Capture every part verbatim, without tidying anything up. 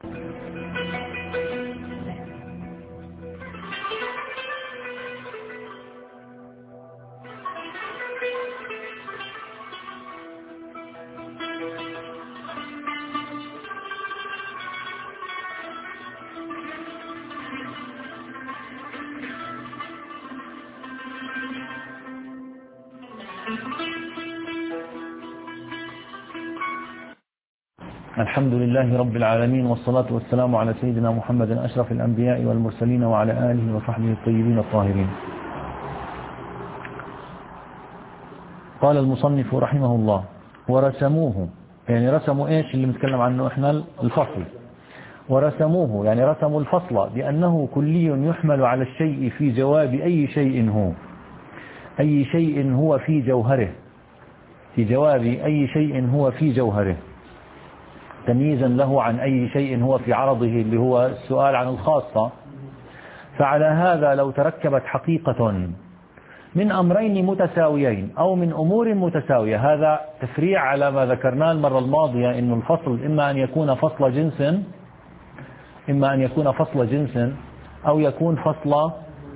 الحمد لله رب العالمين، والصلاة والسلام على سيدنا محمد أشرف الأنبياء والمرسلين وعلى آله وصحبه الطيبين الطاهرين. قال المصنف رحمه الله: ورسموه، يعني رسموا إيش اللي بنتكلم عنه إحنا؟ الفصل. ورسموه يعني رسموا الفصل بأنه كلي يحمل على الشيء في جواب أي شيء هو، أي شيء هو في جوهره، في جواب أي شيء هو في جوهره، تمييزا له عن أي شيء هو في عرضه، اللي هو السؤال عن الخاصة. فعلى هذا لو تركبت حقيقة من أمرين متساويين أو من أمور متساوية، هذا تفريع على ما ذكرناه المرة الماضية، إنه الفصل إما أن يكون فصل جنس، إما أن يكون فصل جنس أو يكون فصل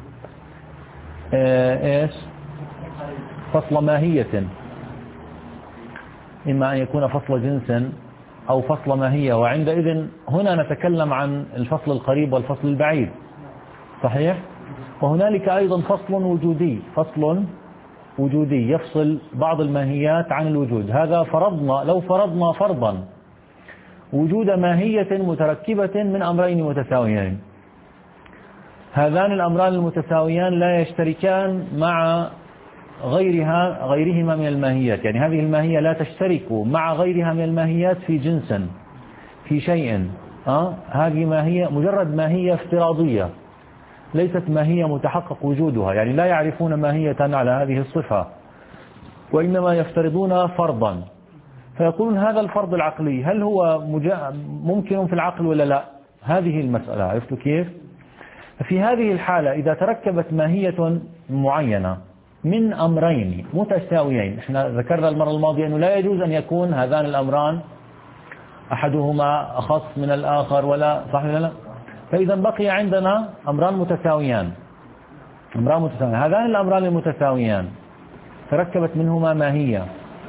إيش؟ فصل ماهية. إما أن يكون فصل جنس أو فصل ماهية، وعندئذ هنا نتكلم عن الفصل القريب والفصل البعيد، صحيح؟ وهنالك أيضا فصل وجودي، فصل وجودي يفصل بعض الماهيات عن الوجود. هذا فرضنا، لو فرضنا فرضا وجود ماهية متركبة من أمرين متساويين، هذان الأمران المتساويان لا يشتركان مع غيرها غيرهما من الماهيات، يعني هذه الماهية لا تشترك مع غيرها من الماهيات في جنس، في شيء. أه؟ هذه ماهية مجرد ماهية افتراضية، ليست ماهية متحقق وجودها، يعني لا يعرفون ماهية على هذه الصفة، وإنما يفترضون فرضا. فيقولون هذا الفرض العقلي هل هو ممكن في العقل ولا لا؟ هذه المسألة، عرفتوا كيف؟ في هذه الحالة إذا تركبت ماهية معينة من أمرين متساويين، احنا ذكرنا المرة الماضية أنه لا يجوز أن يكون هذان الأمران أحدهما أخص من الآخر، ولا صح ولا لا؟ فإذا بقي عندنا أمران متساويان، أمران متساويان، هذان الأمران المتساويان تركبت منهما ماهية.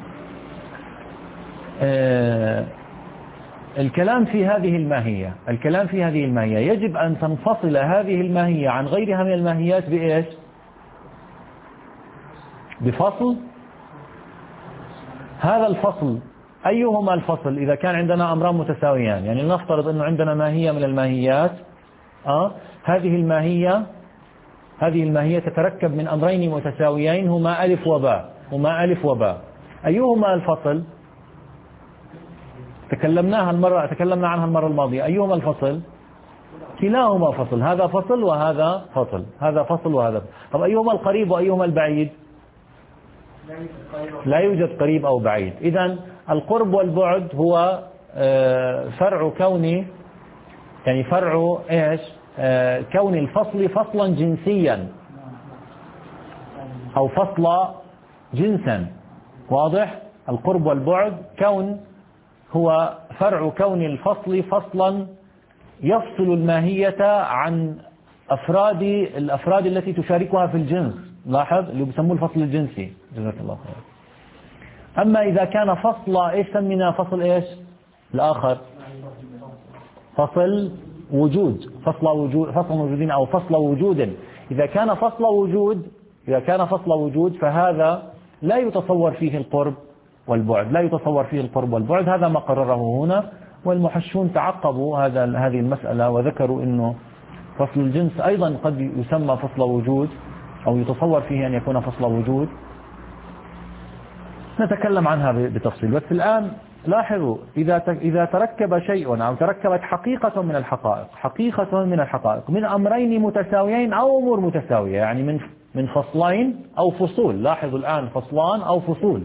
آه الكلام في هذه الماهية، الكلام في هذه الماهية يجب أن تنفصل هذه الماهية عن غيرها من الماهيات بإيش؟ بفصل. هذا الفصل أيهما الفصل؟ إذا كان عندنا أمران متساويان، يعني نفترض أنه عندنا ماهية من الماهيات، آه هذه الماهية هذه الماهية تتركب من أمرين متساويين هما ألف وباء، هما ألف وباء، أيهما الفصل؟ تكلمناها المرة تكلمنا عنها المرة الماضية، أيهما الفصل؟ كلاهما فصل، هذا فصل وهذا فصل، هذا فصل وهذا فصل. طب أيهما القريب وأيهما البعيد؟ لا يوجد قريب أو بعيد. إذن القرب والبعد هو فرع كوني، يعني فرع إيش؟ كون الفصل فصلا جنسيا أو فصل جنسا، واضح؟ القرب والبعد كون هو فرع كون الفصل فصلا يفصل الماهية عن أفراد الأفراد التي تشاركها في الجنس، لاحظ اللي بيسموه الفصل الجنسي، جزاك الله خير. أما إذا كان فصل إيش سمينا فصل إيش الآخر؟ فصل وجود، فصل وجود، فصل وجود أو فصل وجود. إذا كان فصل وجود إذا كان فصل وجود فهذا لا يتصور فيه القرب والبعد، لا يتصور فيه القرب والبعد. هذا ما قرره هنا، والمحشون تعقبوا هذا هذه المسألة وذكروا إنه فصل الجنس أيضا قد يسمى فصل وجود أو يتصور فيه أن يكون فصل وجود. نتكلم عنها بتفصيل، بس الآن لاحظوا إذا إذا تركب شيء أو تركبت حقيقة من الحقائق، حقيقة من الحقائق من أمرين متساويين أو أمور متساوية، يعني من من فصلين أو فصول. لاحظوا الآن فصلان أو فصول.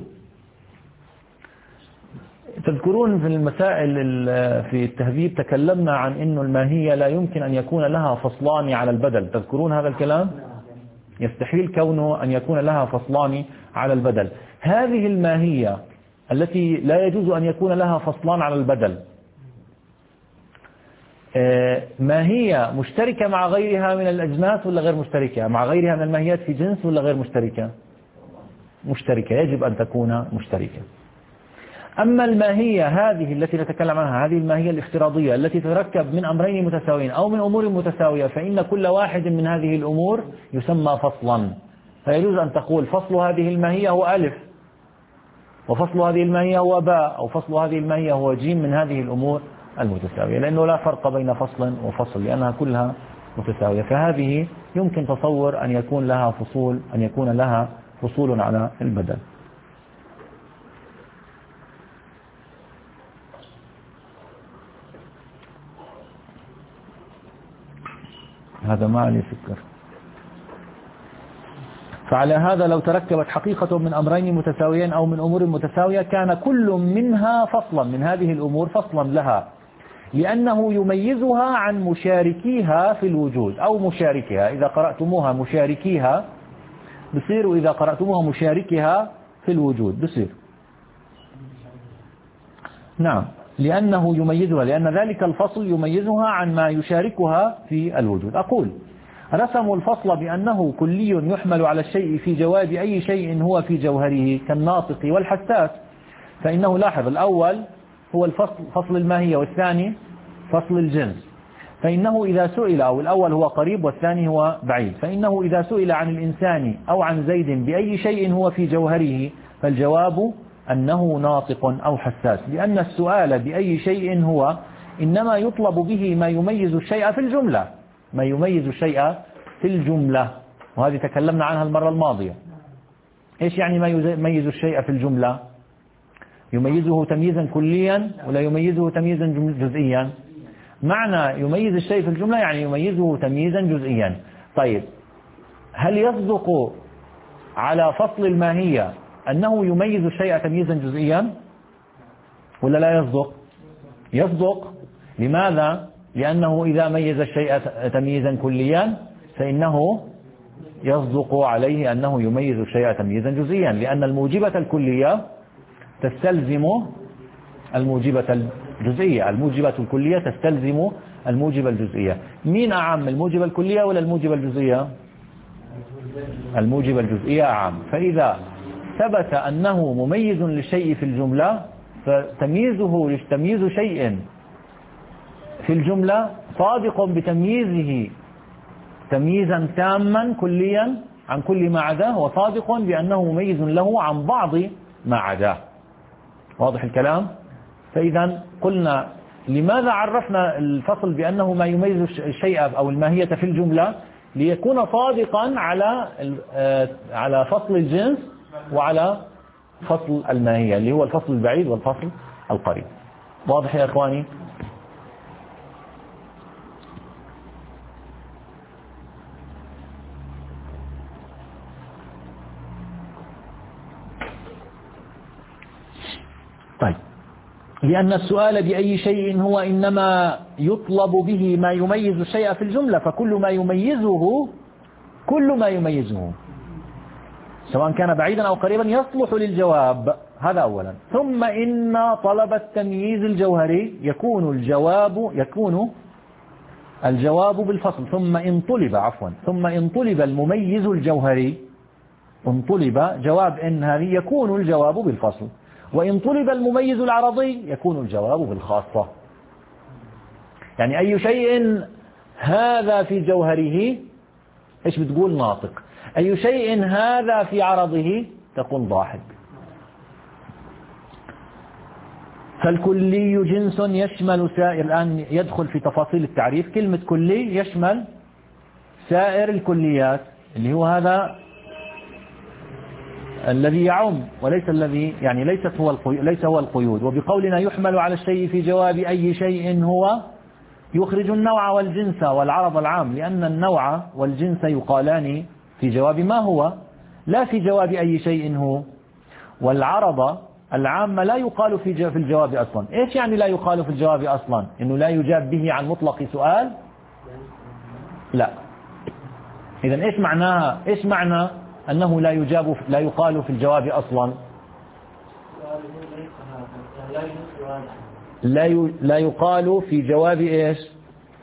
تذكرون في المسائل في التهذيب تكلمنا عن إنه الماهية لا يمكن أن يكون لها فصلان على البدل، تذكرون هذا الكلام؟ يستحيل كونه أن يكون لها فصلان على البدل. هذه الماهية التي لا يجوز أن يكون لها فصلان على البدل ما هي مشتركة مع غيرها من الأجناس ولا غير مشتركة؟ مع غيرها من الماهيات في جنس ولا غير مشتركة؟ مشتركة، يجب أن تكون مشتركة. أما الماهية هذه التي نتكلم عنها، هذه الماهية الافتراضية التي تتركب من أمرين متساويين أو من أمور متساوية، فإن كل واحد من هذه الأمور يسمى فصلا. فيجوز أن تقول فصل هذه الماهية هو ألف، وفصل هذه الماهية هو باء، أو فصل هذه الماهية هو جيم من هذه الأمور المتساوية، لأنه لا فرق بين فصل وفصل لأنها كلها متساوية. فهذه يمكن تصور أن يكون لها فصول، أن يكون لها فصول على البدل. هذا ما عليه سكر. فعلى هذا لو تركبت حقيقة من أمرين متساويين أو من أمور متساوية كان كل منها فصلا، من هذه الأمور فصلا لها، لأنه يميزها عن مشاركيها في الوجود أو مشاركها. إذا قرأتموها مشاركيها بصير، وإذا قرأتموها مشاركها في الوجود بصير. نعم، لأنه يميزها، لأن ذلك الفصل يميزها عن ما يشاركها في الوجود. أقول رسموا الفصل بأنه كلي يحمل على الشيء في جواب أي شيء هو في جوهره كالناطق والحساس. فإنه لاحظ الأول هو الفصل فصل الماهية، والثاني فصل الجنس. فإنه إذا سئل، أو الأول هو قريب والثاني هو بعيد، فإنه إذا سئل عن الإنسان أو عن زيد بأي شيء هو في جوهره فالجواب أنه ناطق أو حساس، لأن السؤال بأي شيء هو إنما يطلب به ما يميز الشيء في الجملة، ما يميز الشيء في الجملة، وهذه تكلمنا عنها المرة الماضية. إيش يعني ما يميز الشيء في الجملة؟ يميزه تمييزا كليا ولا يميزه تمييزا جزئيا؟ معنى يميز الشيء في الجملة يعني يميزه تمييزا جزئيا. طيب، هل يصدق على فصل الماهية أنه يميز الشيء تمييزا جزئيا ولا لا يصدق؟ يصدق. لماذا؟ لأنه إذا ميز الشيء تمييزا كليا فإنه يصدق عليه أنه يميز الشيء تمييزا جزئيا، لأن الموجبة الكلية تستلزم الموجبة الجزئية، الموجبة الكلية تستلزم الموجبة الجزئية. مين أعم، الموجبة الكلية ولا الموجبة الجزئية؟ الموجبة الجزئية أعم. فإذا ثبت أنه مميز للشيء في الجملة فتمييزه تمييز شيء في الجملة صادق بتمييزه تمييزا تاما كليا عن كل ما عداه، وصادق بأنه مميز له عن بعض ما عداه. واضح الكلام؟ فإذا قلنا لماذا عرفنا الفصل بأنه ما يميز الشيء أو الماهية في الجملة؟ ليكون صادقا على على فصل الجنس وعلى فصل الماهية اللي هو الفصل البعيد والفصل القريب. واضح يا إخواني؟ طيب، لأن السؤال بأي شيء هو إنما يطلب به ما يميز الشيء في الجملة، فكل ما يميزه كل ما يميزه سواء كان بعيدا أو قريبا يصلح للجواب. هذا أولا. ثم إن طلب التمييز الجوهري يكون الجواب يكون الجواب بالفصل. ثم إن طلب عفوا ثم إن طلب المميز الجوهري، إن طلب جواب إن هذه يكون الجواب بالفصل، وإن طلب المميز العرضي يكون الجواب بالخاصة. يعني أي شيء هذا في جوهره إيش بتقول؟ ناطق. أي شيء هذا في عرضه تقول ضاحك. فالكلي جنس يشمل سائر، الآن يدخل في تفاصيل التعريف. كلمة كلي يشمل سائر الكليات اللي هو هذا الذي يعم، وليس الذي يعني ليست هو القيود، ليس هو القيود. وبقولنا يحمل على الشيء في جواب أي شيء هو يخرج النوع والجنس والعرض العام، لأن النوع والجنس يقالان في جواب ما هو لا في جواب أي شيء هو، والعرض العام لا يقال في في الجواب أصلا. إيش يعني لا يقال في الجواب أصلا؟ إنه لا يجاب به عن مطلق سؤال؟ لا. إذن إيش معناها؟ إيش معنى أنه لا يجاب لا يقال في الجواب أصلا؟ لا لا يقال في جواب إيش؟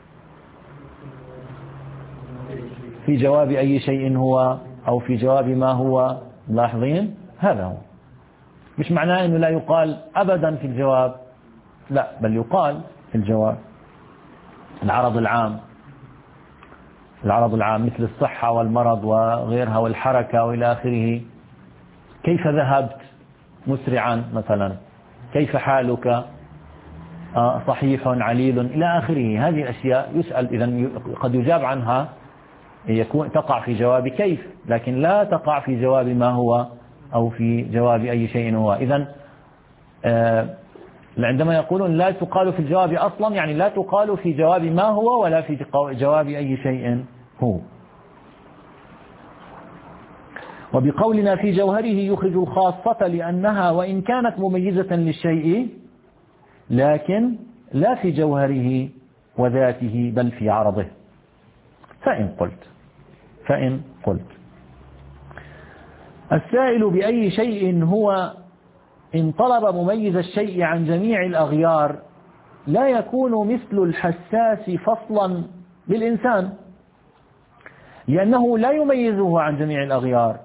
في جواب أي شيء هو أو في جواب ما هو. ملاحظين؟ هذا هو. مش معناه أنه لا يقال أبدا في الجواب، لا، بل يقال في الجواب. العرض العام، العرض العام مثل الصحة والمرض وغيرها والحركة وإلى آخره. كيف ذهبت؟ مسرعا مثلا. كيف حالك؟ صحيح عليل إلى آخره. هذه الأشياء يسأل، إذن قد يجاب عنها، يكون تقع في جواب كيف، لكن لا تقع في جواب ما هو أو في جواب أي شيء هو. إذن آه عندما يقولون لا تقال في الجواب أصلا، يعني لا تقال في جواب ما هو ولا في جواب أي شيء هو. وبقولنا في جوهره يخرج الخاصة لأنها وإن كانت مميزة للشيء لكن لا في جوهره وذاته بل في عرضه. فإن قلت فإن قلت السائل بأي شيء هو إن طلب مميز الشيء عن جميع الأغيار لا يكون مثل الحساس فصلا للإنسان، لأنه لا يميزه عن جميع الأغيار.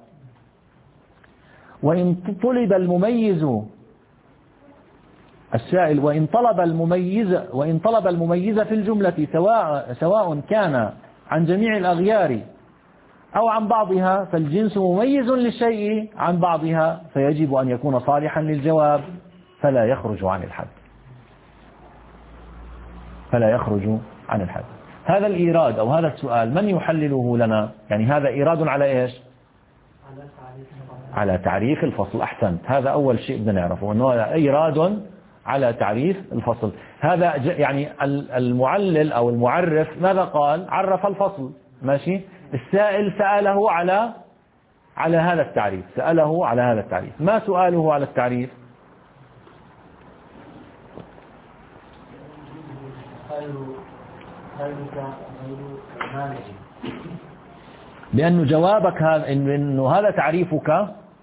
وإن طلب المميز السائل وإن طلب المميز وإن طلب المميز في الجملة سواء سواء كان عن جميع الأغيار أو عن بعضها، فالجنس مميز للشيء عن بعضها، فيجب أن يكون صالحا للجواب فلا يخرج عن الحد. فلا يخرج عن الحد. هذا الإيراد أو هذا السؤال من يحلله لنا؟ يعني هذا إيراد على إيش؟ على تعريف الفصل. أحسنت. هذا أول شيء بدنا نعرفه، أنه إيراد على تعريف الفصل. هذا يعني المعلل أو المعرف ماذا قال؟ عرف الفصل، ماشي. السائل سأله على على هذا التعريف، سأله على هذا التعريف. ما سؤاله على التعريف؟ بأن جوابك هذا إنه هذا تعريفك،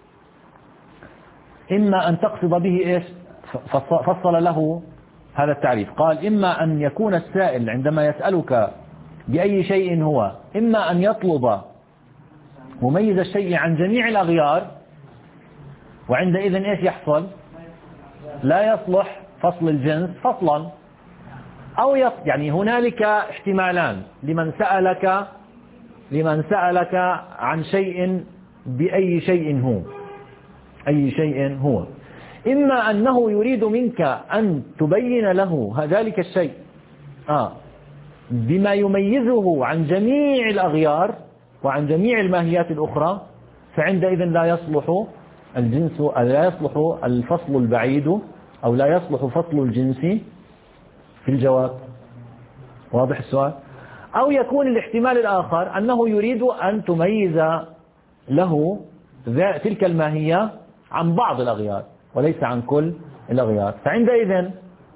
إما أن تقصد به إيش؟ فصل له هذا التعريف. قال إما أن يكون السائل عندما يسألك بأي شيء هو إما أن يطلب مميز الشيء عن جميع الأغيار، وعندئذ إيش يحصل؟ لا يصلح فصل الجنس فصلا. أو يعني هنالك احتمالان لمن سألك لمن سألك عن شيء بأي شيء هو أي شيء هو إما أنه يريد منك أن تبين له ذلك الشيء آه بما يميزه عن جميع الأغيار وعن جميع الماهيات الأخرى، فعندئذ لا يصلح الجنس لا يصلح الفصل البعيد أو لا يصلح فصل الجنس في الجواب. واضح السؤال؟ أو يكون الاحتمال الآخر أنه يريد أن تميز له تلك الماهية عن بعض الأغيار وليس عن كل الأغيار، فعندئذ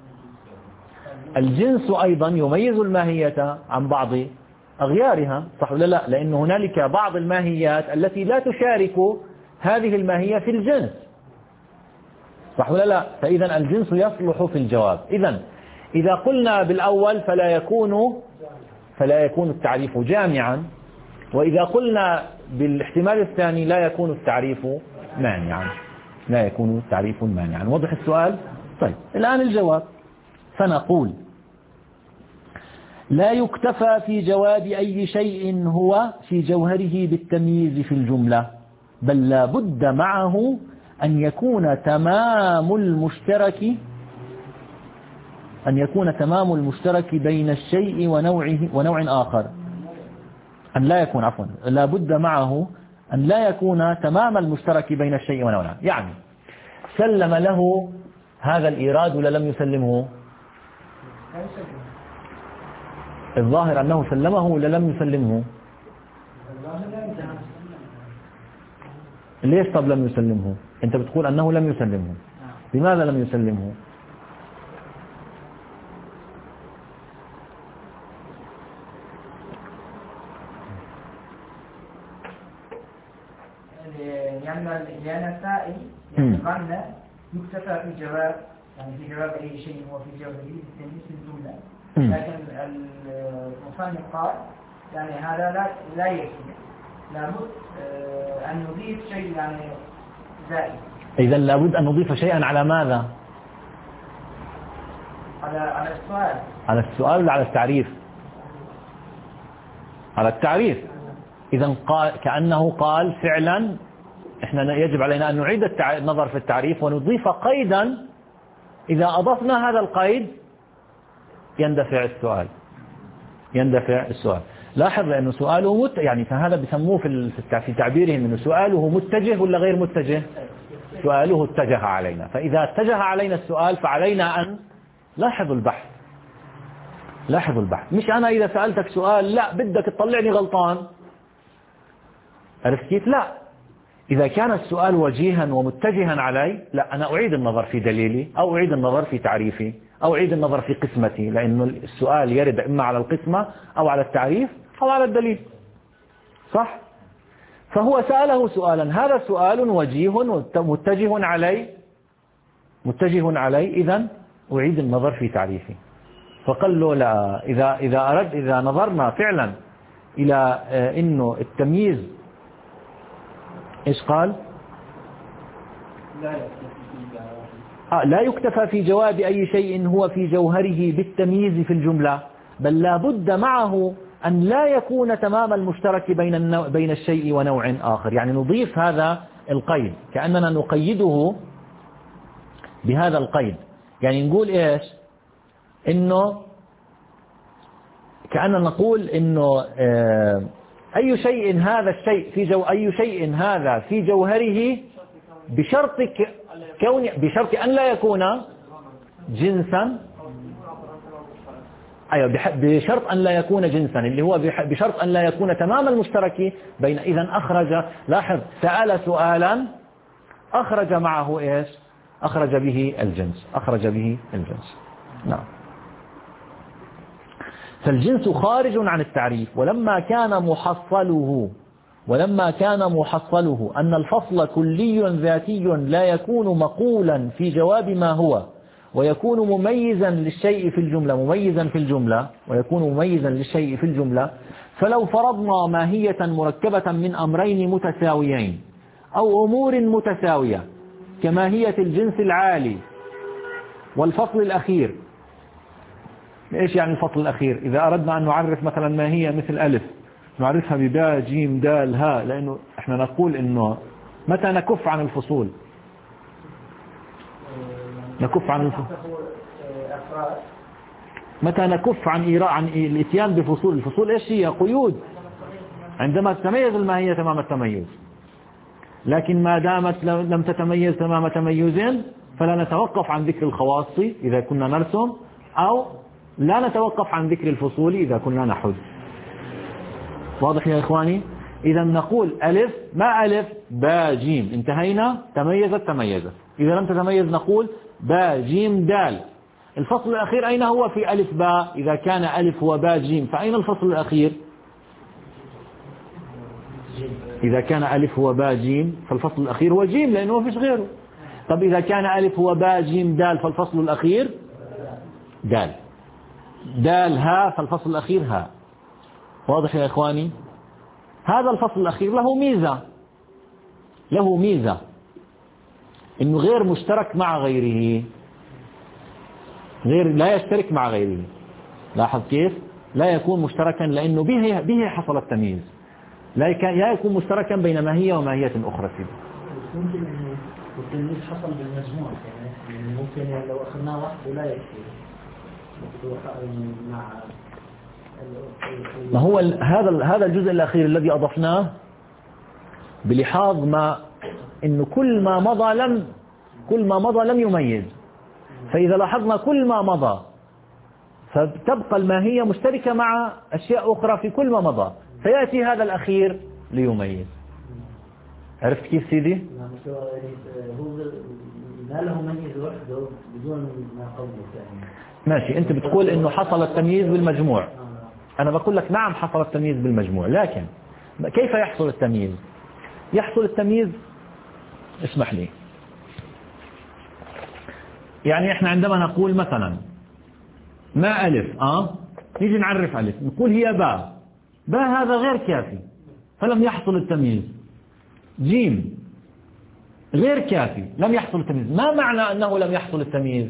الجنس أيضا يميز الماهية عن بعض أغيارها، صح ولا لا؟ لأن هنالك بعض الماهيات التي لا تشارك هذه الماهية في الجنس، صح ولا لا؟ فإذا الجنس يصلح في الجواب. إذا إذا قلنا بالأول فلا يكون فلا يكون التعريف جامعا، وإذا قلنا بالاحتمال الثاني لا يكون التعريف مانعا لا يكون التعريف مانعا. واضح السؤال؟ طيب الآن الجواب. فنقول لا يكتفى في جواب أي شيء هو في جوهره بالتمييز في الجملة، بل لا بد معه أن يكون تمام المشترك أن يكون تمام المشترك بين الشيء ونوعه ونوع آخر أن لا يكون عفوا لا بد معه أن لا يكون تمام المشترك بين الشيء ونوعه. يعني سلم له هذا الإيراد ولا لم يسلمه؟ الظاهر أنه سلمه ولا لم يسلمه؟ ليش طب لم يسلمه؟ أنت بتقول أنه لم يسلمه، لماذا لم يسلمه؟ لأن السائل يتمنى يكتفى في جواب يعني في جواب أي شيء هو في جوابه بالتمييز في الجملة، لكن المصنف قال يعني هذا لا لا يكفي، لابد آه أن نضيف شيء يعني زائد. إذا لابد أن نضيف شيئا على ماذا؟ على على السؤال. على السؤال ولا على التعريف؟ على التعريف. إذا قال كأنه قال فعلا إحنا يجب علينا أن نعيد النظر في التعريف ونضيف قيدا، إذا أضفنا هذا القيد يندفع السؤال يندفع السؤال. لاحظ لأنه سؤاله مت يعني فهذا بسموه في في تعبيرهم إنه سؤاله متجه ولا غير متجه؟ سؤاله اتجه علينا، فإذا اتجه علينا السؤال فعلينا أن لاحظوا البحث لاحظوا البحث مش أنا إذا سألتك سؤال لا بدك تطلعني غلطان، عرفت كيف؟ لا، إذا كان السؤال وجيها ومتجها علي لا أنا أعيد النظر في دليلي أو أعيد النظر في تعريفي أو أعيد النظر في قسمتي، لأنه السؤال يرد إما على القسمة أو على التعريف أو على الدليل، صح؟ فهو سأله سؤالا، هذا سؤال وجيه متجه علي متجه علي إذن أعيد النظر في تعريفي. فقال له لا، إذا إذا أرد إذا نظرنا فعلا إلى إنه التمييز إيش قال؟ آه لا يكتفى في جواب أي شيء هو في جوهره بالتمييز في الجملة، بل لا بد معه أن لا يكون تمام المشترك بين النوع بين الشيء ونوع آخر. يعني نضيف هذا القيد كأننا نقيده بهذا القيد، يعني نقول إيش؟ إنه كأننا نقول إنه آه أي شيء هذا الشيء في جو أي شيء هذا في جوهره بشرط كون بشرط أن لا يكون جنسا، أيوة بشرط أن لا يكون جنسا اللي هو بشرط أن لا يكون تمام المشترك بين. إذا أخرج، لاحظ سأل سؤالا أخرج معه إيش؟ أخرج به الجنس أخرج به الجنس نعم. فالجنس خارج عن التعريف، ولما كان محصله ولما كان محصله أن الفصل كلي ذاتي لا يكون مقولا في جواب ما هو، ويكون مميزا للشيء في الجملة مميزا في الجملة ويكون مميزا للشيء في الجملة، فلو فرضنا ماهية مركبة من أمرين متساويين أو أمور متساوية كماهية الجنس العالي والفصل الأخير. إيش يعني الفصل الأخير؟ إذا أردنا أن نعرف مثلا ماهية مثل ألف نعرفها بباء جيم دال هاء، لأنه إحنا نقول إنه متى نكف عن الفصول؟ نكف عن الفصول متى نكف عن إيراء عن الإتيان بفصول. الفصول إيش هي؟ قيود، عندما تتميز الماهية تمام التميز، لكن ما دامت لم تتميز تمام تميز فلا نتوقف عن ذكر الخواص إذا كنا نرسم، أو لا نتوقف عن ذكر الفصول إذا كنا نحد. واضح يا إخواني؟ إذا نقول ألف ما ألف با جيم، انتهينا، تميزت تميزت. إذا لم تتميز نقول با جيم دال. الفصل الأخير أين هو؟ في ألف باء. إذا كان ألف هو با جيم فأين الفصل الأخير؟ إذا كان ألف هو با جيم فالفصل الأخير هو جيم لأنه ما فيش غيره. طب إذا كان ألف هو با جيم دال فالفصل الأخير دال، دال ها فالفصل الأخير ها. واضح يا إخواني؟ هذا الفصل الأخير له ميزة له ميزة إنه غير مشترك مع غيره، غير لا يشترك مع غيره. لاحظ كيف؟ لا يكون مشتركا لأنه به به حصل التمييز، لا يكون مشتركا بين ماهية وماهية أخرى. ممكن إنه التمييز حصل بالمجموع، يعني ممكن لو أخذناه وحده لا يكفي مع ما هو هذا هذا الجزء الأخير الذي أضفناه بلحاظ ما إنه كل ما مضى لم كل ما مضى لم يميز، فإذا لاحظنا كل ما مضى فتبقى الماهية مشتركة مع أشياء أخرى في كل ما مضى، فيأتي هذا الأخير ليميز. عرفت كيف سيدي؟ هو لا له ميز وحده بدون ما قوله ثاني. ماشي، أنت بتقول إنه حصل التمييز بالمجموع، أنا بقول لك نعم حصل التمييز بالمجموع، لكن كيف يحصل التمييز؟ يحصل التمييز، اسمح لي، يعني إحنا عندما نقول مثلا ما ألف آه نيجي نعرف ألف نقول هي باء، باء هذا غير كافي فلم يحصل التمييز. جيم غير كافي لم يحصل التمييز. ما معنى أنه لم يحصل التمييز؟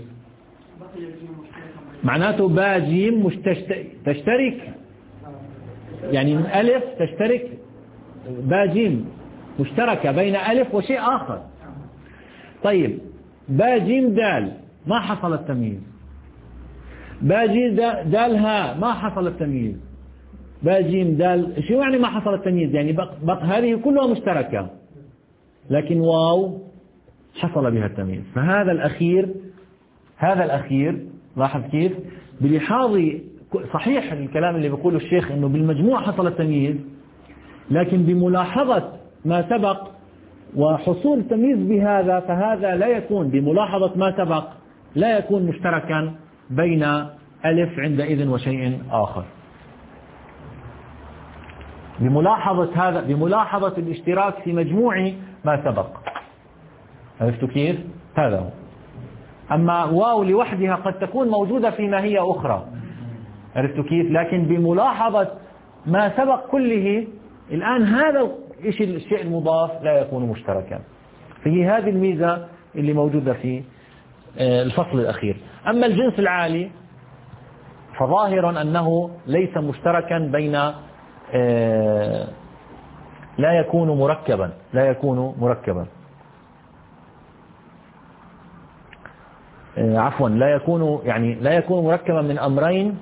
معناته باء جيم مش تشترك، يعني ألف تشترك، باء جيم مشتركة بين ألف وشيء آخر. طيب باء جيم دال ما حصل التمييز. باء جيم دال ها ما حصل التمييز. باء جيم دال شو يعني ما حصل التمييز؟ يعني بق بق هذه كلها مشتركة، لكن واو حصل بها التمييز. فهذا الأخير هذا الأخير لاحظ كيف بلحاظ صحيح الكلام اللي بيقوله الشيخ إنه بالمجموع حصل التمييز، لكن بملاحظة ما سبق وحصول التمييز بهذا، فهذا لا يكون بملاحظة ما سبق لا يكون مشتركا بين ألف عندئذ وشيء آخر. بملاحظة هذا بملاحظة الاشتراك في مجموع ما سبق. عرفتوا كيف؟ هذا هو. أما واو لوحدها قد تكون موجودة في ماهية أخرى. عرفتوا كيف؟ لكن بملاحظة ما سبق كله الآن هذا الشيء المضاف لا يكون مشتركا. فهي هذه الميزة اللي موجودة في الفصل الأخير. أما الجنس العالي فظاهرا أنه ليس مشتركا بين لا يكون مركبا لا يكون مركبا عفوا لا يكون يعني لا يكون مركبا من أمرين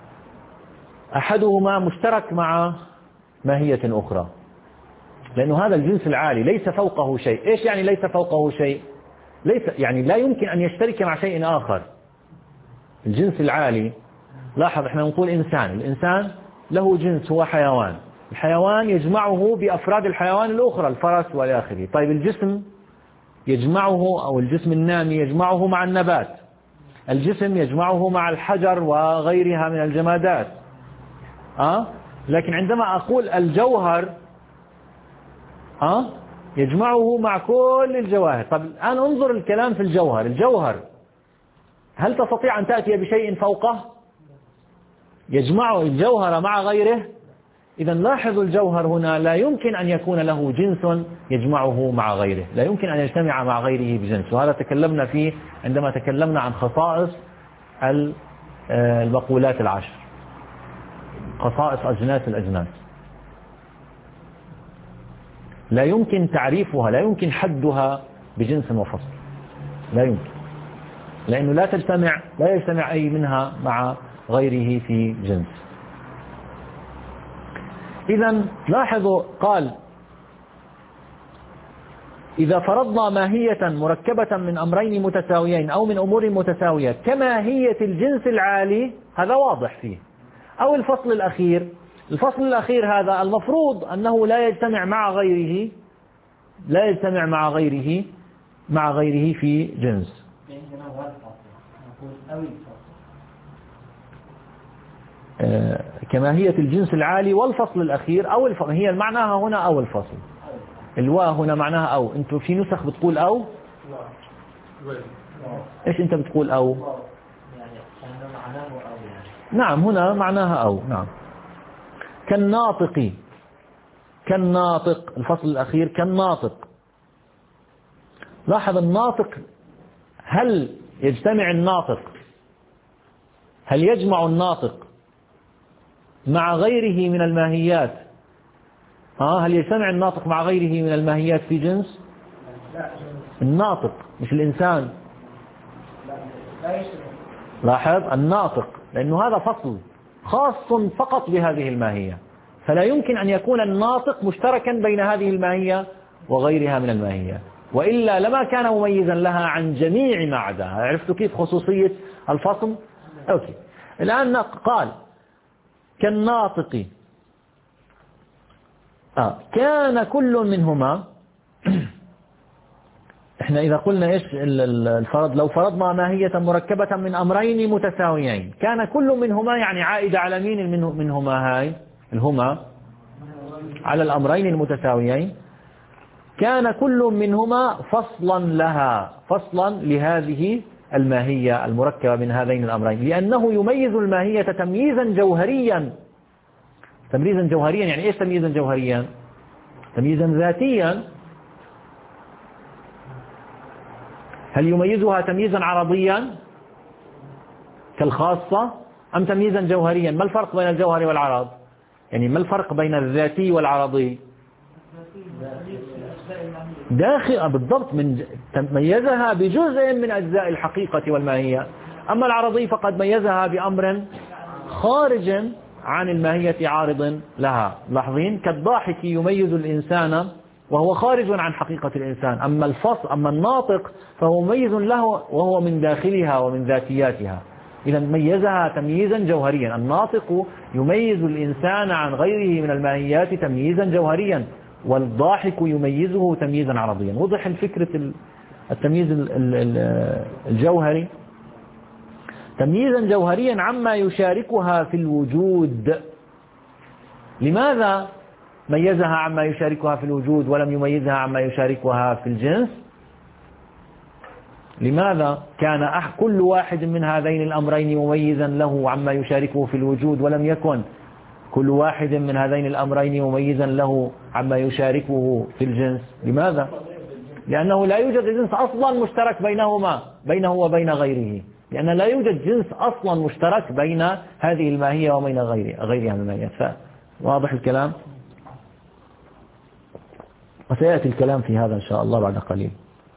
أحدهما مشترك مع ماهية أخرى، لأنه هذا الجنس العالي ليس فوقه شيء. إيش يعني ليس فوقه شيء؟ ليس يعني لا يمكن أن يشترك مع شيء آخر. الجنس العالي لاحظ احنا نقول إنسان، الإنسان له جنس هو حيوان، الحيوان يجمعه بأفراد الحيوان الأخرى الفرس والى آخره. طيب الجسم يجمعه أو الجسم النامي يجمعه مع النبات، الجسم يجمعه مع الحجر وغيرها من الجمادات. أه؟ لكن عندما أقول الجوهر أه؟ يجمعه مع كل الجواهر. طب الآن انظر الكلام في الجوهر. الجوهر هل تستطيع أن تأتي بشيء فوقه؟ يجمع الجوهر مع غيره. إذا لاحظوا الجوهر هنا لا يمكن أن يكون له جنس يجمعه مع غيره، لا يمكن أن يجتمع مع غيره بجنس. وهذا تكلمنا فيه عندما تكلمنا عن خصائص المقولات العشر، خصائص أجناس الأجناس. لا يمكن تعريفها، لا يمكن حدها بجنس وفصل، لا يمكن، لأنه لا تجتمع لا يجتمع أي منها مع غيره في جنس. إذا لاحظوا قال إذا فرضنا ماهية مركبة من أمرين متساويين أو من أمور متساوية كماهية الجنس العالي، هذا واضح فيه. أو الفصل الأخير، الفصل الأخير هذا المفروض أنه لا يجتمع مع غيره لا يجتمع مع غيره مع غيره في جنس. آه كماهية الجنس العالي والفصل الأخير أو الفصل. هي معناها هنا أو الفصل. الواو هنا معناها أو. أنتوا في نسخ بتقول أو؟ إيش أنت بتقول أو؟ نعم هنا معناها أو. نعم كالناطق، كالناطق الفصل الأخير كالناطق. لاحظ الناطق، هل يجتمع الناطق هل يجمع الناطق مع غيره من الماهيات؟ ها هل يجتمع الناطق مع غيره من الماهيات في جنس؟ الناطق مش الإنسان. لاحظ الناطق، لأنه هذا فصل خاص فقط بهذه الماهية، فلا يمكن أن يكون الناطق مشتركا بين هذه الماهية وغيرها من الماهيات، وإلا لما كان مميزا لها عن جميع ما عداها. عرفتوا كيف خصوصية الفصل؟ أوكي. الآن قال كالناطق آه. كان كل منهما احنا إذا قلنا إيش الفرض، لو فرضنا ماهية مركبة من أمرين متساويين كان كل منهما يعني عائدة على مين منهما؟ هاي الهما على الأمرين المتساويين. كان كل منهما فصلا لها، فصلا لهذه الماهية المركبة من هذين الأمرين، لأنه يميز الماهية تمييزا جوهريا تمييزا جوهريا. يعني إيش تمييزا جوهريا؟ تمييزا ذاتيا. هل يميزها تمييزا عرضيا كالخاصة أم تمييزا جوهريا؟ ما الفرق بين الجوهري والعرض؟ يعني ما الفرق بين الذاتي والعرضي؟ داخل بالضبط، من ميزها بجزء من أجزاء الحقيقة والماهية. أما العرضي فقد ميزها بأمر خارج عن الماهية عارض لها. لاحظين كالضاحك يميز الإنسان وهو خارج عن حقيقة الإنسان. أما الفصل أما الناطق فهو مميز له وهو من داخلها ومن ذاتياتها. إذا ميزها تمييزا جوهريا. الناطق يميز الإنسان عن غيره من الماهيات تمييزا جوهريا، والضاحك يميزه تمييزا عرضيا. وضح الفكرة التمييز الجوهري تمييزا جوهريا عما يشاركها في الوجود. لماذا ميزها عما يشاركها في الوجود ولم يميزها عما يشاركها في الجنس؟ لماذا كان كل واحد من هذين الأمرين مميزا له عما يشاركه في الوجود، ولم يكن كل واحد من هذين الأمرين مميزا له عما يشاركه في الجنس؟ لماذا؟ لأنه لا يوجد جنس أصلا مشترك بينهما بينه وبين غيره، لأن لا يوجد جنس أصلا مشترك بين هذه الماهية وبين غيرها غيرها من الماهيات. واضح الكلام؟ وسيأتي الكلام في هذا إن شاء الله بعد قليل.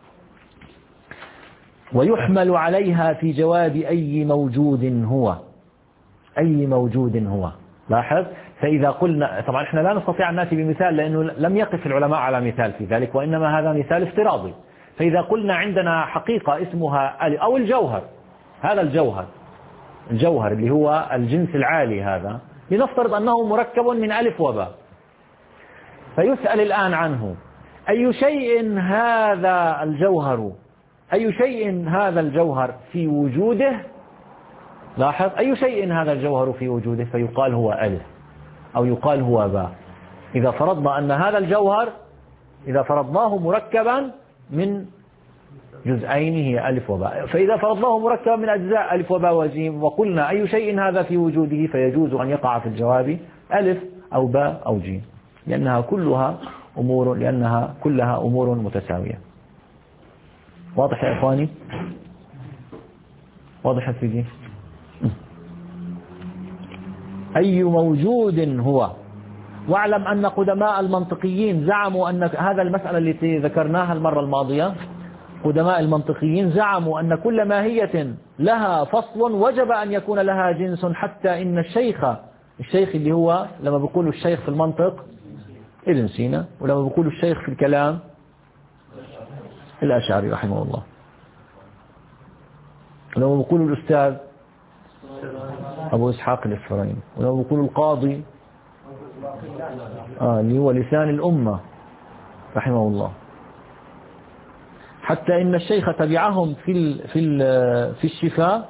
ويحمل عليها في جواب أي موجود هو. أي موجود هو. لاحظ، فإذا قلنا طبعا احنا لا نستطيع أن نأتي بمثال لأنه لم يقف العلماء على مثال في ذلك، وإنما هذا مثال افتراضي. فإذا قلنا عندنا حقيقة اسمها ألف أو الجوهر، هذا الجوهر الجوهر اللي هو الجنس العالي، هذا لنفترض أنه مركب من ألف وباء. فيسأل الآن عنه أي شيء هذا الجوهر أي شيء هذا الجوهر في وجوده. لاحظ، أي شيء هذا الجوهر في وجوده، فيقال هو ألف أو يقال هو باء. إذا فرضنا أن هذا الجوهر إذا فرضناه مركبا من جزئين هي ألف وباء، فإذا فرضناه مركبا من أجزاء ألف وباء وجيم وقلنا أي شيء هذا في وجوده، فيجوز أن يقع في الجواب ألف أو باء أو جيم، لأنها كلها أمور لأنها كلها أمور متساوية. واضح يا إخواني؟ واضح يا سيدي؟ أي موجود هو. واعلم أن قدماء المنطقيين زعموا أن هذا المسألة التي ذكرناها المرة الماضية، قدماء المنطقيين زعموا أن كل ماهية لها فصل وجب أن يكون لها جنس، حتى إن الشيخ الشيخ اللي هو لما بيقولوا الشيخ في المنطق ابن سينا، ولما بيقولوا الشيخ في الكلام الأشعري رحمه الله، ولما بيقولوا الأستاذ أبو إسحاق الإسفرايني، ولما بيقولوا القاضي آه اللي هو لسان الأمة رحمه الله. حتى إن الشيخ تبعهم في ال في ال في الشفاء،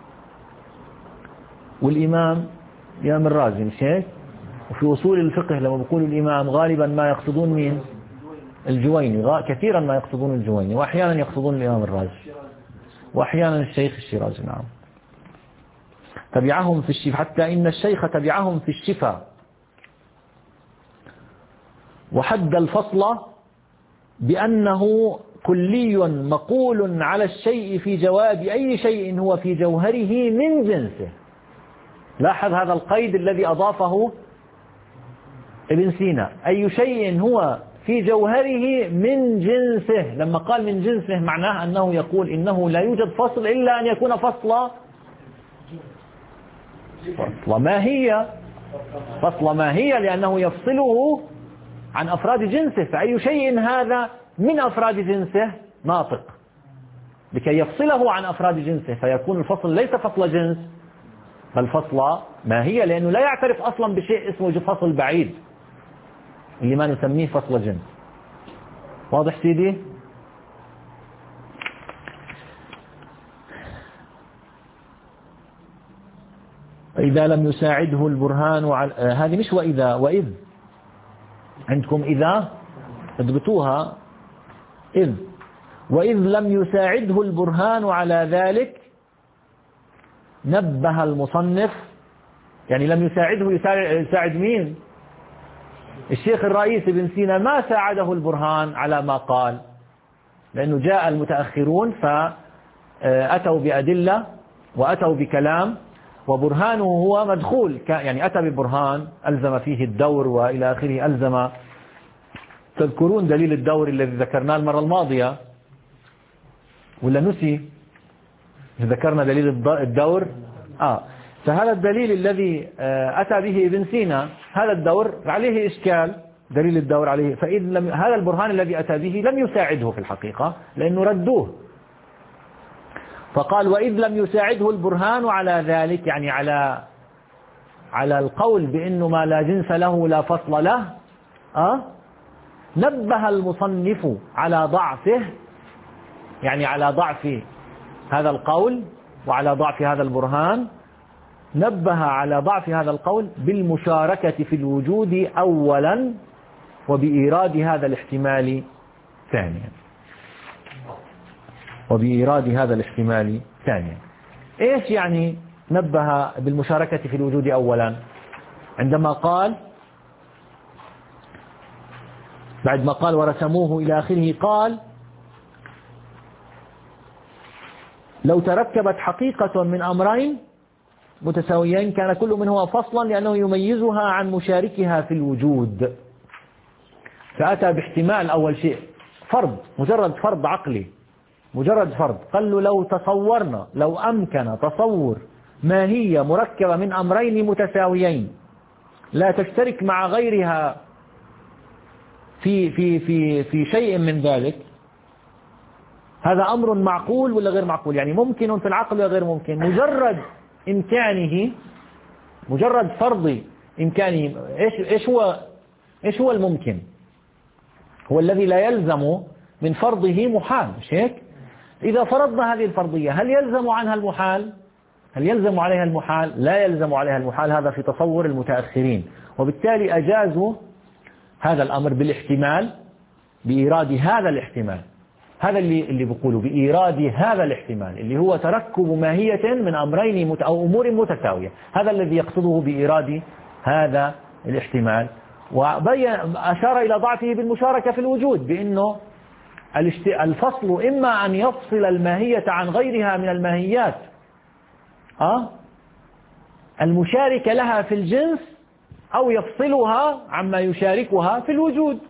والإمام الإمام الرازي مش هيك؟ وفي أصول الفقه لما بيقولوا الإمام غالبا ما يقصدون مين؟ الجويني، كثيرا ما يقصدون الجويني، وأحيانا يقصدون الإمام الرازي، وأحيانا الشيخ الشيرازي. نعم، تبعهم في الشفاء، حتى إن الشيخ تبعهم في الشفاء، وحد الفصل بأنه كلي مقول على الشيء في جواب أي شيء هو في جوهره من جنسه. لاحظ هذا القيد الذي أضافه ابن سينا، أي شيء هو في جوهره من جنسه. لما قال من جنسه معناه أنه يقول إنه لا يوجد فصل إلا أن يكون فصل فصل ماهية فصل ماهية لأنه يفصله عن أفراد جنسه. فأي شيء هذا من أفراد جنسه ناطق، لكي يفصله عن أفراد جنسه، فيكون الفصل ليس فصل جنس بل فصل ماهية، لأنه لا يعترف أصلا بشيء اسمه فصل بعيد اللي ما نسميه فصل جنس. واضح سيدي؟ إذا لم يساعده البرهان وعلى هذه مش وإذا، وإذ عندكم إذا اضبطوها، إذ وإذ لم يساعده البرهان على ذلك نبه المصنف يعني لم يساعده يساعد مين؟ الشيخ الرئيس ابن سينا ما ساعده البرهان على ما قال، لأنه جاء المتأخرون فأتوا بأدلة وأتوا بكلام وبرهانه هو مدخول، يعني أتى ببرهان ألزم فيه الدور وإلى آخره ألزم. تذكرون دليل الدور الذي ذكرناه المرة الماضية ولا نسي؟ ذكرنا دليل الدور آه فهذا الدليل الذي أتى به ابن سينا هذا الدور عليه إشكال، دليل الدور عليه، فإذ لم هذا البرهان الذي أتى به لم يساعده في الحقيقة لأنه ردوه. فقال وإذ لم يساعده البرهان على ذلك، يعني على على القول بأنه ما لا جنس له لا فصل له، أه؟ نبه المصنف على ضعفه، يعني على ضعف هذا القول وعلى ضعف هذا البرهان، نبه على ضعف هذا القول بالمشاركة في الوجود أولا وبإيراد هذا الاحتمال ثانيا وبإيراد هذا الاحتمال ثانيا. إيش يعني نبه بالمشاركة في الوجود أولا؟ عندما قال بعد ما قال ورسموه إلى آخره قال لو تركبت حقيقة من أمرين متساويين كان كل منهما فصلا لأنه يميزها عن مشاركها في الوجود. فأتى باحتمال أول شيء فرض، مجرد فرض عقلي، مجرد فرض. قال له لو تصورنا، لو أمكن تصور ماهية مركبة من أمرين متساويين لا تشترك مع غيرها في في في في شيء من ذلك، هذا أمر معقول ولا غير معقول؟ يعني ممكن في العقل ولا غير ممكن؟ مجرد إمكانه، مجرد فرض إمكانه. إيش إيش هو إيش هو الممكن؟ هو الذي لا يلزم من فرضه محال، مش هيك؟ إذا فرضنا هذه الفرضية هل يلزم عنها المحال؟ هل يلزم عليها المحال؟ لا يلزم عليها المحال، هذا في تصور المتأخرين. وبالتالي أجازوا هذا الأمر بالاحتمال، بإيراد هذا الاحتمال. هذا اللي اللي بيقولوا بإيراد هذا الاحتمال اللي هو تركب ماهية من أمرين مت أو أمور متساوية، هذا الذي يقصده بإيراد هذا الاحتمال. وبين أشار إلى ضعفه بالمشاركة في الوجود، بأنه الفصل إما أن يفصل الماهية عن غيرها من الماهيات أه؟ المشاركة لها في الجنس، أو يفصلها عما يشاركها في الوجود.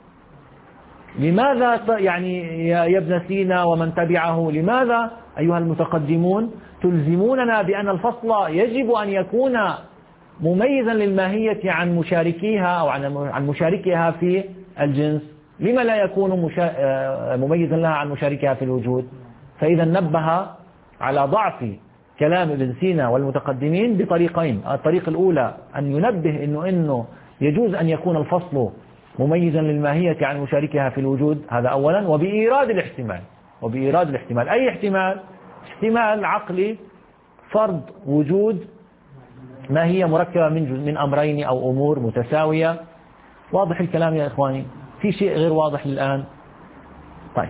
لماذا يعني يا ابن سينا ومن تبعه، لماذا أيها المتقدمون تلزموننا بأن الفصل يجب أن يكون مميزا للماهية عن مشاركيها أو عن مشاركها في الجنس؟ لما لا يكون مميزا لها عن مشاركها في الوجود؟ فإذا نبه على ضعف كلام ابن سينا والمتقدمين بطريقين. الطريق الأولى أن ينبه إنه إنه يجوز أن يكون الفصل مميزا للماهية عن مشاركها في الوجود، هذا أولا، وبإيراد الاحتمال. وبإيراد الاحتمال أي احتمال؟ احتمال عقلي، فرض وجود ماهية مركبة من من أمرين أو أمور متساوية. واضح الكلام يا إخواني؟ في شيء غير واضح الآن؟ طيب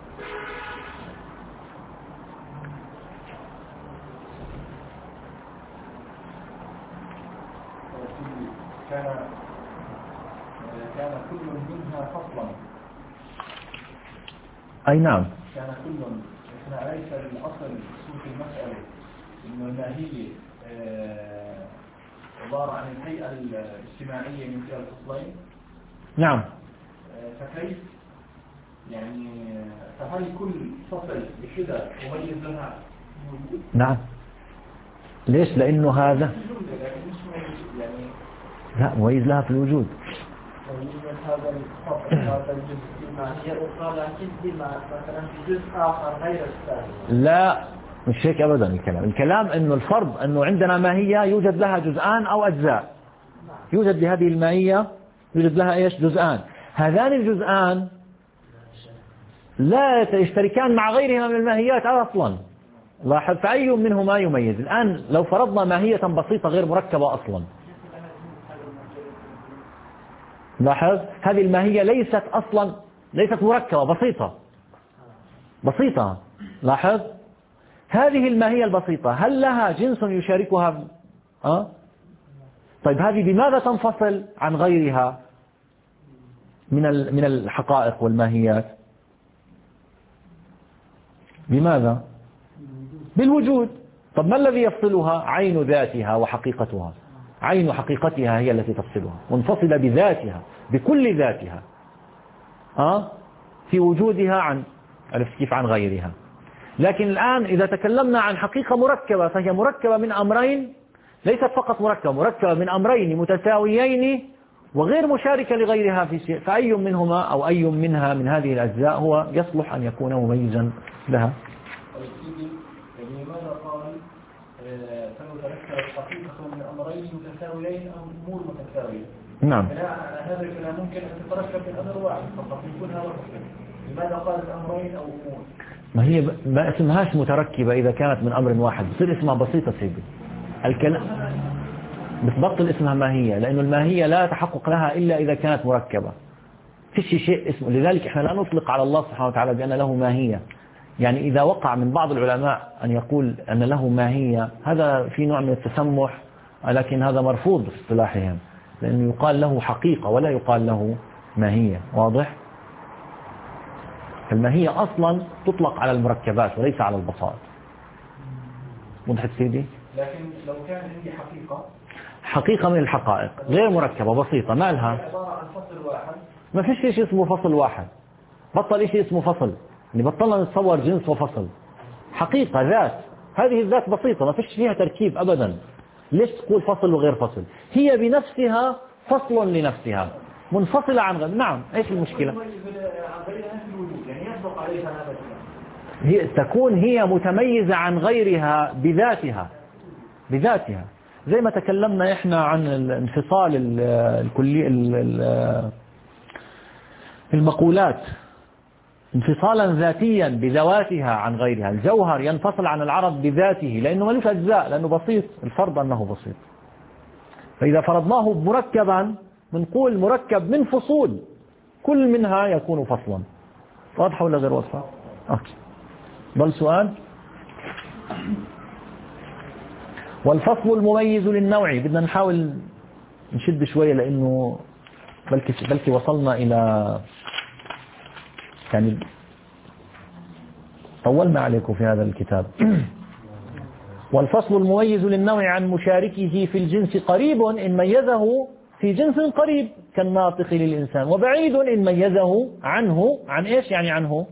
كان كان كل منها فصلا. أي نعم. كان كل، احنا ليس الأصل في المسألة إنه الماهية عبارة عن الهيئة الاجتماعية من كلا الفصلين. نعم. فكيف يعني فهل كل فصل بكذا مميز لها؟ نعم. ليش؟ لأنه هذا يعني لا مميز لها في الوجود. هذا الفصل هذا الجزء بماهية أخرى لكن بما مثلا في جزء آخر غير الثاني. لا مش هيك أبدا. الكلام الكلام إنه الفرض إنه عندنا ماهية يوجد لها جزءان أو أجزاء. يوجد لهذه الماهية يوجد لها إيش؟ جزءان. هذان الجزءان لا يشتركان مع غيرهما من الماهيات أصلا. لاحظ فأي منهما يميز. الآن لو فرضنا ماهية بسيطة غير مركبة أصلا، لاحظ هذه الماهية ليست أصلا ليست مركبة، بسيطة بسيطة. لاحظ هذه الماهية البسيطة هل لها جنس يشاركها؟ أه؟ طيب هذه بماذا تنفصل عن غيرها من من الحقائق والماهيات؟ بماذا؟ بالوجود. طب ما الذي يفصلها؟ عين ذاتها وحقيقتها. عين حقيقتها هي التي تفصلها، منفصلة بذاتها بكل ذاتها أه؟ في وجودها عن كيف عن غيرها. لكن الآن إذا تكلمنا عن حقيقة مركبة فهي مركبة من أمرين، ليست فقط مركبة، مركبة من أمرين متساويين وغير مشاركة لغيرها في شيء، فأي منهما أو أي منها من هذه الأجزاء هو يصلح أن يكون مميزا لها. لماذا قال تتركب حقيقة من أمرين متساويين أو أمور متساوية؟ نعم. هذا الكلام ممكن أن تتركب من أمر واحد فقط يكون هذا مختلف. لماذا قال الأمرين أو أمور؟ ما هي ما اسمهاش متركبة إذا كانت من أمر واحد، بصير اسمها بسيطة سيدي. الكلام بتبطل اسمها ماهية، لأن الماهية لا تحقق لها إلا إذا كانت مركبة. فيش شيء اسمه، لذلك إحنا لا نطلق على الله سبحانه وتعالى بأن له ماهية. يعني إذا وقع من بعض العلماء أن يقول أن له ماهية، هذا في نوع من التسمح، لكن هذا مرفوض في اصطلاحهم، لأنه يقال له حقيقة ولا يقال له ماهية. واضح؟ الماهية أصلا تطلق على المركبات وليس على البساط. وضحت سيدي؟ لكن لو كان عندي حقيقة حقيقة من الحقائق غير مركبة بسيطة، ما لها عبارة عن فصل واحد، ما فيش شيء اسمه فصل واحد، بطل شيء اسمه فصل، اللي بطلنا نتصور جنس وفصل. حقيقة ذات، هذه الذات بسيطة ما فيش فيها تركيب أبدا. ليش تقول فصل وغير فصل؟ هي بنفسها فصل لنفسها منفصلة عن غير. نعم، ايش المشكلة؟ هي تكون هي متميزة عن غيرها بذاتها بذاتها زي ما تكلمنا احنا عن الانفصال الكلي المقولات انفصالا ذاتيا بذواتها عن غيرها. الجوهر ينفصل عن العرض بذاته لأنه ملوش أجزاء، لأنه بسيط، الفرض أنه بسيط. فإذا فرضناه مركبا بنقول مركب من فصول كل منها يكون فصلا. واضحة ولا غير واضحة؟ أوكي. بل سؤال. والفصل المميز للنوع، بدنا نحاول نشد شوية لأنه بلكي, بلكي وصلنا إلى يعني طولنا عليكم في هذا الكتاب. والفصل المميز للنوع عن مشاركه في الجنس قريب إن ميزه في جنس قريب كالناطق للإنسان، وبعيد إن ميزه عنه عن إيش يعني عنه؟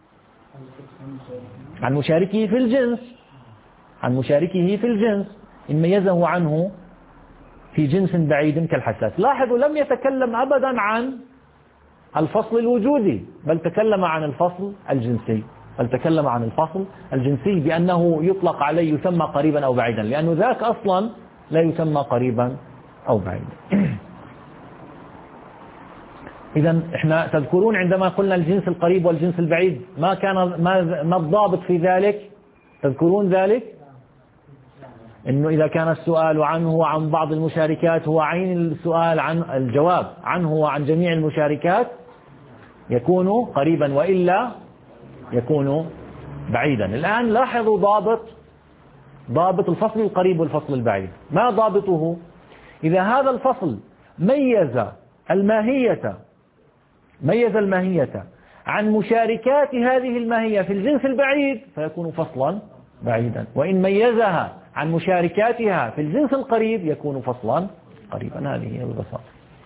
عن مشاركه في الجنس، عن مشاركه في الجنس إن ميزه عنه في جنس بعيد كالحساس. لاحظوا لم يتكلم أبدا عن الفصل الوجودي، بل تكلم عن الفصل الجنسي، بل تكلم عن الفصل الجنسي بأنه يطلق عليه يسمى قريبا أو بعيدا، لأنه ذاك أصلا لا يسمى قريبا أو بعيدا. إذا إحنا تذكرون عندما قلنا الجنس القريب والجنس البعيد ما كان ما ما الضابط في ذلك؟ تذكرون ذلك؟ إنه إذا كان السؤال عنه وعن بعض المشاركات هو عين السؤال عن الجواب عنه وعن جميع المشاركات يكون قريبا، وإلا يكون بعيدا. الآن لاحظوا ضابط ضابط الفصل القريب والفصل البعيد. ما ضابطه؟ إذا هذا الفصل ميز الماهية ميز الماهية عن مشاركات هذه الماهية في الجنس البعيد فيكون فصلا بعيدا، وإن ميزها عن مشاركاتها في الجنس القريب يكون فصلا قريبا. هذه هي البساطة.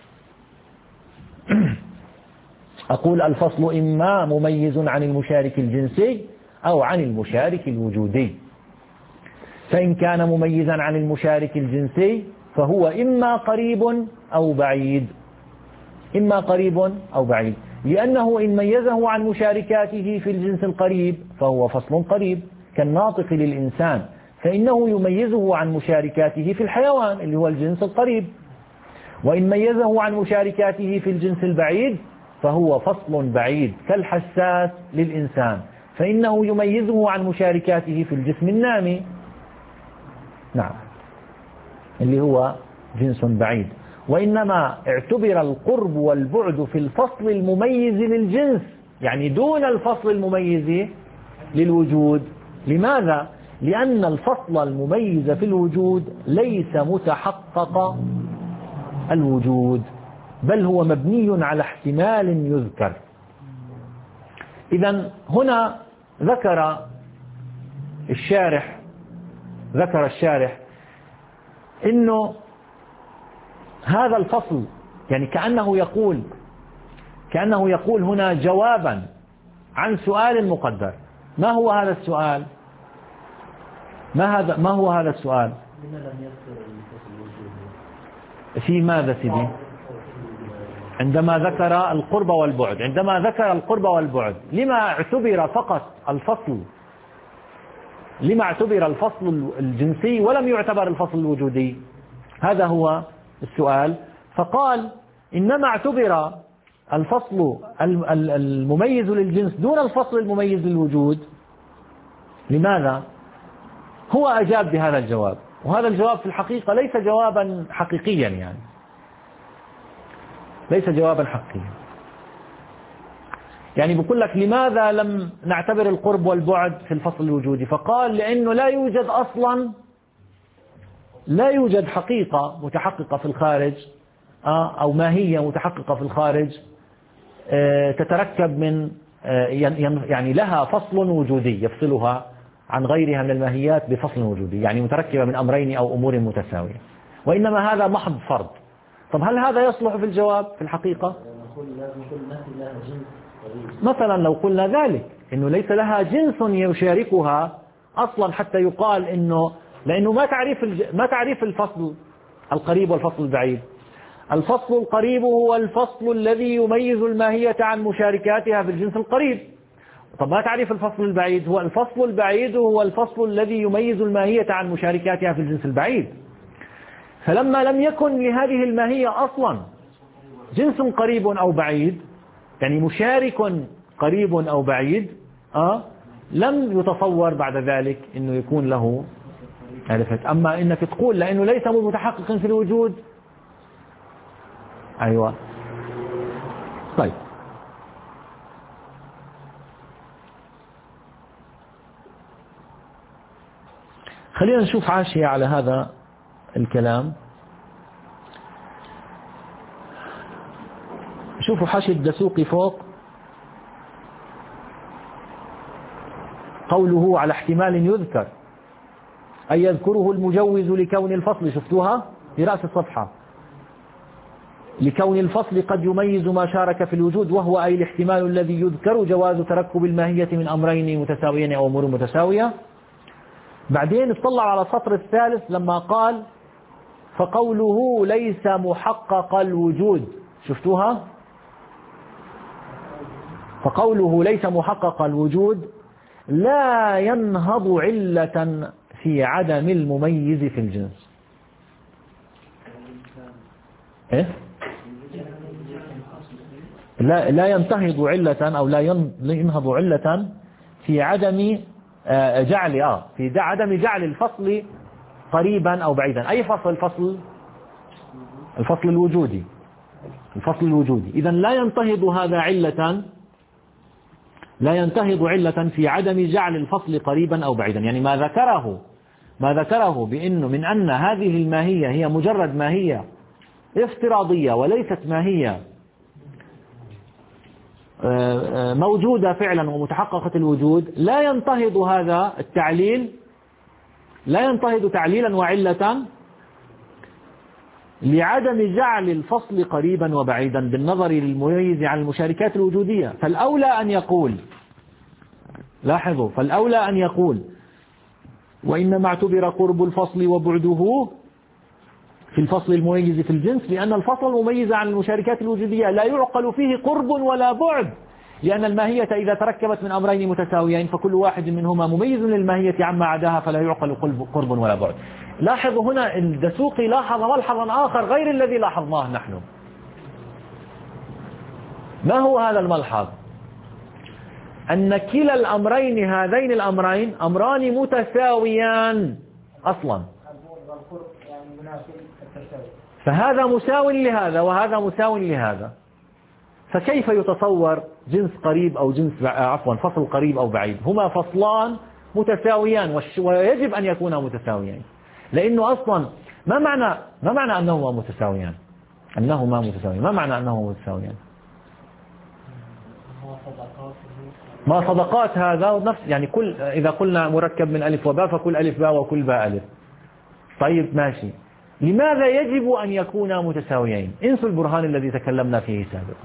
أقول الفصل إما مميز عن المشارك الجنسي أو عن المشارك الوجودي. فإن كان مميزا عن المشارك الجنسي فهو إما قريب أو بعيد، إما قريب أو بعيد، لأنه إن ميزه عن مشاركاته في الجنس القريب فهو فصل قريب كالناطق للإنسان، فإنه يميزه عن مشاركاته في الحيوان اللي هو الجنس القريب. وإن ميزه عن مشاركاته في الجنس البعيد فهو فصل بعيد كالحساس للإنسان، فإنه يميزه عن مشاركاته في الجسم النامي، نعم، اللي هو جنس بعيد. وإنما اعتبر القرب والبعد في الفصل المميز للجنس، يعني دون الفصل المميز للوجود. لماذا؟ لأن الفصل المميز في الوجود ليس متحقق الوجود، بل هو مبني على احتمال يذكر. إذن هنا ذكر الشارح ذكر الشارح إنه هذا الفصل يعني كأنه يقول كأنه يقول هنا جوابا عن سؤال مقدر. ما هو هذا السؤال؟ ما هذا ما هو هذا السؤال؟ في ماذا سيدي؟ عندما ذكر القرب والبعد عندما ذكر القرب والبعد لما اعتبر فقط الفصل لما اعتبر الفصل الجنسي ولم يعتبر الفصل الوجودي؟ هذا هو السؤال. فقال إنما اعتبر الفصل المميز للجنس دون الفصل المميز للوجود. لماذا؟ هو أجاب بهذا الجواب، وهذا الجواب في الحقيقة ليس جوابا حقيقيا، يعني ليس جوابا حقيقيا. يعني بقول لك لماذا لم نعتبر القرب والبعد في الفصل الوجودي؟ فقال لأنه لا يوجد أصلا لا يوجد حقيقة متحققة في الخارج أو ماهية متحققة في الخارج تتركب من يعني لها فصل وجودي يفصلها عن غيرها من الماهيات بفصل وجودي، يعني متركبة من أمرين أو أمور متساوية، وإنما هذا محض فرض. طب هل هذا يصلح في الجواب في الحقيقة؟ مثلا لو قلنا ذلك إنه ليس لها جنس يشاركها أصلا حتى يقال إنه لأنه ما تعريف ما تعريف الفصل القريب والفصل البعيد. الفصل القريب هو الفصل الذي يميز الماهية عن مشاركاتها في الجنس القريب. طب ما تعريف الفصل البعيد؟ هو الفصل البعيد هو الفصل الذي يميز الماهية عن مشاركاتها في الجنس البعيد. فلما لم يكن لهذه الماهية أصلا جنس قريب أو بعيد، يعني مشارك قريب أو بعيد، آه لم يتصور بعد ذلك أنه يكون له عرفت. أما إنك تقول لأنه ليس متحقق في الوجود، أيوة طيب. خلينا نشوف حاشية على هذا الكلام. شوفوا حاشية الدسوقي فوق، قوله على احتمال يذكر أي يذكره المجوز لكون الفصل، شفتوها في رأس الصفحة، لكون الفصل قد يميز ما شارك في الوجود، وهو أي الاحتمال الذي يذكر جواز تركب الماهية من أمرين متساويين أو أمور متساوية. بعدين اطلع على السطر الثالث لما قال فقوله ليس محقق الوجود، شفتوها؟ فقوله ليس محقق الوجود لا ينهض علة في عدم المميز في الجنس. إيه؟ لا لا ينتهض علة أو لا ينهض علة في عدم جعل آه في عدم جعل الفصل قريبا أو بعيدا. أي فصل؟ الفصل الفصل الوجودي الفصل الوجودي. إذن لا ينتهض هذا علة لا ينتهض علة في عدم جعل الفصل قريبا أو بعيدا. يعني ما ذكره ما ذكره بأنه من أن هذه الماهية هي مجرد ماهية افتراضية وليست ماهية موجودة فعلا ومتحققة الوجود، لا ينتهض هذا التعليل لا ينتهض تعليلا وعلة لعدم جعل الفصل قريبا وبعيدا بالنظر للمميز عن المشاركات الوجودية. فالأولى أن يقول لاحظوا فالأولى أن يقول وإنما اعتبر قرب الفصل وبعده في الفصل المميز في الجنس، لأن الفصل المميز عن المشاركات الوجودية لا يعقل فيه قرب ولا بعد، لأن الماهية إذا تركبت من أمرين متساويين فكل واحد منهما مميز للماهية عما عداها فلا يعقل قرب ولا بعد. لاحظوا هنا الدسوقي لاحظ ملحظا آخر غير الذي لاحظناه نحن. ما هو هذا الملحظ؟ أن كلا الأمرين هذين الأمرين أمران متساويان أصلا، فهذا مساو لهذا وهذا مساو لهذا، فكيف يتصور جنس قريب أو جنس عفوا فصل قريب أو بعيد؟ هما فصلان متساويان ويجب أن يكونا متساويين، لأنه أصلا ما معنى ما معنى أنهما متساويان؟ أنهما متساويان. ما معنى أنهما متساويان؟ ما صدقات هذا نفس، يعني كل إذا قلنا مركب من ألف وباء فكل ألف باء وكل باء ألف. طيب ماشي، لماذا يجب أن يكونا متساويين؟ انسوا البرهان الذي تكلمنا فيه سابقا.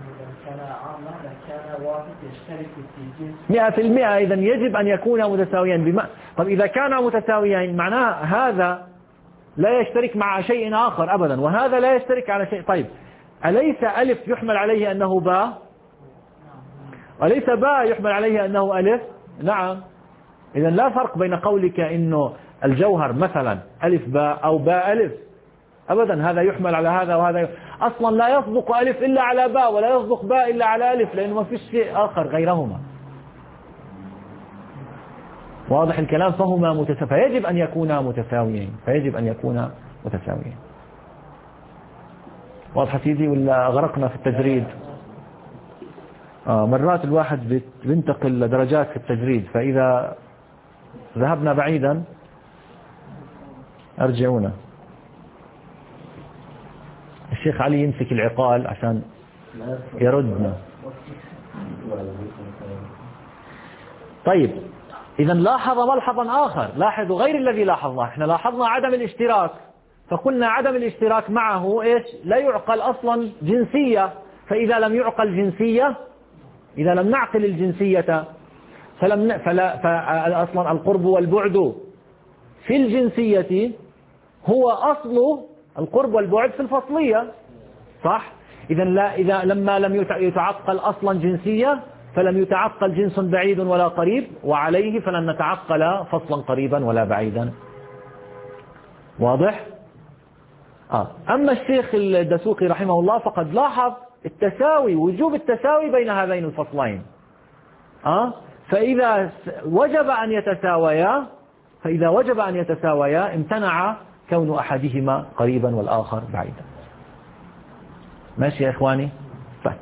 مئة في المئة إذا يجب أن يكونا متساويين. بما... طب إذا كانا متساويين معناه هذا لا يشترك مع شيء آخر أبدا وهذا لا يشترك على شيء. طيب أليس ألف يحمل عليه أنه باء؟ أليس باء يحمل عليه أنه ألف؟ نعم. إذا لا فرق بين قولك إنه الجوهر مثلا ألف باء أو باء ألف أبدا، هذا يحمل على هذا وهذا ي... أصلا لا يصدق ألف إلا على باء ولا يصدق باء إلا على ألف، لأنه ما فيش شيء آخر غيرهما. واضح الكلام؟ فهما متساويين، فيجب أن يكونا متساويين، فيجب أن يكونا متساويين. واضح سيدي ولا غرقنا في التجريد؟ آه مرات الواحد بينتقل درجات في التجريد، فإذا ذهبنا بعيدا أرجعونا. الشيخ علي يمسك العقال عشان يردنا. طيب إذا لاحظ ملحظا آخر، لاحظوا غير الذي لاحظناه. احنا لاحظنا عدم الاشتراك، فقلنا عدم الاشتراك معه إيش؟ لا يعقل أصلا جنسية. فإذا لم يعقل جنسية، إذا لم نعقل الجنسية فلم فلا فأصلا القرب والبعد في الجنسية هو أصل القرب والبعد في الفصلية، صح؟ إذا لا إذا لما لم يتعقل أصلا جنسية فلم يتعقل جنس بعيد ولا قريب، وعليه فلن نتعقل فصلا قريبا ولا بعيدا. واضح؟ آه. أما الشيخ الدسوقي رحمه الله فقد لاحظ التساوي، وجوب التساوي بين هذين الفصلين. آه؟ فإذا وجب أن يتساويا فإذا وجب أن يتساويا امتنع كون أحدهما قريبا والآخر بعيدا. ماشي يا إخواني؟ طيب.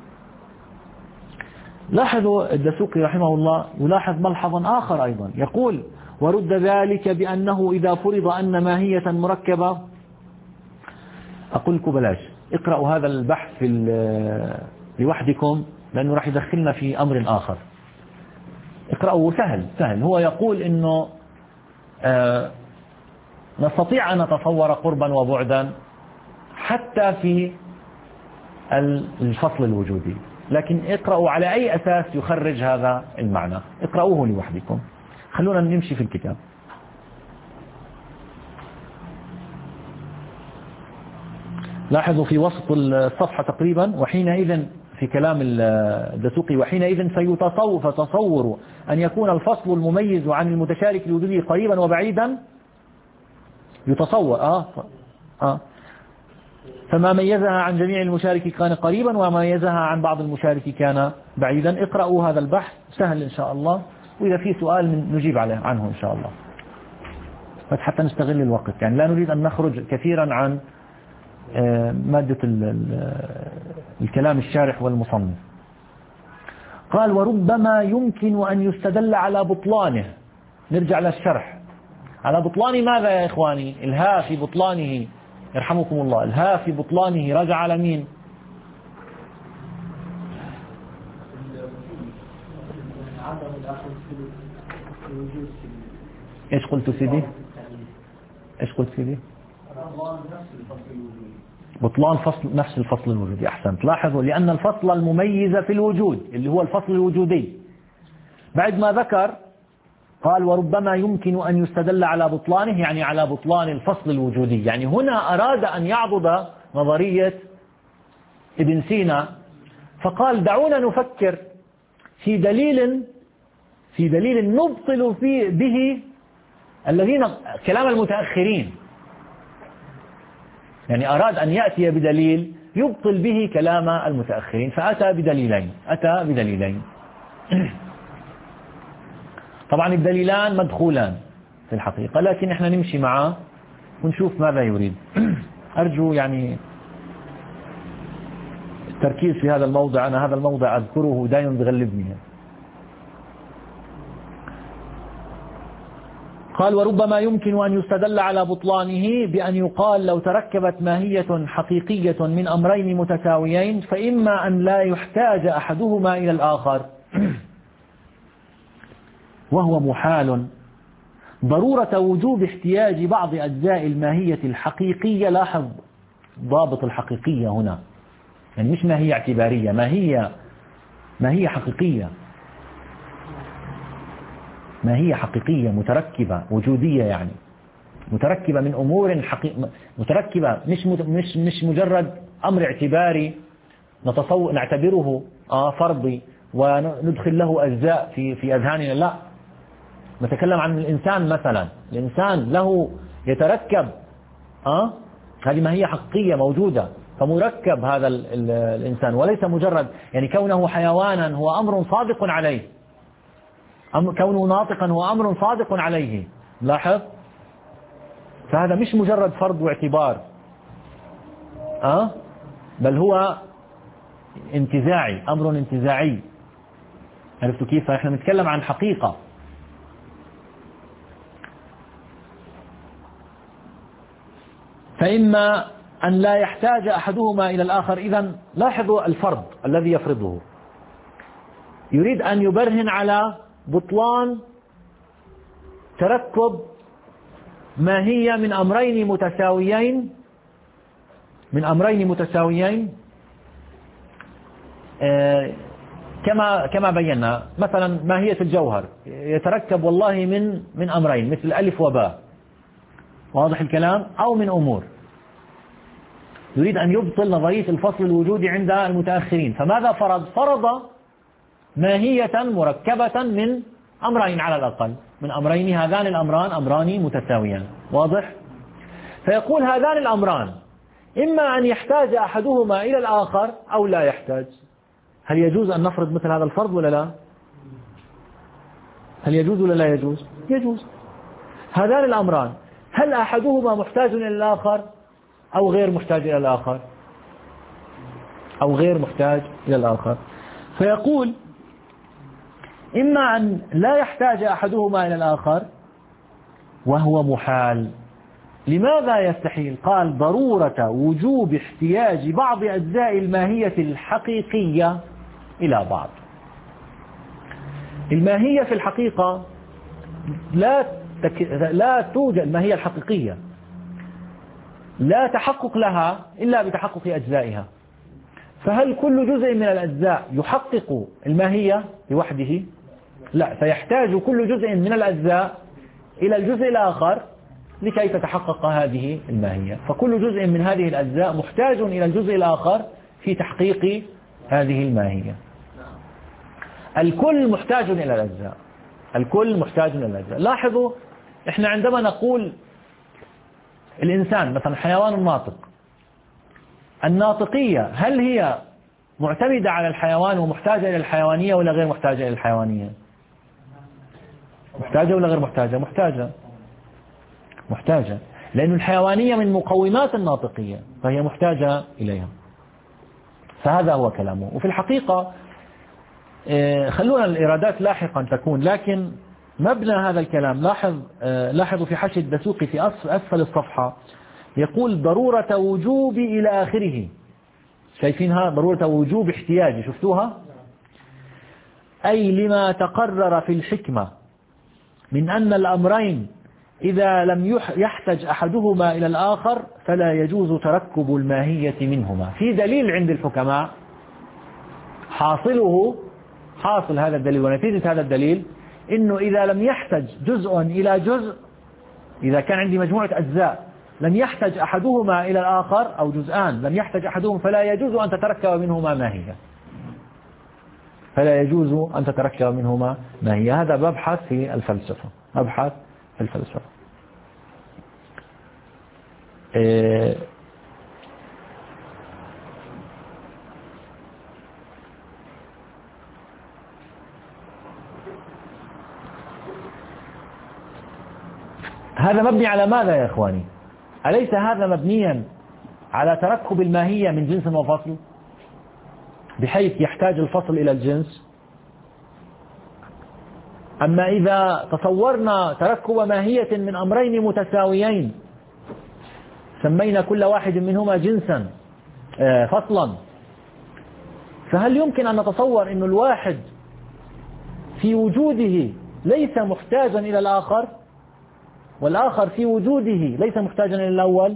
لاحظوا الدسوقي رحمه الله يلاحظ ملحظا آخر أيضا، يقول: ورد ذلك بأنه إذا فرض أن ماهية مركبة. أقول لكم بلاش اقرأوا هذا البحث في لوحدكم لأنه راح يدخلنا في أمر آخر. اقرأوا، سهل سهل. هو يقول إنه آه نستطيع أن نتصور قربا وبعدا حتى في الفصل الوجودي، لكن اقرأوا على أي أساس يخرج هذا المعنى. اقرأوه لوحدكم، خلونا نمشي في الكتاب. لاحظوا في وسط الصفحة تقريبا: وحينئذ في كلام الدسوقي وحينئذ فيتصور فتصور أن يكون الفصل المميز عن المتشارك الوجودي قريبا وبعيدا. يتصور آه آه فما ميزها عن جميع المشارك كان قريبا وما ميزها عن بعض المشارك كان بعيدا. اقرأوا هذا البحث، سهل إن شاء الله، وإذا في سؤال نجيب عليه عنه إن شاء الله، بس حتى نستغل الوقت، يعني لا نريد أن نخرج كثيرا عن مادة الكلام الشارح والمصنف. قال: وربما يمكن أن يستدل على بطلانه. نرجع للشرح. على بطلان ماذا يا إخواني؟ الها في بطلانه، يرحمكم الله، الها في بطلانه رجع على مين؟ ايش قلت سيدي؟ ايش قلت سيدي؟ بطلان فصل نفس الفصل الوجودي. أحسنت. لاحظوا: لأن الفصل المميز في الوجود اللي هو الفصل الوجودي، بعد ما ذكر قال: وربما يمكن أن يستدل على بطلانه، يعني على بطلان الفصل الوجودي. يعني هنا أراد أن يعضد نظرية ابن سينا، فقال: دعونا نفكر في دليل في دليل نبطل فيه به الذين كلام المتأخرين. يعني أراد أن يأتي بدليل يبطل به كلام المتأخرين، فأتى بدليلين أتى بدليلين طبعا الدليلان مدخولان في الحقيقة، لكن احنا نمشي معه ونشوف ماذا يريد. أرجو يعني التركيز في هذا الموضع. أنا هذا الموضع أذكره دائما بغلبني. قال وربما يمكن أن يستدل على بطلانه بأن يقال لو تركبت ماهية حقيقية من أمرين متساويين فإما أن لا يحتاج أحدهما إلى الآخر وهو محال ضرورة وجوب احتياج بعض أجزاء الماهية الحقيقية. لاحظ ضابط الحقيقية هنا، يعني مش ماهية اعتبارية، ماهية ماهية حقيقية، ماهية حقيقية متركبة وجودية، يعني متركبة من أمور حقيقية، متركبة مش مش مش مجرد أمر اعتباري نتصور نعتبره آه فرضي وندخل له أجزاء في في أذهاننا. لا، نتكلم عن الإنسان مثلا، الإنسان له يتركب آه هذه ماهية حقيقية موجودة، فمركب هذا ال ال الإنسان، وليس مجرد يعني كونه حيوانا هو أمر صادق عليه، أمر كونه ناطقا هو أمر صادق عليه. لاحظ، فهذا مش مجرد فرض واعتبار أه؟ بل هو انتزاعي، أمر انتزاعي. عرفتوا كيف؟ فإحنا نتكلم عن حقيقة. فإما أن لا يحتاج أحدهما إلى الآخر. إذن لاحظوا الفرض الذي يفرضه، يريد أن يبرهن على بطلان تركب ماهية من أمرين متساويين من أمرين متساويين آه كما كما بينا. مثلا ماهية الجوهر يتركب والله من من أمرين مثل ألف وباء، واضح الكلام، أو من أمور. يريد أن يبطل نظرية الفصل الوجودي عند المتأخرين. فماذا فرض؟ فرض ماهية مركبة من أمرين على الأقل، من أمرين، هذان الأمران أمران متساويان، واضح؟ فيقول هذان الأمران إما أن يحتاج أحدهما إلى الآخر أو لا يحتاج. هل يجوز أن نفرض مثل هذا الفرض ولا لا؟ هل يجوز ولا لا يجوز؟ يجوز. هذان الأمران هل أحدهما محتاج إلى الآخر أو غير محتاج إلى الآخر؟ أو غير محتاج إلى الآخر. فيقول إما أن لا يحتاج أحدهما إلى الآخر وهو محال. لماذا يستحيل؟ قال ضرورة وجوب احتياج بعض أجزاء الماهية الحقيقية إلى بعض. الماهية في الحقيقة لا تك... لا توجد. الماهية الحقيقية لا تحقق لها إلا بتحقق أجزائها. فهل كل جزء من الأجزاء يحقق الماهية لوحده؟ لا، فيحتاج كل جزء من الأجزاء إلى الجزء الآخر لكي تتحقق هذه الماهية. فكل جزء من هذه الأجزاء محتاج إلى الجزء الآخر في تحقيق هذه الماهية. الكل محتاج إلى الأجزاء، الكل محتاج إلى الأجزاء. لاحظوا، إحنا عندما نقول الإنسان مثلا حيوان ناطق، الناطقية هل هي معتمدة على الحيوان ومحتاجة إلى الحيوانية ولا غير محتاجة إلى الحيوانية؟ محتاجة ولا غير محتاجة؟ محتاجة محتاجة لأن الحيوانية من مقومات الناطقية، فهي محتاجة إليها. فهذا هو كلامه. وفي الحقيقة خلونا الإرادات لاحقا تكون، لكن مبنى هذا الكلام لاحظ لاحظوا في حاشية الدسوقي في أسفل الصفحة يقول ضرورة وجوب إلى آخره. شايفينها؟ ضرورة وجوب احتياج، شفتوها؟ أي لما تقرر في الحكمة من أن الأمرين إذا لم يحتج أحدهما إلى الآخر فلا يجوز تركب الماهية منهما. في دليل عند الحكماء حاصله حاصل هذا الدليل ونتيجة هذا الدليل إنه إذا لم يحتج جزء إلى جزء، إذا كان عندي مجموعة أجزاء لم يحتج أحدهما إلى الآخر أو جزءان لم يحتج أحدهم فلا يجوز أن تتركب منهما ماهية، فلا يجوز أن تتركب منهما ماهية. هذا مبحث في الفلسفة، مبحث في الفلسفة. إيه هذا مبني على ماذا يا إخواني؟ أليس هذا مبنيا على تركب الماهية من جنس وفصل بحيث يحتاج الفصل إلى الجنس؟ أما إذا تصورنا تركب ماهية من أمرين متساويين سمينا كل واحد منهما جنسا فصلا، فهل يمكن أن نتصور أن الواحد في وجوده ليس محتاجا إلى الآخر والآخر في وجوده ليس محتاجا إلى الأول؟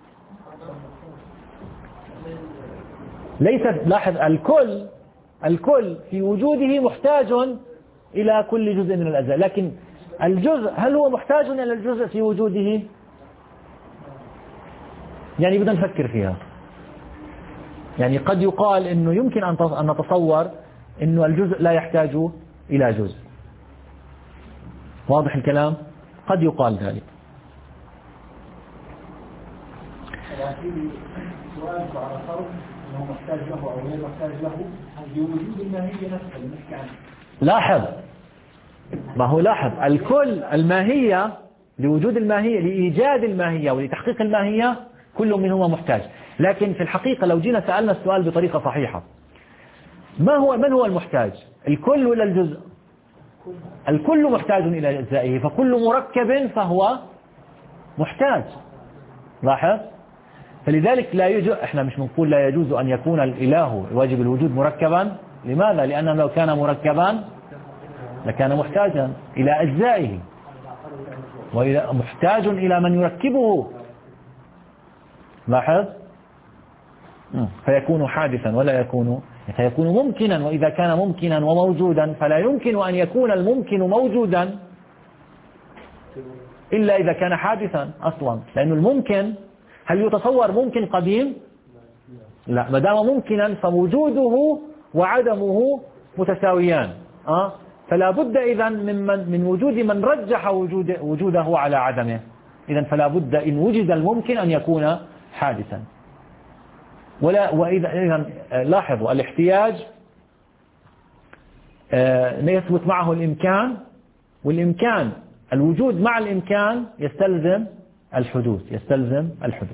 ليس، لاحظ، الكل الكل في وجوده محتاج إلى كل جزء من الأجزاء، لكن الجزء هل هو محتاج إلى الجزء في وجوده؟ يعني بدنا نفكر فيها. يعني قد يقال إنه يمكن أن نتصور إنه الجزء لا يحتاج إلى جزء. واضح الكلام؟ قد يقال ذلك. سؤال على فرض أنه محتاج له أو غير محتاج له بوجود الماهية نفسها اللي نحكي عنها. لاحظ، ما هو لاحظ الكل الماهية لوجود الماهية لإيجاد الماهية ولتحقيق الماهية كل منهما محتاج، لكن في الحقيقة لو جينا سألنا السؤال بطريقة صحيحة، ما هو من هو المحتاج؟ الكل ولا الجزء؟ الكل محتاج إلى أجزائه، فكل مركب فهو محتاج. لاحظ، فلذلك لا يجوز، احنا مش بنقول لا يجوز أن يكون الإله واجب الوجود مركبا. لماذا؟ لأنه لو كان مركبا لكان محتاجا إلى أجزائه ومحتاج إلى من يركبه. لاحظ، فيكون حادثا ولا يكون فيكون ممكنا، وإذا كان ممكنا وموجودا فلا يمكن أن يكون الممكن موجودا إلا إذا كان حادثا أصلا، لأن الممكن هل يتصور ممكن قديم؟ لا، ما دام ممكنا فوجوده وعدمه متساويان. أه؟ فلا بد إذن من, من, من وجود من رجح وجود وجوده على عدمه. إذن فلا بد إن وجد الممكن أن يكون حادثا. ولا وإذا إذن لاحظوا الاحتياج يثبت معه الإمكان، والإمكان الوجود مع الإمكان يستلزم الحدوث يستلزم الحدوث.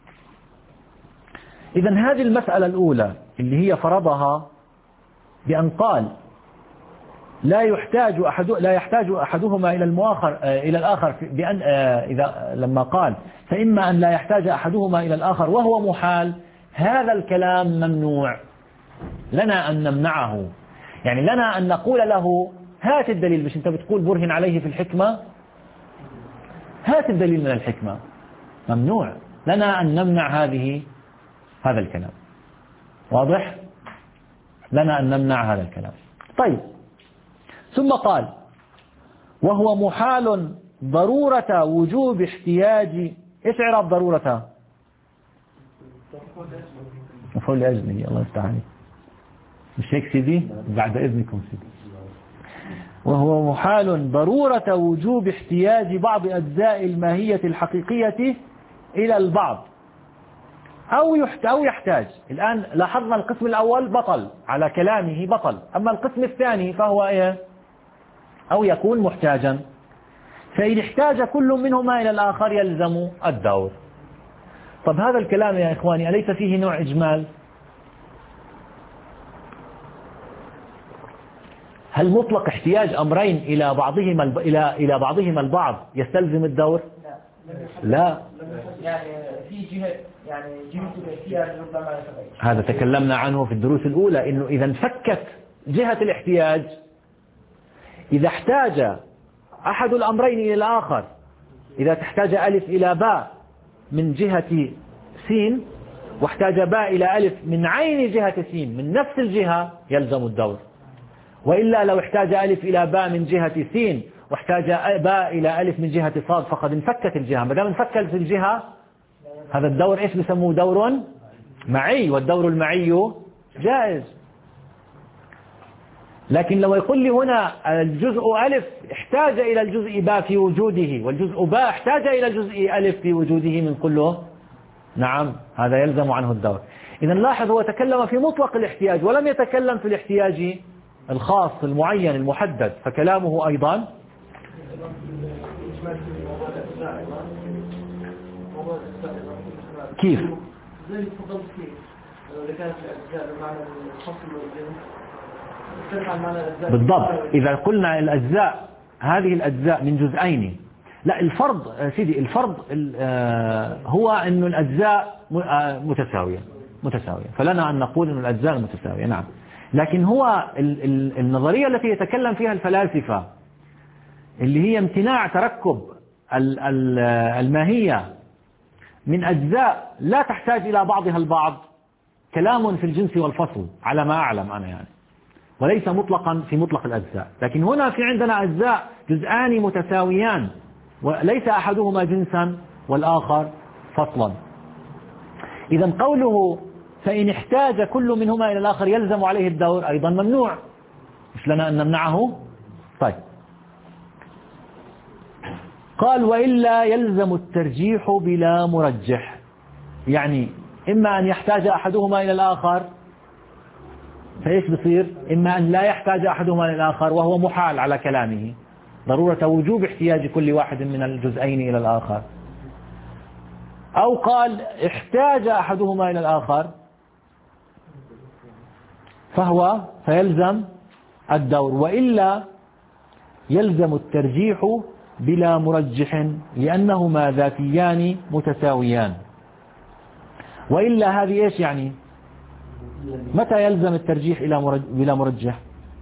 إذن هذه المسألة الأولى اللي هي فرضها بأن قال لا يحتاج أحد لا يحتاج أحدهما إلى المؤخر إلى الآخر بأن إذا لما قال فإما أن لا يحتاج أحدهما إلى الآخر وهو محال، هذا الكلام ممنوع لنا أن نمنعه. يعني لنا أن نقول له هات الدليل، مش أنت بتقول برهن عليه في الحكمة، هات الدليل من الحكمة. ممنوع لنا أن نمنع هذه هذا الكلام. واضح؟ لنا أن نمنع هذا الكلام. طيب، ثم قال وهو محال ضرورة وجوب احتياج. ايش اعراب ضرورة؟ مفعول لأجله. الله يستعان، مش هيك سيدي؟ بعد إذنكم سيدي. وهو محال ضرورة وجوب احتياج بعض أجزاء الماهية الحقيقية إلى البعض أو أو يحتاج. الآن لاحظنا القسم الأول بطل على كلامه بطل، أما القسم الثاني فهو إيه؟ أو يكون محتاجا. فإن احتاج كل منهما إلى الآخر يلزم الدور. طب هذا الكلام يا إخواني أليس فيه نوع إجمال؟ هل مطلق احتياج أمرين إلى بعضهما إلى إلى بعضهما البعض يستلزم الدور؟ لا. يعني في جهة يعني جهة الاحتياج ربما يتغير. هذا تكلمنا عنه في الدروس الأولى، إنه إذا انفكت جهة الاحتياج، إذا احتاج أحد الأمرين إلى الآخر، إذا تحتاج ألف إلى باء من جهة سين واحتاج باء إلى ألف من عين جهة سين من نفس الجهة يلزم الدور. وإلا لو احتاج ألف إلى باء من جهة سين واحتاج باء إلى ألف من جهة صاد فقد انفكت الجهة. ما دام انفكت الجهة هذا الدور إيش بيسموه؟ دور معي، والدور المعي جائز. لكن لو يقول لي هنا الجزء ألف احتاج إلى الجزء باء في وجوده والجزء باء احتاج إلى الجزء ألف في وجوده من كله، نعم هذا يلزم عنه الدور. إذا لاحظ هو تكلم في مطلق الاحتياج ولم يتكلم في الاحتياج الخاص المعين المحدد، فكلامه أيضا كيف؟ زي الفضل كيف إذا كانت الأجزاء بمعنى الفصل والجنس ترجع معنى الأجزاء بالضبط. إذا قلنا الأجزاء هذه الأجزاء من جزئين. لا، الفرض سيدي، الفرض هو أن الأجزاء متساوية متساوية فلنا أن نقول أن الأجزاء متساوية. نعم، لكن هو النظرية التي يتكلم فيها الفلاسفة اللي هي امتناع تركب الماهية من أجزاء لا تحتاج إلى بعضها البعض، كلام في الجنس والفصل على ما أعلم أنا يعني، وليس مطلقا في مطلق الأجزاء. لكن هنا في عندنا أجزاء جزءان متساويان وليس أحدهما جنسا والآخر فصلا. إذا قوله فإن احتاج كل منهما إلى الآخر يلزم عليه الدور أيضا ممنوع، مش لنا أن نمنعه. طيب، قال وإلا يلزم الترجيح بلا مرجح، يعني إما أن يحتاج أحدهما إلى الآخر فإيش بصير؟ إما أن لا يحتاج أحدهما إلى الآخر وهو محال على كلامه، ضرورة وجوب احتياج كل واحد من الجزئين إلى الآخر، أو قال احتاج أحدهما إلى الآخر فهو فيلزم الدور، وإلا يلزم الترجيح بلا مرجح لأنهما ذاتيان متساويان. وإلا هذه إيش يعني؟ متى يلزم الترجيح إلى مرج... بلا مرجح؟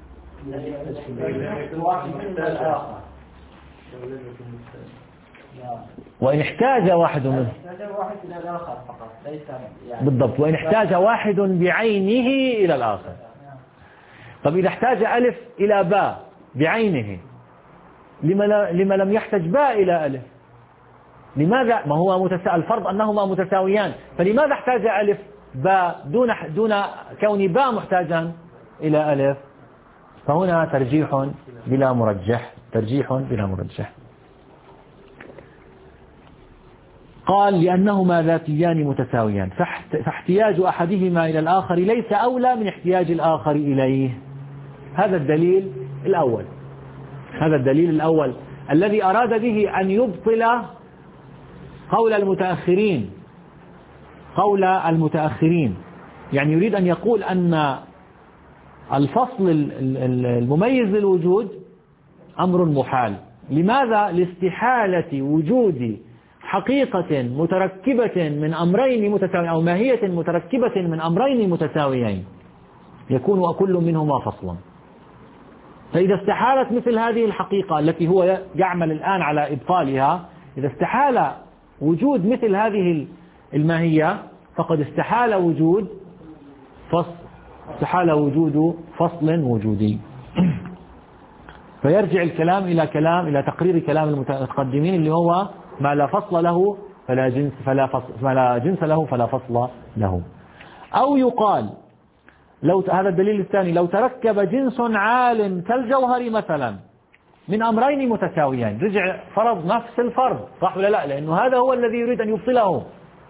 وإن احتاج واحد منه بالضبط، وإن احتاج واحد بعينه إلى الآخر. طب إذا احتاج ألف إلى باء بعينه لما, لا... لما لم يحتاج باء إلى ألف؟ لماذا؟ ما هو متسا... الفرض أنهما متساويان، فلماذا احتاج ألف باء دون دون كون باء محتاجا إلى ألف؟ فهنا ترجيح بلا مرجح، ترجيح بلا مرجح. قال لأنهما ذاتيان متساويان فاحتياج أحدهما إلى الآخر ليس أولى من احتياج الآخر إليه. هذا الدليل الأول، هذا الدليل الأول الذي أراد به أن يبطل قول المتأخرين، قول المتأخرين يعني يريد أن يقول أن الفصل المميز للوجود أمر محال. لماذا؟ لاستحالة وجود حقيقة متركبة من أمرين متساويين أو ماهية متركبة من أمرين متساويين يكون كل منهما فصلا. فإذا استحالت مثل هذه الحقيقة التي هو يعمل الآن على إبطالها، إذا استحال وجود مثل هذه الماهية فقد استحال وجود فصل، استحال وجود فصل وجودي. فيرجع الكلام إلى كلام إلى تقرير كلام المتقدمين اللي هو ما لا فصل له فلا جنس فلا فصل ما لا جنس له فلا فصل له. أو يقال لو هذا الدليل الثاني لو تركب جنس عال كالجوهر مثلا من أمرين متساويين، رجع فرض نفس الفرض، صح ولا لا؟ لأنه هذا هو الذي يريد أن يبطله.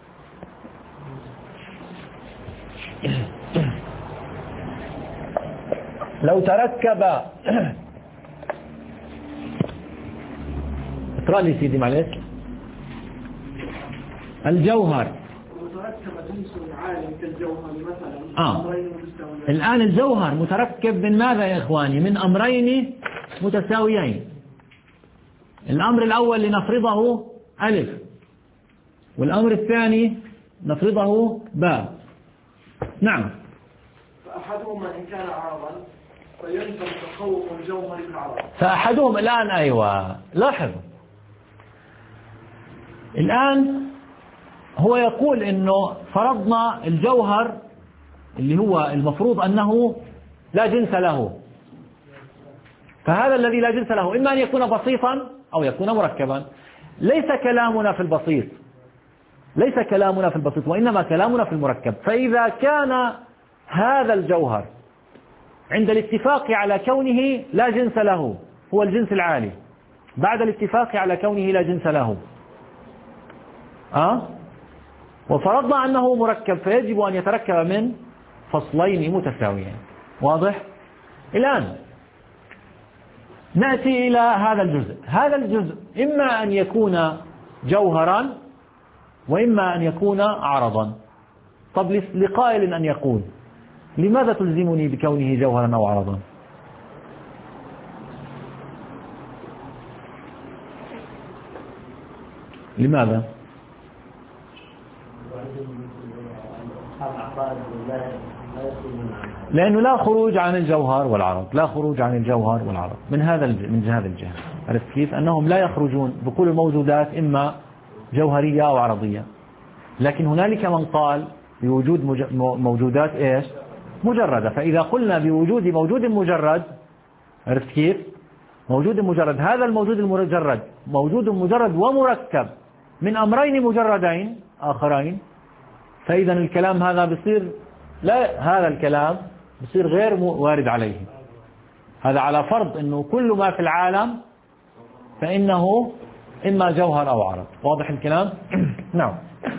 لو تركب اقرأ لي سيدي معلش. الجوهر متركب جنس عالٍ كالجوهر مثلا آه. الآن الجوهر متركب من ماذا يا إخواني؟ من أمرين متساويين. الأمر الأول لنفرضه ألف، والأمر الثاني نفرضه باء. نعم. فأحدهما إن كان عرضا فيلزم تخوف الجوهر بالعرض. فأحدهم الآن أيوة لاحظ، الآن هو يقول إنه فرضنا الجوهر اللي هو المفروض أنه لا جنس له، فهذا الذي لا جنس له إما أن يكون بسيطا أو يكون مركبا. ليس كلامنا في البسيط، ليس كلامنا في البسيط وإنما كلامنا في المركب. فإذا كان هذا الجوهر عند الاتفاق على كونه لا جنس له هو الجنس العالي، بعد الاتفاق على كونه لا جنس له أه؟ وفرضنا أنه مركب فيجب أن يتركب من فصلين متساويين. واضح؟ الآن نأتي إلى هذا الجزء. هذا الجزء إما أن يكون جوهرا وإما أن يكون عرضا. طب لقائل أن يقول لماذا تلزمني بكونه جوهرا أو عرضا؟ لماذا؟ لأنه لا خروج عن الجوهر والعرض، لا خروج عن الجوهر والعرض من هذا من هذا الجهة. عرفت كيف؟ أنهم لا يخرجون بكل الموجودات إما جوهرية أو عرضية. لكن هنالك من قال بوجود موجودات إيش؟ مجردة. فإذا قلنا بوجود موجود مجرد، عرفت كيف؟ موجود مجرد، هذا الموجود المجرد موجود مجرد ومركب من أمرين مجردين آخرين، فإذا الكلام هذا بصير لا، هذا الكلام بصير غير وارد عليه. هذا على فرض أنه كل ما في العالم فإنه إما جوهر أو عرض. واضح الكلام؟ نعم.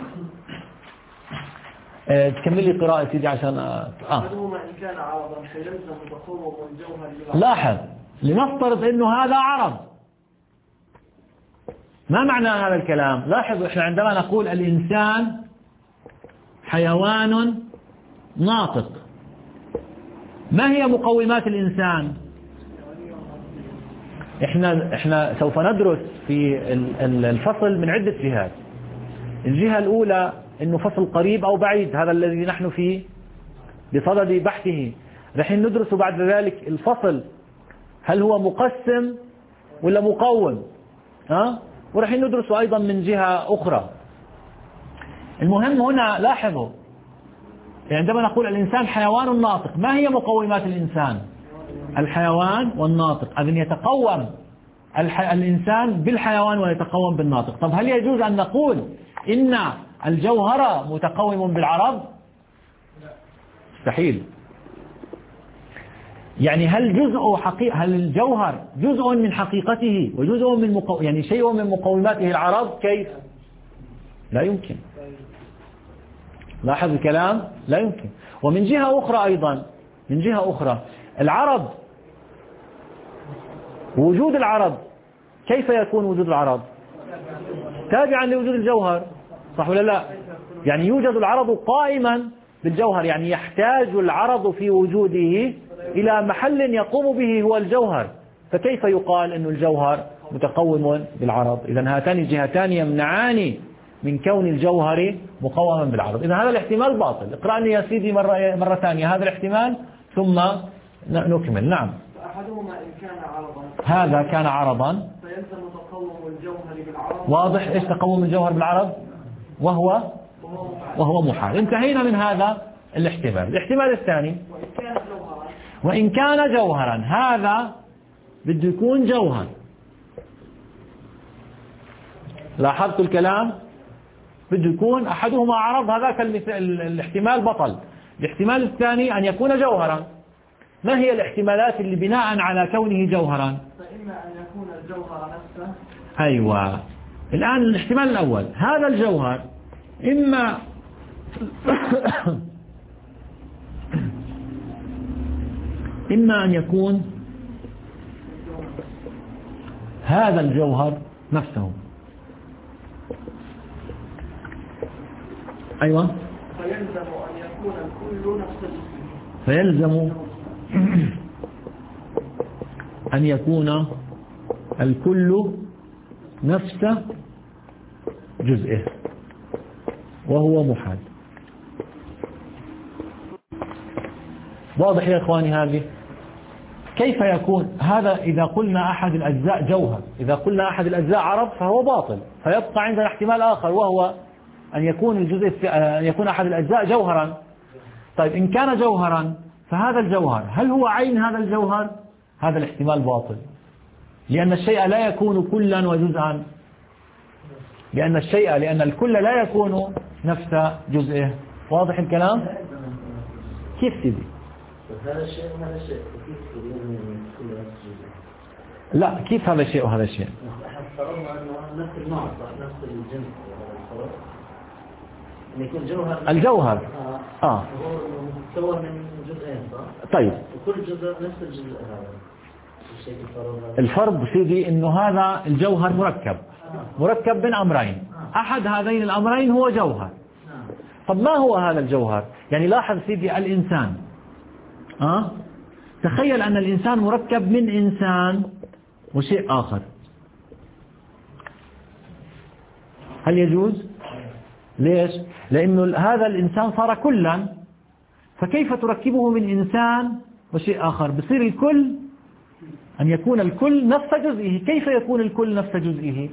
أه تكمل لي قراءة سيدي عشان آه. أحدهما إن كان عرضا فيلزم تقوم الجوهر. لاحظ، لنفترض أنه هذا عرض، ما معنى هذا الكلام؟ لاحظوا، إحنا عندما نقول الإنسان حيوان ناطق، ما هي مقومات الإنسان؟ إحنا إحنا سوف ندرس في الفصل من عدة جهات. الجهة الأولى إنه فصل قريب أو بعيد، هذا الذي نحن فيه بصدد بحثه. رح ندرس بعد ذلك الفصل هل هو مقسم ولا مقوم، ها؟ ورح ندرس أيضا من جهة أخرى. المهم هنا لاحظوا، عندما نقول الإنسان حيوان ناطق، ما هي مقومات الإنسان؟ الحيوان والناطق، إذن يتقوم الح... الإنسان بالحيوان ويتقوم بالناطق. طب هل يجوز أن نقول إن الجوهر متقوم بالعرض؟ مستحيل. يعني هل جزء حقيقة، هل الجوهر جزء من حقيقته وجزء من مقو... يعني شيء من مقوماته العرض؟ كيف؟ لا يمكن. لاحظ الكلام، لا يمكن. ومن جهة أخرى أيضا، من جهة أخرى العرض، وجود العرض كيف يكون وجود العرض؟ تابعا لوجود الجوهر، صح ولا لا؟ يعني يوجد العرض قائما بالجوهر، يعني يحتاج العرض في وجوده إلى محل يقوم به هو الجوهر، فكيف يقال أن الجوهر متقوم بالعرض؟ إذن هاتان جهتان يمنعان من كون الجوهر مقوما بالعرض. إذا هذا الاحتمال باطل. اقرأني يا سيدي مرة, مرة ثانية هذا الاحتمال ثم نكمل. نعم. أحدهما إن كان عرضا، هذا كان عرضا فيلزم تقوم الجوهر بالعرض. واضح إيش تقوم الجوهر بالعرض؟ وهو وهو محال. انتهينا من هذا الاحتمال. الاحتمال الثاني، وإن كان جوهرا، وإن كان جوهرا، هذا بده يكون جوهر. لاحظت الكلام؟ بده يكون أحدهما عرض، هذاك الاحتمال بطل. الاحتمال الثاني أن يكون جوهرا. ما هي الاحتمالات اللي بناء على كونه جوهرا؟ فإما أن يكون الجوهر نفسه. أيوة. الآن الاحتمال الأول، هذا الجوهر إما إما أن يكون هذا الجوهر نفسه. أيوة. فيلزم أن يكون الكل نفس الجسم. فيلزم أن يكون الكل نفس جزئه وهو محال. واضح يا إخواني هذه؟ كيف يكون هذا إذا قلنا أحد الأجزاء جوهر؟ إذا قلنا أحد الأجزاء عرض فهو باطل، فيبقى عندنا احتمال آخر وهو أن يكون الجزء أن يكون أحد الأجزاء جوهرا. طيب إن كان جوهرا فهذا الجوهر هل هو عين هذا الجوهر؟ هذا الاحتمال باطل، لأن الشيء لا يكون كلا وجزءا، لأن الشيء لأن الكل لا يكون نفس جزئه. واضح الكلام؟ كيف سيدي؟ هذا الشيء وهذا الشيء كيف كل نفس جزء؟ لا، كيف هذا الشيء وهذا الشيء؟ احنا افترضنا انه نفس النوع، صح، نفس الجنس، ان يكون جوهر الجوهر اه, آه. هو مكون من جزئين، صح؟ طيب وكل جزء نفس الجزء هذا الشيء الفرض. الفرض سيدي انه هذا الجوهر مركب مركب من امرين، احد هذين الامرين هو جوهر. طب ما هو هذا الجوهر؟ يعني لاحظ سيدي الانسان، اه تخيل ان الانسان مركب من انسان وشيء اخر. هل يجوز؟ ليش؟ لأنه هذا الإنسان صار كلا، فكيف تركبه من إنسان وشيء آخر؟ بصير الكل أن يكون الكل نفس جزئه. كيف يكون الكل نفس جزئه؟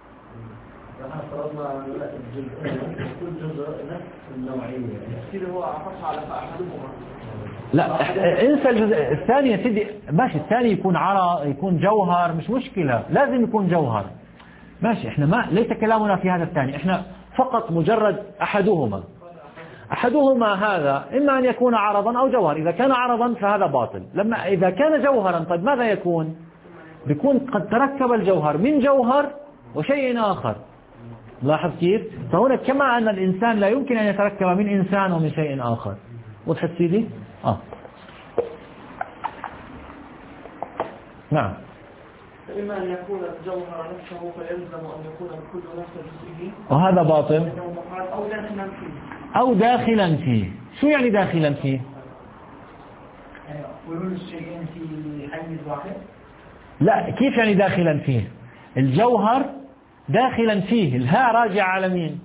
لا انسى الجزء الثاني يا سيدي، ماشي الثاني يكون عرق يكون جوهر مش مشكلة، لازم يكون جوهر ماشي. احنا ما ليس كلامنا في هذا الثاني، احنا فقط مجرد أحدهما. أحدهما هذا إما أن يكون عرضا أو جوهر. إذا كان عرضا فهذا باطل. لما إذا كان جوهرا طيب ماذا يكون؟ بيكون قد تركب الجوهر من جوهر وشيء آخر. لاحظ كيف؟ فهنا كما أن الإنسان لا يمكن أن يتركب من إنسان ومن شيء آخر. وضحت سيدي؟ آه. نعم. فإما أن يكون الجوهر نفسه فيلزم أن يكون الكل نفس جزئه، وهذا باطل. أو داخلا فيه. أو داخلا فيه. شو يعني داخلا فيه؟ كل الشيئين في حيز واحد. لا، كيف يعني داخلا فيه؟ الجوهر داخلا فيه، الهاء راجع على مين؟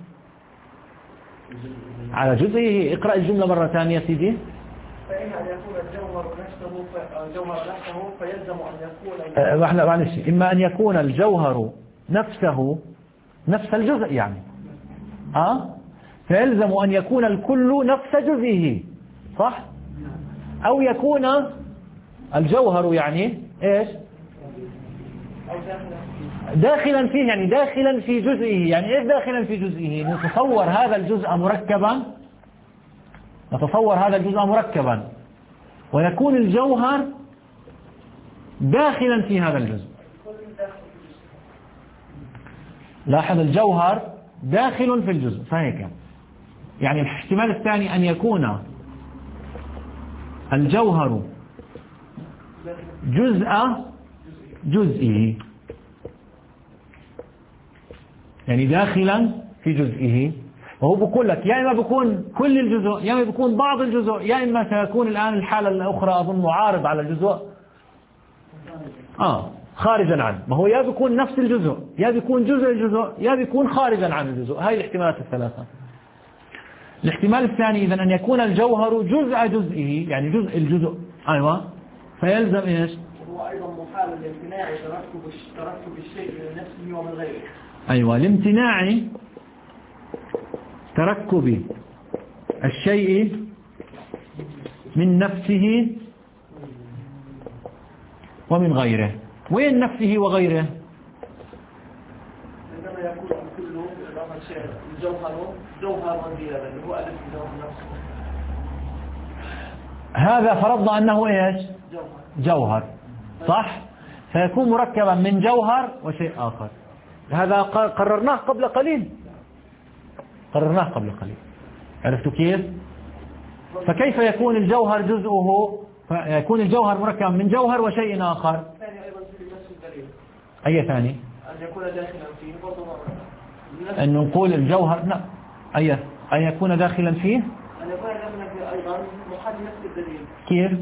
على جزئه. اقرأ الجملة مرة ثانية سيدي. فإما أن يكون الجوهر نفسه الجوهر نفسه فيلزم أن يكون أه احنا معلش، إما أن يكون الجوهر نفسه نفس الجزء يعني اه فيلزم أن يكون الكل نفس جزئه، صح؟ أو يكون الجوهر يعني ايش؟ داخلا فيه، يعني داخلا في جزئه. يعني ايش داخلا في جزئه؟ نتصور هذا الجزء مركبا، نتصور هذا الجزء مركبا ويكون الجوهر داخلا في هذا الجزء. لاحظ الجوهر داخل في الجزء، فهيك يعني الاحتمال الثاني أن يكون الجوهر جزء جزئه، يعني داخلا في جزئه. وهو بقول لك يا إما بيكون كل الجزء يا إما بيكون بعض الجزء، يا إما سيكون الآن الحالة الأخرى أظن معارض على الجزء آه خارجا عنه. ما هو يا بيكون نفس الجزء يا بيكون جزء الجزء يا بيكون خارجا عن الجزء. هاي الاحتمالات الثلاثة. الاحتمال الثاني إذن أن يكون الجوهر جزء جزئه، يعني جزء الجزء. أيوة، فيلزم إيش؟ هو أيضا محال الامتناع تركب تركب الشيء من نفسه ومن غيره. أيوة، الامتناع تركب الشيء من نفسه ومن غيره. وين نفسه وغيره؟ عندما يكون كله الجوهر جوهر غيره اللي هو ألف الجوهر نفسه. هذا فرضنا أنه إيش؟ جوهر. جوهر، صح؟ فيكون مركبا من جوهر وشيء آخر. هذا قررناه قبل قليل قررناه قبل قليل عرفتوا كيف؟ فكيف يكون الجوهر جزءه؟ يكون الجوهر مركبا من جوهر وشيء آخر. ثاني أيضا في نفس الدليل. أي ثاني؟ أن يكون داخلا فيه برضو أن نقول الجوهر لا أي أن يكون داخلا فيه. أن يكون داخلا فيه أيضا محل نفس الدليل. كيف؟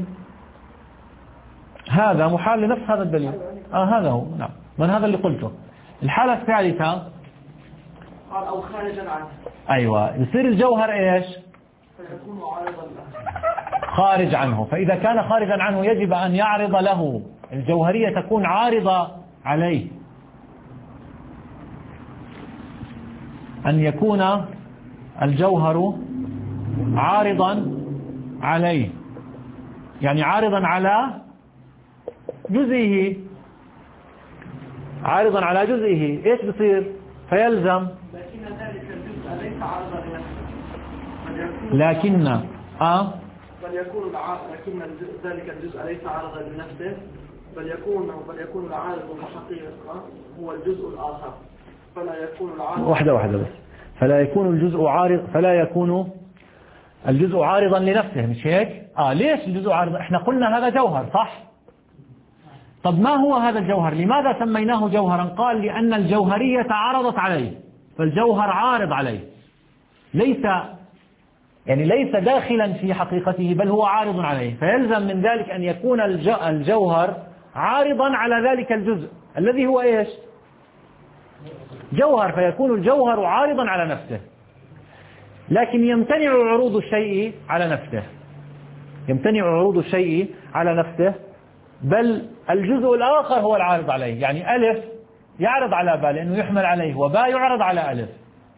هذا محال لنفس هذا الدليل. آه هذا هو. نعم، من هذا اللي قلته. الحالة الثالثة قال أو خارجا عنه. أيوة، يصير الجوهر إيش؟ فيكون عارضا له. خارج عنه. فإذا كان خارجا عنه يجب أن يعرض له. الجوهرية تكون عارضة عليه، أن يكون الجوهر عارضا عليه، يعني عارضا على جزئه، عارضا على جزئه. ايش بصير؟ فيلزم لكن ذلك الجزء ليس عارضا لنفسه، لكن اه بل يكون الع... لكن ذلك الجزء ليس عارضا لنفسه، بل يكون بل يكون العارض الحقيقة هو الجزء الآخر، فلا يكون العارض واحدة واحدة بس. فلا يكون الجزء عارض فلا يكون الجزء عارضا لنفسه، مش هيك؟ اه ليش الجزء عارض؟ احنا قلنا هذا جوهر، صح؟ طب ما هو هذا الجوهر؟ لماذا سميناه جوهرا؟ قال لأن الجوهرية عرضت عليه، فالجوهر عارض عليه، ليس يعني ليس داخلا في حقيقته بل هو عارض عليه. فيلزم من ذلك أن يكون الجوهر عارضا على ذلك الجزء الذي هو إيش؟ جوهر، فيكون الجوهر عارضا على نفسه، لكن يمتنع عروض الشيء على نفسه، يمتنع عروض الشيء على نفسه، بل الجزء الآخر هو العارض عليه. يعني ألف يعرض على باء لأنه يحمل عليه، وباء يعرض على ألف.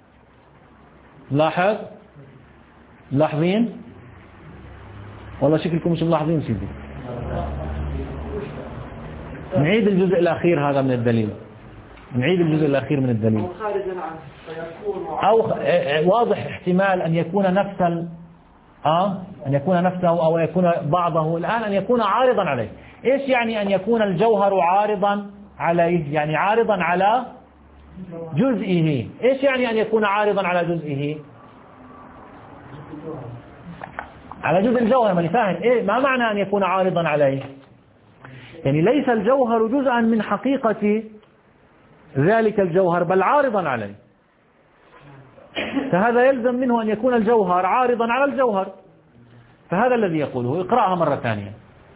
لاحظ لاحظين؟ والله شكلكم مش ملاحظين سيدي. نعيد الجزء الأخير هذا من الدليل، نعيد الجزء الأخير من الدليل. أو واضح احتمال أن يكون نفس ال... آه أن يكون نفسه أو يكون بعضه، الآن أن يكون عارضا عليه. إيش يعني أن يكون الجوهر عارضا عليه؟ يعني عارضا على جزئه. إيش يعني أن يكون عارضا على جزئه؟ على جزء الجوهر. ماني فاهم إيه ما معنى أن يكون عارضا عليه؟ يعني ليس الجوهر جزءا من حقيقة ذلك الجوهر، بل عارضا عليه. فهذا يلزم منه أن يكون الجوهر عارضا على الجوهر. فهذا الذي يقوله. اقرأها مرة ثانية.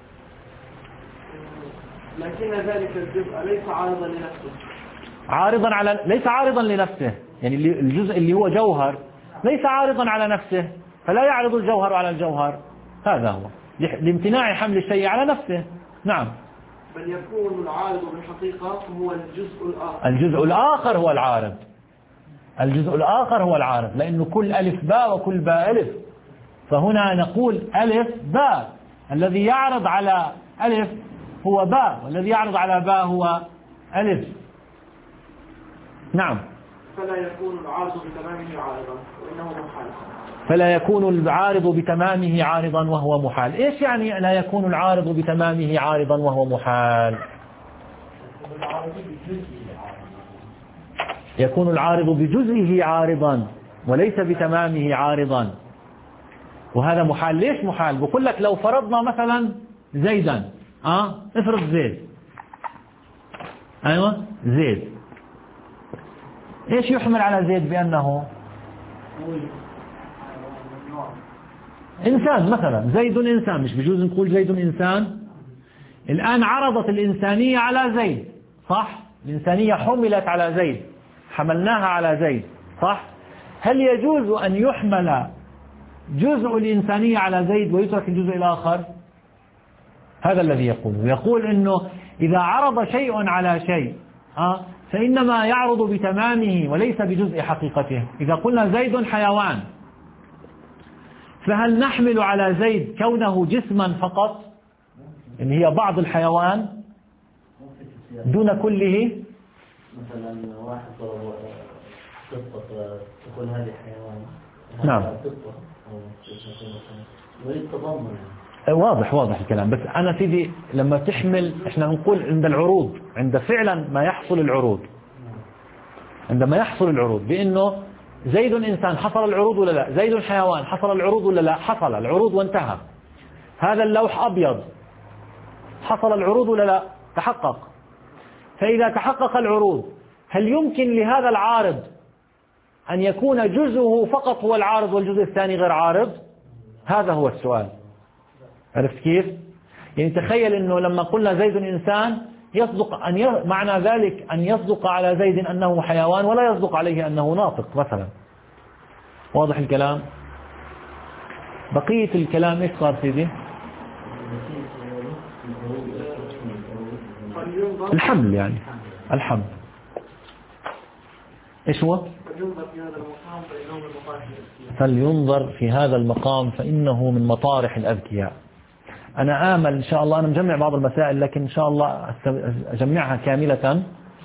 لكن ذلك الجزء ليس عارضا لنفسه. عارضا على ليس عارضا لنفسه، يعني الجزء اللي هو جوهر ليس عارضا على نفسه، فلا يعرض الجوهر على الجوهر. هذا هو لامتناع حمل الشيء على نفسه. نعم. بل يكون العارض بالحقيقة هو الجزء الآخر. الجزء الآخر هو العارض. الجزء الآخر هو العارض، لأنه كل ألف باء وكل باء ألف. فهنا نقول ألف باء، الذي يعرض على ألف هو باء، والذي يعرض على باء هو ألف. نعم. فلا يكون العارض بتمامه عارضا وإنه محال. فلا يكون العارض بتمامه عارضا وهو محال. إيش يعني لا يكون العارض بتمامه عارضا وهو محال؟ يكون العارض بجزئه عارضا وليس بتمامه عارضا، وهذا محال. ليش محال؟ بقول لك لو فرضنا مثلا زيدا، اه افرض زيد، ايوه زيد، ايش يحمل على زيد بأنه إنسان مثلا؟ زيد إنسان، مش بجوز نقول زيد إنسان؟ الآن عرضت الإنسانية على زيد، صح؟ الإنسانية حملت على زيد، حملناها على زيد، صح؟ هل يجوز أن يحمل جزء الإنسانية على زيد ويترك الجزء الآخر؟ هذا الذي يقول. يقول إنه إذا عرض شيء على شيء أه فإنما يعرض بتمامه وليس بجزء حقيقته. إذا قلنا زيد حيوان، فهل نحمل على زيد كونه جسما فقط، إن هي بعض الحيوان دون كله؟ مثلا واحد ضرب قطة تقول هذه حيوان. نعم. قطة ويتضمن. واضح واضح الكلام. بس أنا سيدي لما تحمل، إحنا نقول عند العروض، عند فعلا ما يحصل العروض، عندما يحصل العروض بأنه زيد إنسان، حصل العروض ولا لا؟ زيد حيوان، حصل العروض ولا لا؟ حصل العروض وانتهى. هذا اللوح أبيض، حصل العروض ولا لا؟ تحقق. فإذا تحقق العروض، هل يمكن لهذا العارض أن يكون جزءه فقط هو العارض والجزء الثاني غير عارض؟ هذا هو السؤال. عرفت كيف؟ يعني تخيل أنه لما قلنا زيد إنسان، يصدق أن ي... معنى ذلك أن يصدق على زيد أنه حيوان ولا يصدق عليه أنه ناطق مثلا. واضح الكلام؟ بقية الكلام إيش صار سيدي؟ الحمل، يعني الحمل إيش هو؟ فلينظر في هذا المقام فإنه من مطارح الأذكياء. أنا آمل إن شاء الله، أنا مجمع بعض المسائل لكن إن شاء الله أجمعها كاملة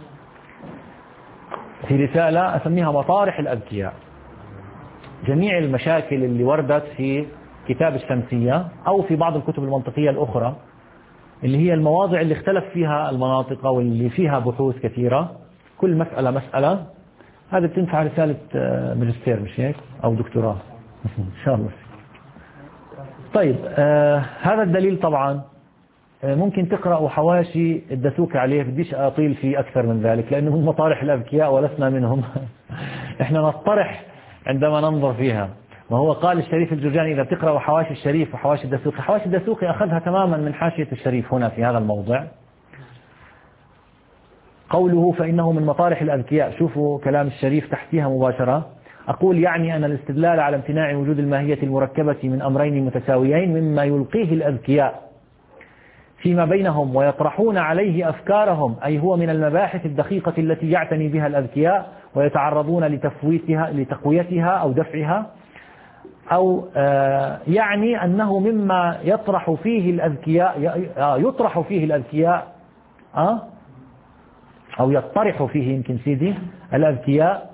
في رسالة أسميها مطارح الأذكياء. جميع المشاكل اللي وردت في كتاب الشمسية أو في بعض الكتب المنطقية الأخرى، اللي هي المواضع اللي اختلف فيها المناطق واللي فيها بحوث كثيرة، كل مسألة مسألة. هذا بتنفع رسالة ماجستير مش هيك؟ أو دكتوراه إن شاء الله. طيب آه هذا الدليل طبعا آه ممكن تقرأوا حواشي الدسوقي عليه، بديش أطيل فيه أكثر من ذلك لأنه من مطارح الأذكياء ولسنا منهم. إحنا نطرح عندما ننظر فيها. وهو قال الشريف الجرجاني إذا بتقرأوا حواشي الشريف وحواشي الدسوقي، حواشي الدسوقي أخذها تماما من حاشية الشريف هنا في هذا الموضع. قوله فإنه من مطارح الأذكياء، شوفوا كلام الشريف تحتها مباشرة. أقول يعني أن الاستدلال على امتناع وجود الماهية المركبة من أمرين متساويين مما يلقيه الأذكياء فيما بينهم ويطرحون عليه أفكارهم، أي هو من المباحث الدقيقة التي يعتني بها الأذكياء ويتعرضون لتفويتها لتقويتها أو دفعها، أو يعني أنه مما يطرح فيه الأذكياء يطرح فيه الأذكياء أو يطرح فيه يمكن سيدي الأذكياء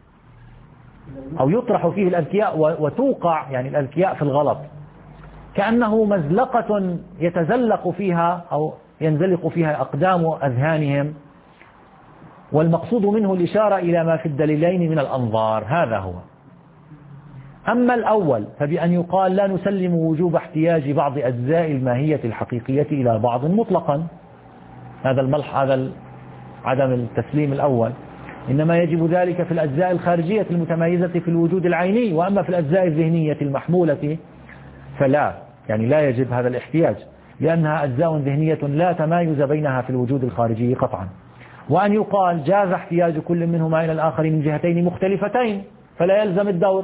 أو يطرح فيه الأذكياء وتوقع يعني الأذكياء في الغلط، كأنه مزلقة يتزلق فيها أو ينزلق فيها أقدام أذهانهم، والمقصود منه الإشارة إلى ما في الدليلين من الأنظار، هذا هو. أما الأول فبأن يقال لا نسلم وجوب احتياج بعض أجزاء الماهية الحقيقية إلى بعض مطلقا، هذا الملح هذا عدم التسليم الأول، إنما يجب ذلك في الأجزاء الخارجية المتميزة في الوجود العيني، وأما في الأجزاء الذهنية المحمولة فلا، يعني لا يجب هذا الاحتياج، لأنها أجزاء ذهنية لا تمايز بينها في الوجود الخارجي قطعا. وأن يقال جاز احتياج كل منهما إلى الآخر من جهتين مختلفتين فلا يلزم الدور.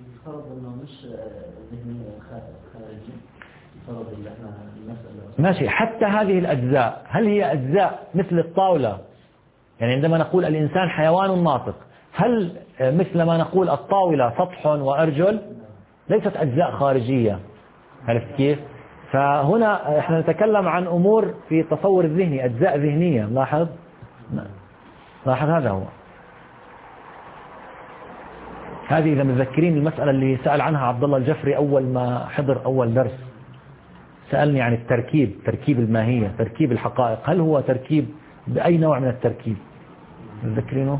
ماشي، حتى هذه الأجزاء هل هي أجزاء مثل الطاولة؟ يعني عندما نقول الإنسان حيوان ناطق، هل مثل ما نقول الطاولة سطح وأرجل؟ ليست أجزاء خارجية، عرفت كيف؟ فهنا احنا نتكلم عن أمور في التصور الذهني، أجزاء ذهنية. لاحظ لاحظ هذا هو. هذه إذا متذكرين المسألة اللي سأل عنها عبد الله الجفري أول ما حضر أول درس، سألني عن التركيب، تركيب الماهية، تركيب الحقائق، هل هو تركيب بأي نوع من التركيب؟ متذكرينه؟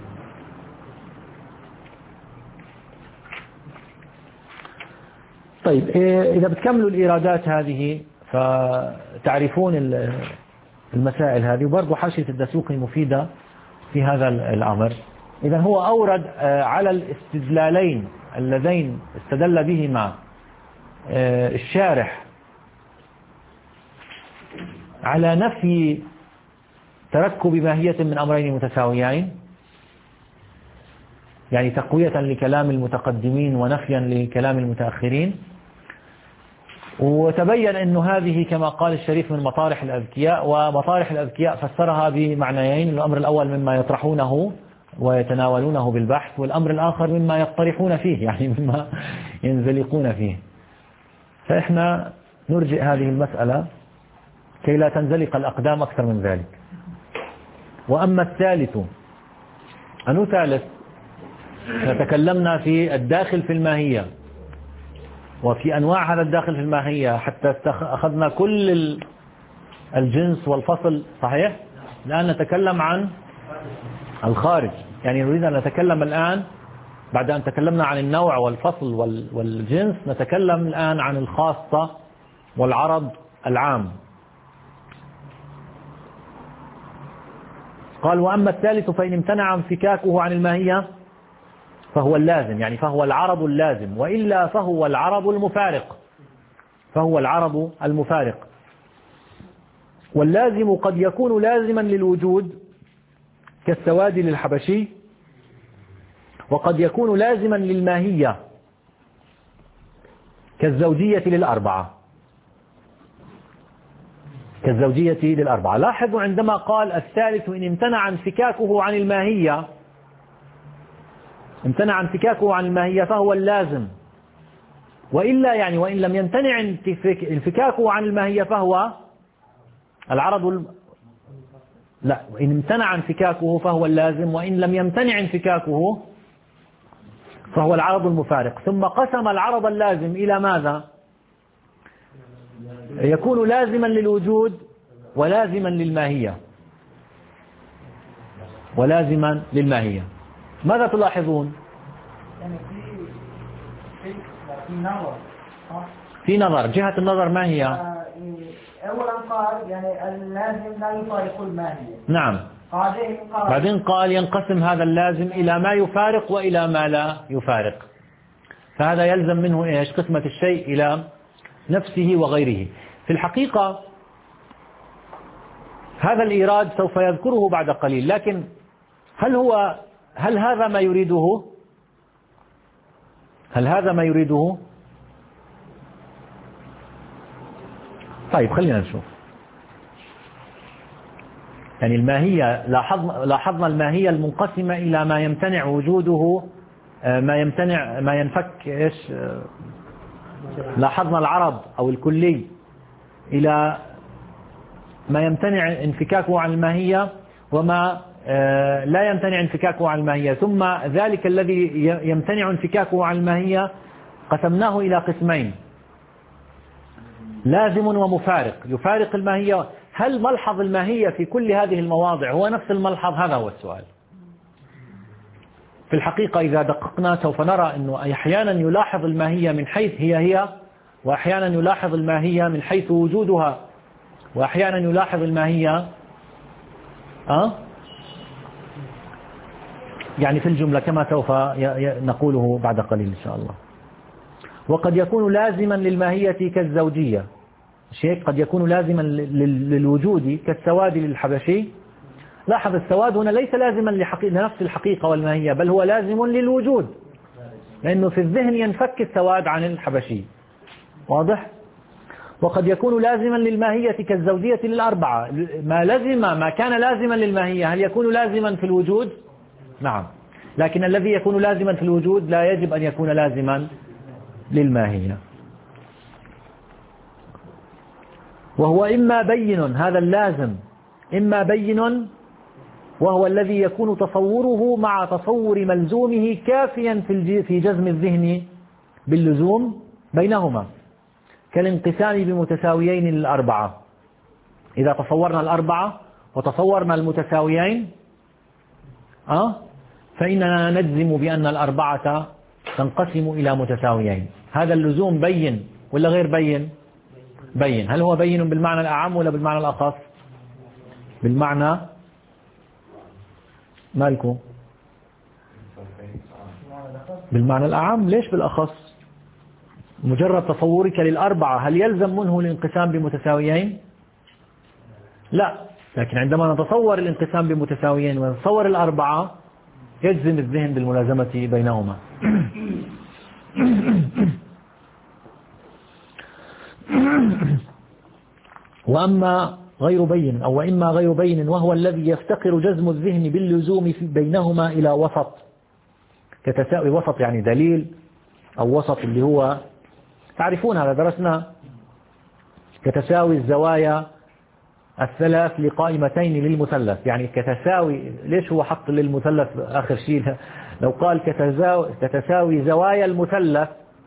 طيب إذا بتكملوا الإيرادات هذه فتعرفون المسائل هذه، وبرضو حاشية الدسوقي مفيدة في هذا الأمر. إذا هو أورد على الاستدلالين اللذين استدل بهما الشارح على نفي تركب ماهية من أمرين متساويين، يعني تقوية لكلام المتقدمين ونفيا لكلام المتأخرين، وتبين أن هذه كما قال الشريف من مطارح الأذكياء، ومطارح الأذكياء فسرها بمعنيين: الأمر الأول مما يطرحونه ويتناولونه بالبحث، والأمر الآخر مما يطرحون فيه يعني مما ينزلقون فيه. فإحنا نرجئ هذه المسألة كي لا تنزلق الأقدام أكثر من ذلك. وأما الثالث، أنه ثالث تكلمنا في الداخل في الماهية وفي أنواع هذا الداخل في الماهية حتى أخذنا كل الجنس والفصل، صحيح؟ الآن نتكلم عن الخارج، يعني نريد أن نتكلم الآن بعد أن تكلمنا عن النوع والفصل والجنس، نتكلم الآن عن الخاصة والعرض العام. قال: وأما الثالث فإن امتنع انفكاكه عن الماهية فهو اللازم، يعني فهو العرض اللازم، وإلا فهو العرض المفارق، فهو العرض المفارق. واللازم قد يكون لازما للوجود كالسواد للحبشي، وقد يكون لازما للماهية كالزوجية للأربعة كالزوجية للأربعة. لاحظوا عندما قال الثالث إن امتنع انفكاكه عن الماهية، امتنع انفكاكه عن الماهية فهو اللازم، وإلا يعني وإن لم يمتنع انفكاكه عن الماهية فهو العرض الم... لا إن امتنع انفكاكه فهو اللازم، وإن لم يمتنع انفكاكه فهو العرض المفارق. ثم قسم العرض اللازم إلى ماذا؟ يكون لازما للوجود ولازما للماهية ولازما للماهية. ماذا تلاحظون؟ يعني في في نظر في نظر، جهة النظر ما هي؟ أولا قال يعني اللازم لا يفارق الماهية. نعم. بعدين قال بعدين قال ينقسم هذا اللازم إلى ما يفارق وإلى ما لا يفارق. فهذا يلزم منه إيش؟ قسمة الشيء إلى نفسه وغيره. في الحقيقة هذا الإيراد سوف يذكره بعد قليل، لكن هل هو هل هذا ما يريده؟ هل هذا ما يريده؟ طيب خلينا نشوف. يعني الماهية لاحظنا لاحظنا الماهية المنقسمة إلى ما يمتنع وجوده، ما يمتنع ما ينفك إيش؟ لاحظنا العرض أو الكلي إلى ما يمتنع انفكاكه عن الماهية وما لا يمتنع انفكاكه عن الماهية، ثم ذلك الذي يمتنع انفكاكه عن الماهية قسمناه إلى قسمين: لازم ومفارق. يفارق الماهية. هل ملحظ الماهية في كل هذه المواضع هو نفس الملحظ؟ هذا هو السؤال. في الحقيقة إذا دققنا سوف نرى أنه أحيانا يلاحظ الماهية من حيث هي هي، وأحيانا يلاحظ الماهية من حيث وجودها، وأحيانا يلاحظ الماهية أه؟ يعني في الجملة كما سوف نقوله بعد قليل إن شاء الله. وقد يكون لازما للماهية كالزوجية، شيء قد يكون لازما للوجود كالسواد للحبشي. لاحظ السواد هنا ليس لازما لنفس الحقيقة والماهية، بل هو لازم للوجود، لأنه في الذهن ينفك السواد عن الحبشي. واضح؟ وقد يكون لازما للماهية كالزوجية للأربعة. ما لزم ما كان لازما للماهية هل يكون لازما في الوجود؟ نعم، لكن الذي يكون لازما في الوجود لا يجب أن يكون لازما للماهية. وهو إما بين، هذا اللازم إما بين وهو الذي يكون تصوره مع تصور ملزومه كافيا في جزم الذهن باللزوم بينهما، كالانقسام بمتساويين للأربعة. إذا تصورنا الأربعة وتصورنا المتساويين أه؟ فإننا نجزم بأن الأربعة تنقسم إلى متساويين. هذا اللزوم بين ولا غير بين؟ بين. هل هو بين بالمعنى الأعم ولا بالمعنى الأخص؟ بالمعنى مالكم؟ بالمعنى الأعم. ليش بالأخص؟ مجرد تصورك للأربعة هل يلزم منه الانقسام بمتساويين؟ لا، لكن عندما نتصور الانقسام بمتساويين ونتصور الأربعة يجزم الذهن بالملازمة بينهما. وأما غير بين أو وإما غير بين وهو الذي يفتقر جزم الذهن باللزوم بينهما إلى وسط، كتساوي. وسط يعني دليل أو وسط اللي هو تعرفون هذا درسنا، كتساوي الزوايا الثلاث لقائمتين للمثلث. يعني كتساوي، ليش هو حط للمثلث آخر شيء؟ لو قال كتساوي زوايا المثلث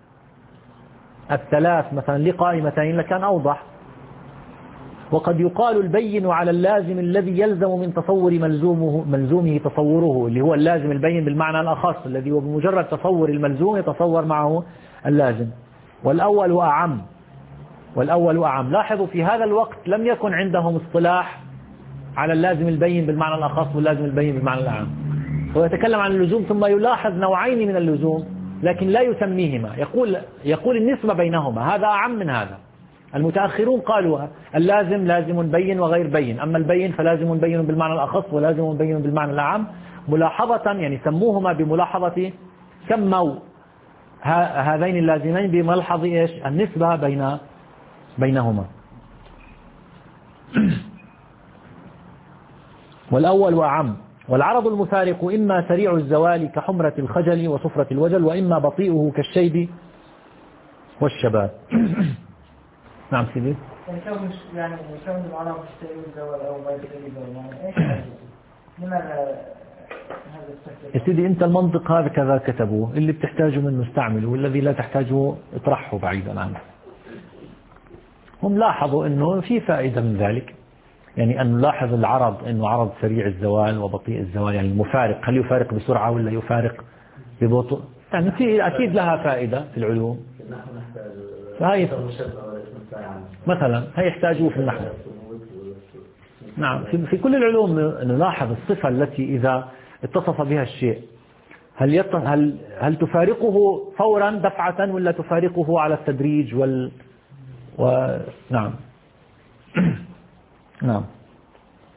الثلاث مثلا لقائمتين لكان أوضح. وقد يقال البين على اللازم الذي يلزم من تصور ملزومه ملزومه تصوره، اللي هو اللازم البين بالمعنى الأخص الذي هو بمجرد تصور الملزوم يتصور معه اللازم. والأول أعم والأول أعم. لاحظوا في هذا الوقت لم يكن عندهم اصطلاح على اللازم البين بالمعنى الأخص واللازم البين بالمعنى الأعم. هو يتكلم عن اللزوم ثم يلاحظ نوعين من اللزوم لكن لا يسميهما، يقول يقول النسبة بينهما، هذا أعم من هذا. المتأخرون قالوا اللازم لازم بين وغير بين، أما البين فلازم بين بالمعنى الأخص ولازم بين بالمعنى الأعم، ملاحظة يعني سموهما بملاحظة، سموا هذين اللازمين بملحظ إيش؟ النسبة بين بينهما. والأول أعم. والعرض المفارق إما سريع الزوال كحمرة الخجل وصفرة الوجل، وإما بطيئه كالشيب والشباب. نعم سيدي. يعني كون يعني كون العرب سريع الزوال أو غير سريع الزوال، يعني إيش لماذا هذا التفسير؟ يا سيدي أنت المنطق هذا كذا كتبوه، اللي بتحتاجه منه استعمله والذي لا تحتاجه اطرحه بعيدا عنه. هم لاحظوا أنه في فائدة من ذلك، يعني أن نلاحظ العرض أنه عرض سريع الزوال وبطيء الزوال، يعني المفارق هل يفارق بسرعة ولا يفارق ببطء، يعني في أكيد لها فائدة في العلوم. فهي مثلا هي يحتاجوه في النحو. نعم، في, في كل العلوم نلاحظ الصفة التي إذا اتصف بها الشيء هل يط... هل هل تفارقه فورا دفعة ولا تفارقه على التدريج وال و... نعم. نعم.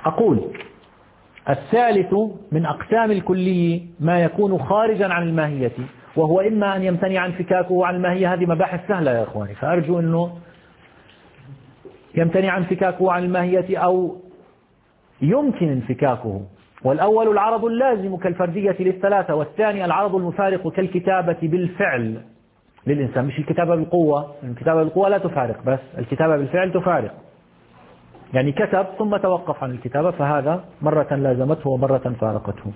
أقول الثالث من أقسام الكلي ما يكون خارجا عن الماهية، وهو إما أن يمتنع انفكاكه عن الماهية. هذه مباحث سهلة يا إخواني، فأرجو أنه يمتنع انفكاكه عن الماهية أو يمكن انفكاكه. والأول العرض اللازم كالفردية للثلاثة، والثاني العرض المفارق كالكتابة بالفعل للإنسان، مش الكتابة بالقوة. الكتابة بالقوة لا تفارق، بس الكتابة بالفعل تفارق. يعني كتب ثم توقف عن الكتابة، فهذا مرة لازمته ومرة فارقته.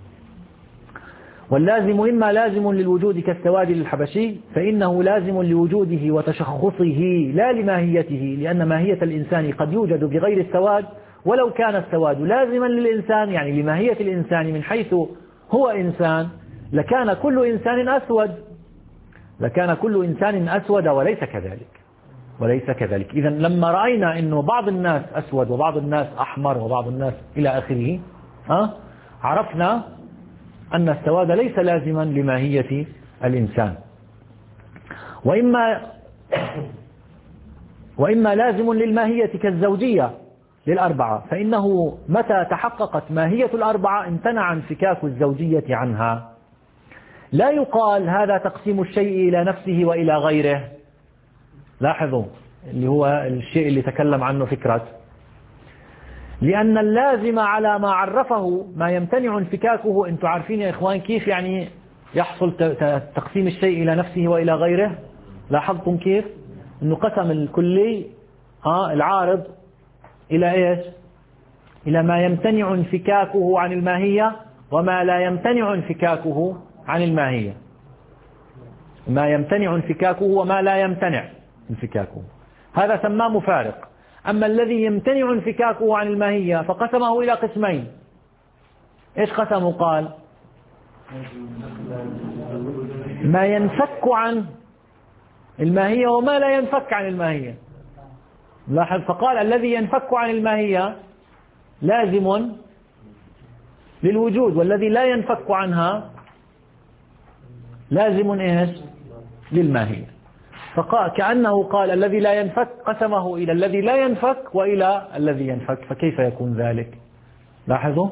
واللازم إما لازم للوجود كالسواد للحبشي، فإنه لازم لوجوده وتشخصه لا لماهيته، لأن ماهية الإنسان قد يوجد بغير السواد، ولو كان السواد لازما للإنسان يعني لماهية الإنسان من حيث هو إنسان، لكان كل إنسان أسود، لكان كل إنسان أسود وليس كذلك، وليس كذلك. إذا لما رأينا أنه بعض الناس أسود وبعض الناس أحمر وبعض الناس إلى آخره، أه؟ عرفنا أن السواد ليس لازما لماهية الإنسان. وإما وإما لازم للماهية كالزوجية للأربعة، فإنه متى تحققت ماهية الأربعة امتنع انفكاك الزوجية عنها. لا يقال هذا تقسيم الشيء إلى نفسه وإلى غيره. لاحظوا اللي هو الشيء اللي تكلم عنه فكرة، لأن اللازم على ما عرفه ما يمتنع انفكاكه. أنتم عارفين يا إخوان كيف يعني يحصل تقسيم الشيء إلى نفسه وإلى غيره؟ لاحظتم كيف أنه قسم الكلي آه العارض إلى إيش؟ إلى ما يمتنع انفكاكه عن الماهية وما لا يمتنع انفكاكه عن الماهية. ما يمتنع انفكاكه وما لا يمتنع انفكاكه، هذا سماه مفارق. أما الذي يمتنع انفكاكه عن الماهية فقسمه إلى قسمين. إيش قسمه؟ قال ما ينفك عن الماهية وما لا ينفك عن الماهية. لاحظ، فقال الذي ينفك عن الماهية لازم للوجود، والذي لا ينفك عنها لازم إيش؟ للماهية. فقال كأنه قال الذي لا ينفك قسمه إلى الذي لا ينفك وإلى الذي ينفك، فكيف يكون ذلك؟ لاحظوا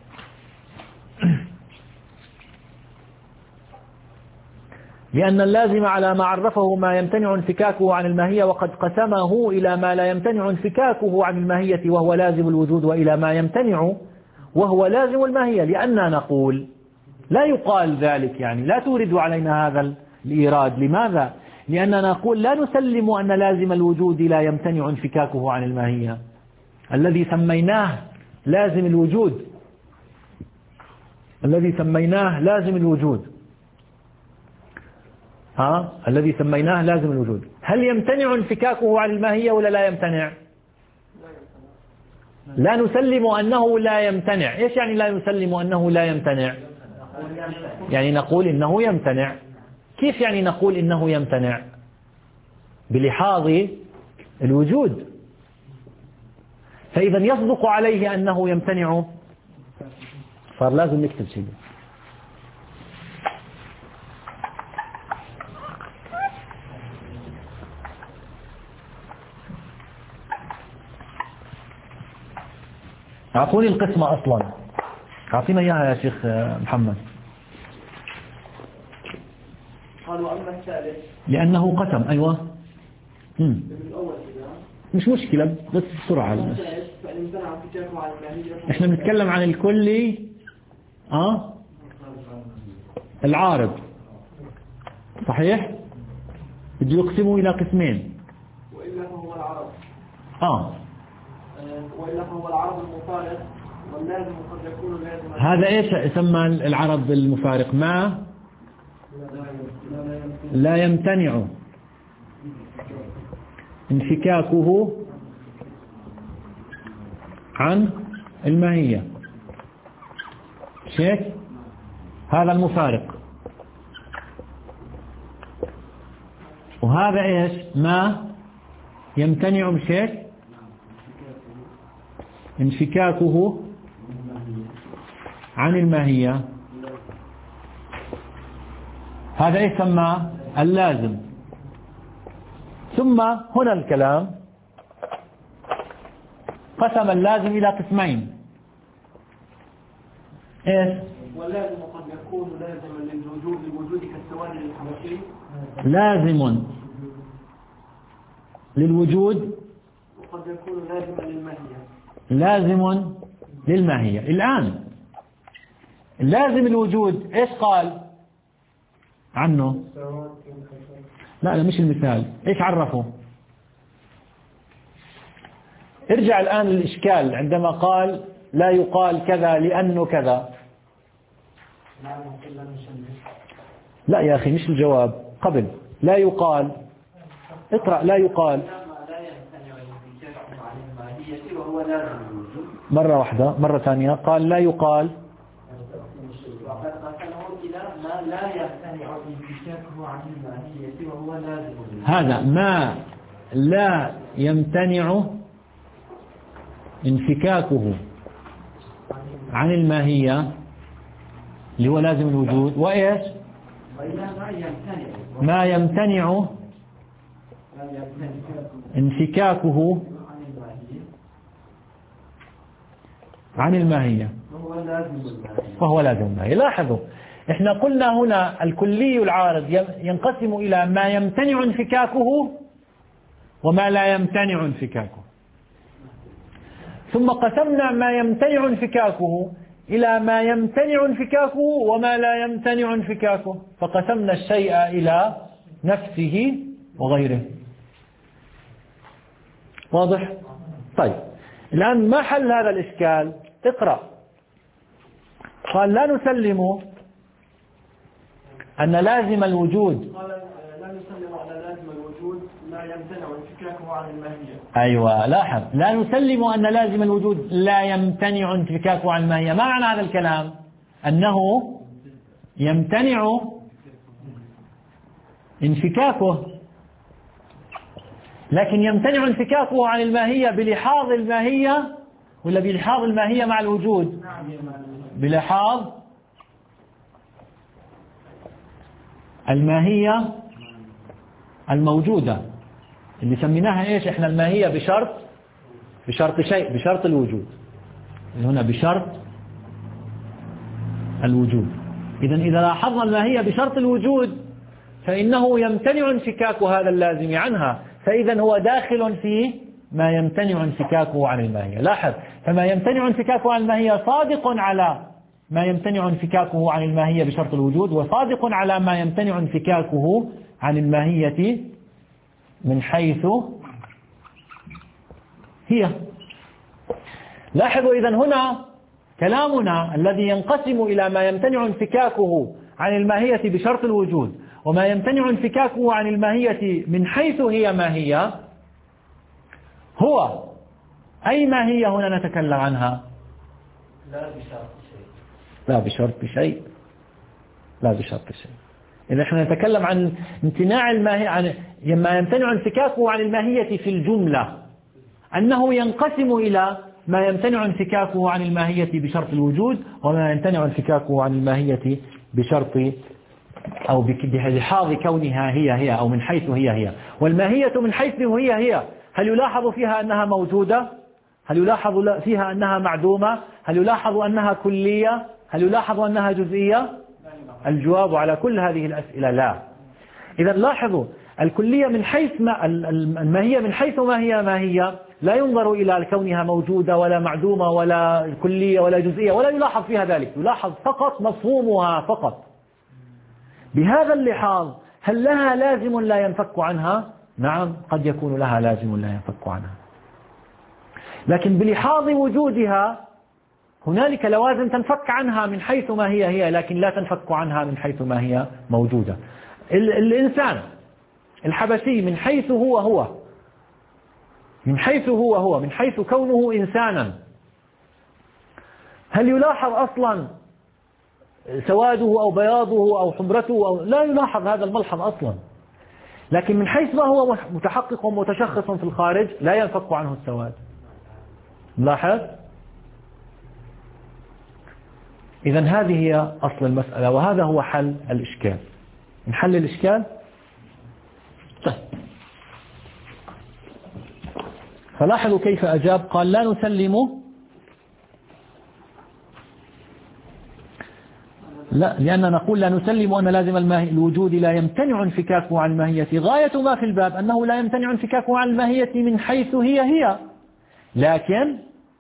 لأن اللازم على ما عرفه ما يمتنع انفكاكه عن الماهية، وقد قسمه إلى ما لا يمتنع انفكاكه عن الماهية وهو لازم الوجود، وإلى ما يمتنع وهو لازم الماهية. لأننا نقول لا يقال ذلك، يعني لا تورد علينا هذا الإيراد. لماذا؟ لأننا نقول لا نسلم أن لازم الوجود لا يمتنع انفكاكه عن الماهية. الذي سميناه لازم الوجود، الذي سميناه لازم الوجود ها الذي سميناه لازم الوجود، هل يمتنع انفكاكه عن الماهية ولا لا يمتنع؟ لا نسلم أنه لا يمتنع. إيش يعني لا نسلم أنه لا يمتنع؟ يعني نقول إنه يمتنع. كيف يعني نقول إنه يمتنع؟ بلحاظ الوجود. فإذا يصدق عليه أنه يمتنع، صار لازم نكتب شيء. أعطوني القسمة أصلا، أعطينا إياها يا شيخ محمد. قالوا أما الثالث لأنه قسم. أيوة مم. مش مشكلة، بس بسرعة. إحنا بنتكلم عن الكلي آه العارض، صحيح؟ بده يقسمه إلى قسمين. وإلا فهو العرض آه وإلا فهو العرض المفارق، واللازم قد يكون لازم. هذا إيش يسمى العرض المفارق؟ ما لا يمتنع انفكاكه عن الماهية. شيء هذا المفارق. وهذا إيش؟ ما يمتنع بشيء انفكاكه عن الماهية. هذا يسمى اللازم. ثم هنا الكلام قسم اللازم إلى قسمين. إيش؟ واللازم قد يكون لازما للوجود للوجود كالسواد للحبشي. لازم للوجود وقد يكون لازما للماهية. لازم للماهية. الآن لازم الوجود إيش قال عنه؟ لا لا مش المثال. إيش عرفه؟ ارجع الآن للإشكال عندما قال لا يقال كذا لأنه كذا. لا يا أخي مش الجواب قبل. لا يقال اقرأ. لا يقال مرة واحدة مرة ثانية. قال لا يقال هذا ما لا يمتنع انفكاكه عن الماهية اللي هو لازم الوجود. وإيش؟ ما يمتنع انفكاكه عن الماهية وهو لازم الماهية. لاحظوا احنا قلنا هنا الكلي العارض ينقسم إلى ما يمتنع انفكاكه وما لا يمتنع انفكاكه، ثم قسمنا ما يمتنع انفكاكه إلى ما يمتنع انفكاكه وما لا يمتنع انفكاكه، فقسمنا الشيء إلى نفسه وغيره. واضح؟ طيب الآن ما حل هذا الإشكال؟ اقرأ. قال لا نسلم أن لازم الوجود قال لا نسلم على لازم الوجود لا يمتنع انفكاكه عن الماهية. أيوة لاحظ، لا نسلم أن لازم الوجود لا يمتنع انفكاكه عن الماهية. ما معنى هذا الكلام؟ أنه يمتنع انفكاكه، لكن يمتنع انفكاكه عن الماهية بلحاظ الماهية ولا بلحاظ الماهية مع الوجود؟ بلحاظ الماهية الموجودة اللي سميناها ايش احنا؟ الماهية بشرط بشرط شيء بشرط الوجود. هنا بشرط الوجود. إذن إذا لاحظنا الماهية بشرط الوجود فإنه يمتنع انفكاك هذا اللازم عنها، فإذا هو داخل في ما يمتنع انفكاكه عن الماهية. لاحظ، فما يمتنع انفكاكه عن الماهية صادق على ما يمتنع انفكاكه عن الماهية بشرط الوجود، وصادق على ما يمتنع انفكاكه عن الماهية من حيث هي. لاحظوا إذن هنا كلامنا الذي ينقسم إلى ما يمتنع انفكاكه عن الماهية بشرط الوجود وما يمتنع انفكاكه عن الماهية من حيث هي ماهية، هو أي ماهية هنا نتكلم عنها؟ لا بشرط شيء. لا بشرط شيء. لا بشرط شيء. إذا احنا نتكلم عن امتناع الماهية عن ما يمتنع انفكاكه عن الماهية في الجملة، أنه ينقسم إلى ما يمتنع انفكاكه عن الماهية بشرط الوجود وما يمتنع انفكاكه عن الماهية بشرط أو بلحاظ كونها هي هي أو من حيث هي هي. والماهية من حيث هي هي هل يلاحظ فيها أنها موجودة؟ هل يلاحظ فيها أنها معدومة؟ هل يلاحظ أنها كلية؟ هل يلاحظ أنها جزئية؟ الجواب على كل هذه الأسئلة لا. إذا لاحظوا الكلية من حيث ما الماهية من حيث ما هي ما هي لا ينظر إلى كونها موجودة ولا معدومة ولا كلية ولا جزئية ولا يلاحظ فيها ذلك، يلاحظ فقط مفهومها فقط. بهذا اللحاظ هل لها لازم لا ينفك عنها؟ نعم قد يكون لها لازم لا ينفك عنها، لكن بلحاظ وجودها هنالك لوازم تنفك عنها من حيث ما هي هي، لكن لا تنفك عنها من حيث ما هي موجودة. الإنسان الحبشي من حيث هو هو من حيث هو هو من حيث كونه إنسانا، هل يلاحظ أصلا سواده أو بياضه أو حمرته أو لا يلاحظ هذا الملحظ أصلا، لكن من حيث ما هو متحقق ومتشخص في الخارج لا ينفك عنه السواد. لاحظ؟ إذن هذه هي أصل المسألة وهذا هو حل الإشكال. نحل الإشكال؟ طيب فلاحظوا كيف أجاب، قال لا نسلم، لا لأننا نقول لا نسلم أن لازم الوجود لا يمتنع انفكاكه عن الماهية. غاية ما في الباب أنه لا يمتنع انفكاكه عن الماهية من حيث هي هي، لكن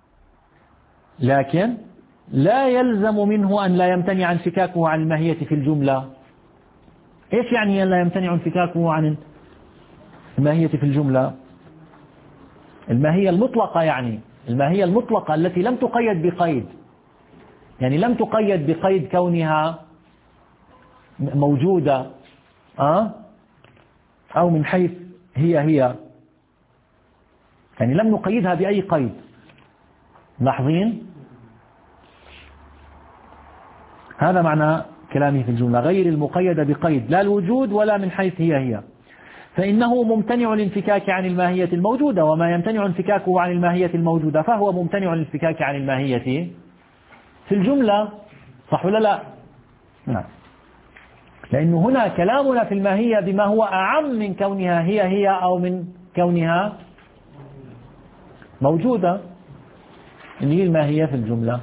لكن لا يلزم منه أن لا يمتنع انفكاكه عن الماهية في الجملة. إيش يعني أن لا يمتنع انفكاكه عن الماهية في الجملة؟ الماهية المطلقة، يعني الماهية المطلقة التي لم تقيد بقيد، يعني لم تقيد بقيد كونها موجودة أه؟ أو من حيث هي هي، يعني لم نقيدها بأي قيد. لاحظين؟ هذا معنى كلامه في الجملة، غير المقيدة بقيد لا الوجود ولا من حيث هي هي، فإنه ممتنع الانفكاك عن الماهية الموجودة، وما يمتنع انفكاكه عن الماهية الموجودة فهو ممتنع الانفكاك عن الماهية في الجملة. صح ولا لا؟ نعم. لأنه هنا كلامنا في الماهية بما هو أعم من كونها هي هي أو من كونها موجودة، اللي هي الماهية في الجملة،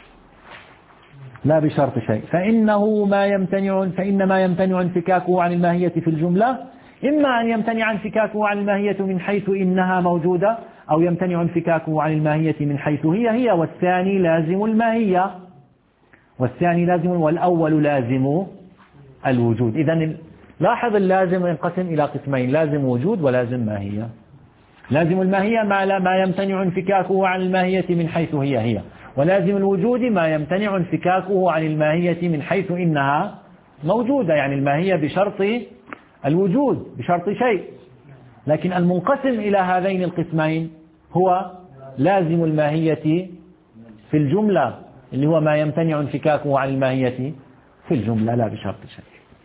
لا بشرط شيء. فإنه ما يمتنع فإن ما يمتنع انفكاكه عن الماهية في الجملة إما أن يمتنع انفكاكه عن الماهية من حيث إنها موجودة، أو يمتنع انفكاكه عن الماهية من حيث هي هي، والثاني لازم الماهية، والثاني لازم والأول لازم الوجود. إذن لاحظ اللازم ينقسم إلى قسمين، لازم وجود ولازم ماهية. لازم الماهية ما, لا ما يمتنع انفكاكه عن الماهية من حيث هي هي، ولازم الوجود ما يمتنع انفكاكه عن الماهية من حيث إنها موجودة، يعني الماهية بشرط الوجود، بشرط شيء. لكن المنقسم إلى هذين القسمين هو لازم الماهية في الجملة، اللي هو ما يمتنع انفكاكه عن الماهية في الجملة لا بشرط شيء.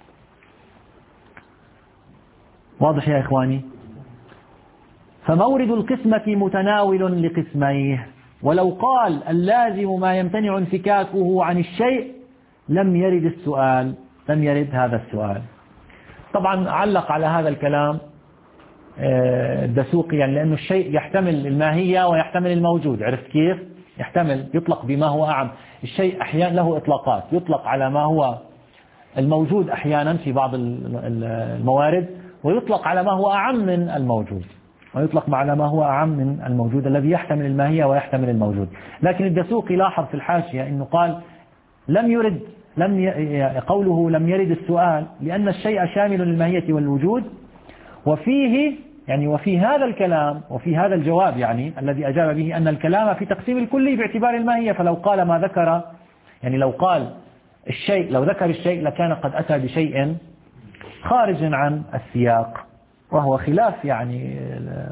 واضح يا إخواني؟ فمورد القسمة متناول لقسميه، ولو قال اللازم ما يمتنع انفكاكه عن الشيء لم يرد السؤال، لم يرد هذا السؤال. طبعا علق على هذا الكلام الدسوقي، يعني لأنه الشيء يحتمل الماهية ويحتمل الموجود. عرفت كيف؟ يحتمل، يطلق بما هو أعم. الشيء أحيانا له إطلاقات، يطلق على ما هو الموجود أحيانا في بعض الموارد، ويطلق على ما هو أعم من الموجود، ويطلق على ما هو أعم من الموجود الذي يحتمل الماهية ويحتمل الموجود. لكن الدسوقي لاحظ في الحاشية أنه قال لم يرد لم ي... قوله لم يرد السؤال لأن الشيء شامل للماهية والوجود، وفيه يعني وفي هذا الكلام وفي هذا الجواب يعني الذي أجاب به أن الكلام في تقسيم الكلي باعتبار الماهية. فلو قال ما ذكر، يعني لو قال الشيء، لو ذكر الشيء لكان قد أتى بشيء خارج عن السياق، وهو خلاف يعني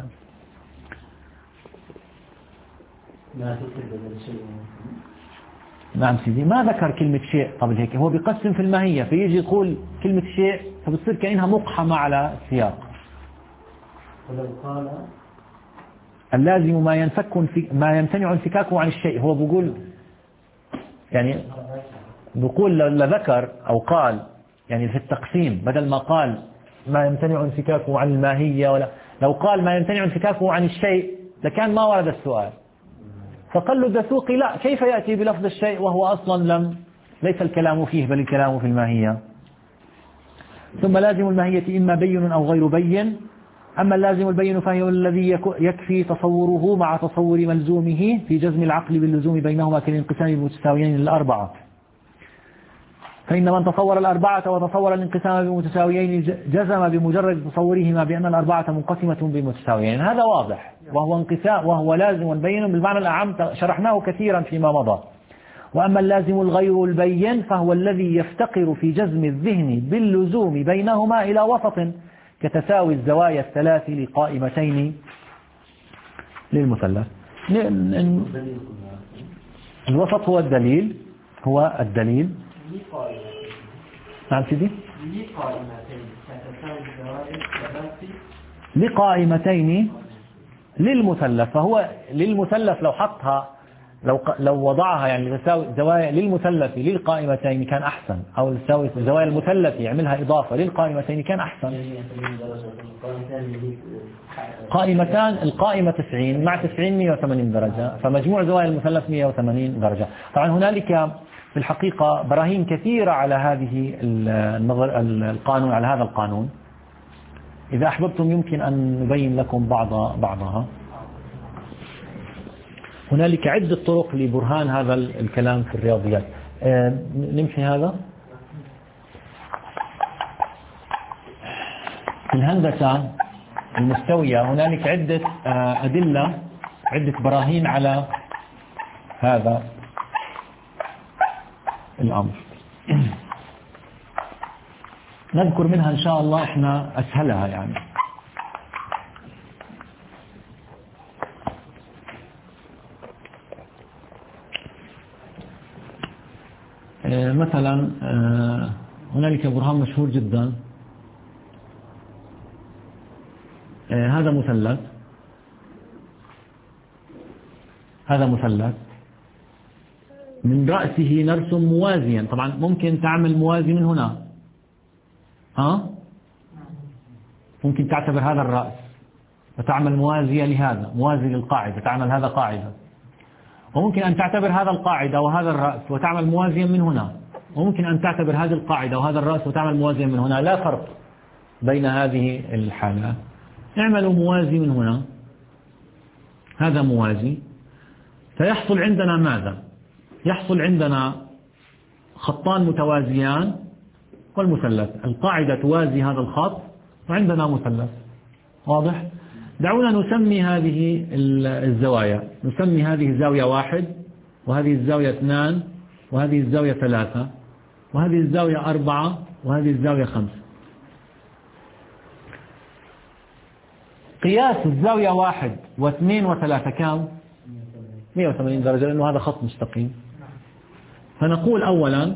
نعم سيدي. ما ذكر كلمة شيء قبل هيك، هو بيقسم في الماهية، فيجي يقول كلمة شيء فبتصير كأنها مقحمة على السياق. ولو قال اللازم ما ينفك في ما يمتنع انفكاكه عن الشيء، هو بيقول يعني بيقول لذكر أو قال يعني في التقسيم، بدل ما قال ما يمتنع انفكاكه عن الماهية، ولا لو قال ما يمتنع انفكاكه عن الشيء لكان ما ورد السؤال. فقال له الدسوقي لا، كيف يأتي بلفظ الشيء وهو أصلا لم ليس الكلام فيه بل الكلام في الماهية. ثم لازم الماهية إما بين أو غير بين، أما اللازم البين فهو الذي يكفي تصوره مع تصور ملزومه في جزم العقل باللزوم بينهما كالانقسام بمتساويين للأربعة. فإن من تصور الأربعة وتصور الانقسام بمتساويين جزم بمجرد تصورهما بأن الأربعة منقسمة بمتساويين. هذا واضح، وهو انقسام وهو لازم بين بالمعنى الأعم، شرحناه كثيرا فيما مضى. وأما اللازم الغير البين فهو الذي يفتقر في جزم الذهن باللزوم بينهما إلى وسط كتساوي الزوايا الثلاث لقائمتين للمثلث. الوسط هو الدليل، هو الدليل. نعم سيدي. لقائمتين للمثلث، فهو للمثلث لو حطها لو لو وضعها يعني تساوي زوايا للمثلث للقائمتين كان أحسن، أو تساوي زوايا المثلث يعملها إضافة للقائمتين كان أحسن. قائمتان القائمة تسعين مع تسعين مئة وثمانين درجة، فمجموع زوايا المثلث مئة وثمانين درجة. طبعا هنالك في الحقيقة براهين كثيرة على هذه النظر القانون، على هذا القانون. إذا أحببتم يمكن أن نبين لكم بعض بعضها. هنالك عدة طرق لبرهان هذا الكلام في الرياضيات. نمحي هذا. في الهندسة المستوية هنالك عدة أدلة، عدة براهين على هذا الأمر. نذكر منها إن شاء الله إحنا أسهلها يعني. مثلا هنالك برهان مشهور جدا، هذا مثلث، هذا مثلث من رأسه نرسم موازيا. طبعا ممكن تعمل موازي من هنا، ها ممكن تعتبر هذا الرأس وتعمل موازية لهذا، موازي للقاعدة، تعمل هذا قاعدة. وممكن أن تعتبر هذا القاعدة وهذا الرأس وتعمل موازيا من هنا، وممكن أن تعتبر هذه القاعدة وهذا الرأس وتعمل موازيا من هنا. لا فرق بين هذه الحالات. اعملوا موازي من هنا، هذا موازي، فيحصل عندنا ماذا؟ يحصل عندنا خطان متوازيان والمثلث، القاعدة توازي هذا الخط وعندنا مثلث. واضح؟ دعونا نسمي هذه الزوايا، نسمي هذه الزاوية واحد، وهذه الزاوية اثنان، وهذه الزاوية ثلاثة، وهذه الزاوية أربعة، وهذه الزاوية خمسة. قياس الزاوية واحد واثنين وثلاثة كام؟ مئة وثمانين درجة، لأنه هذا خط مستقيم. فنقول أولا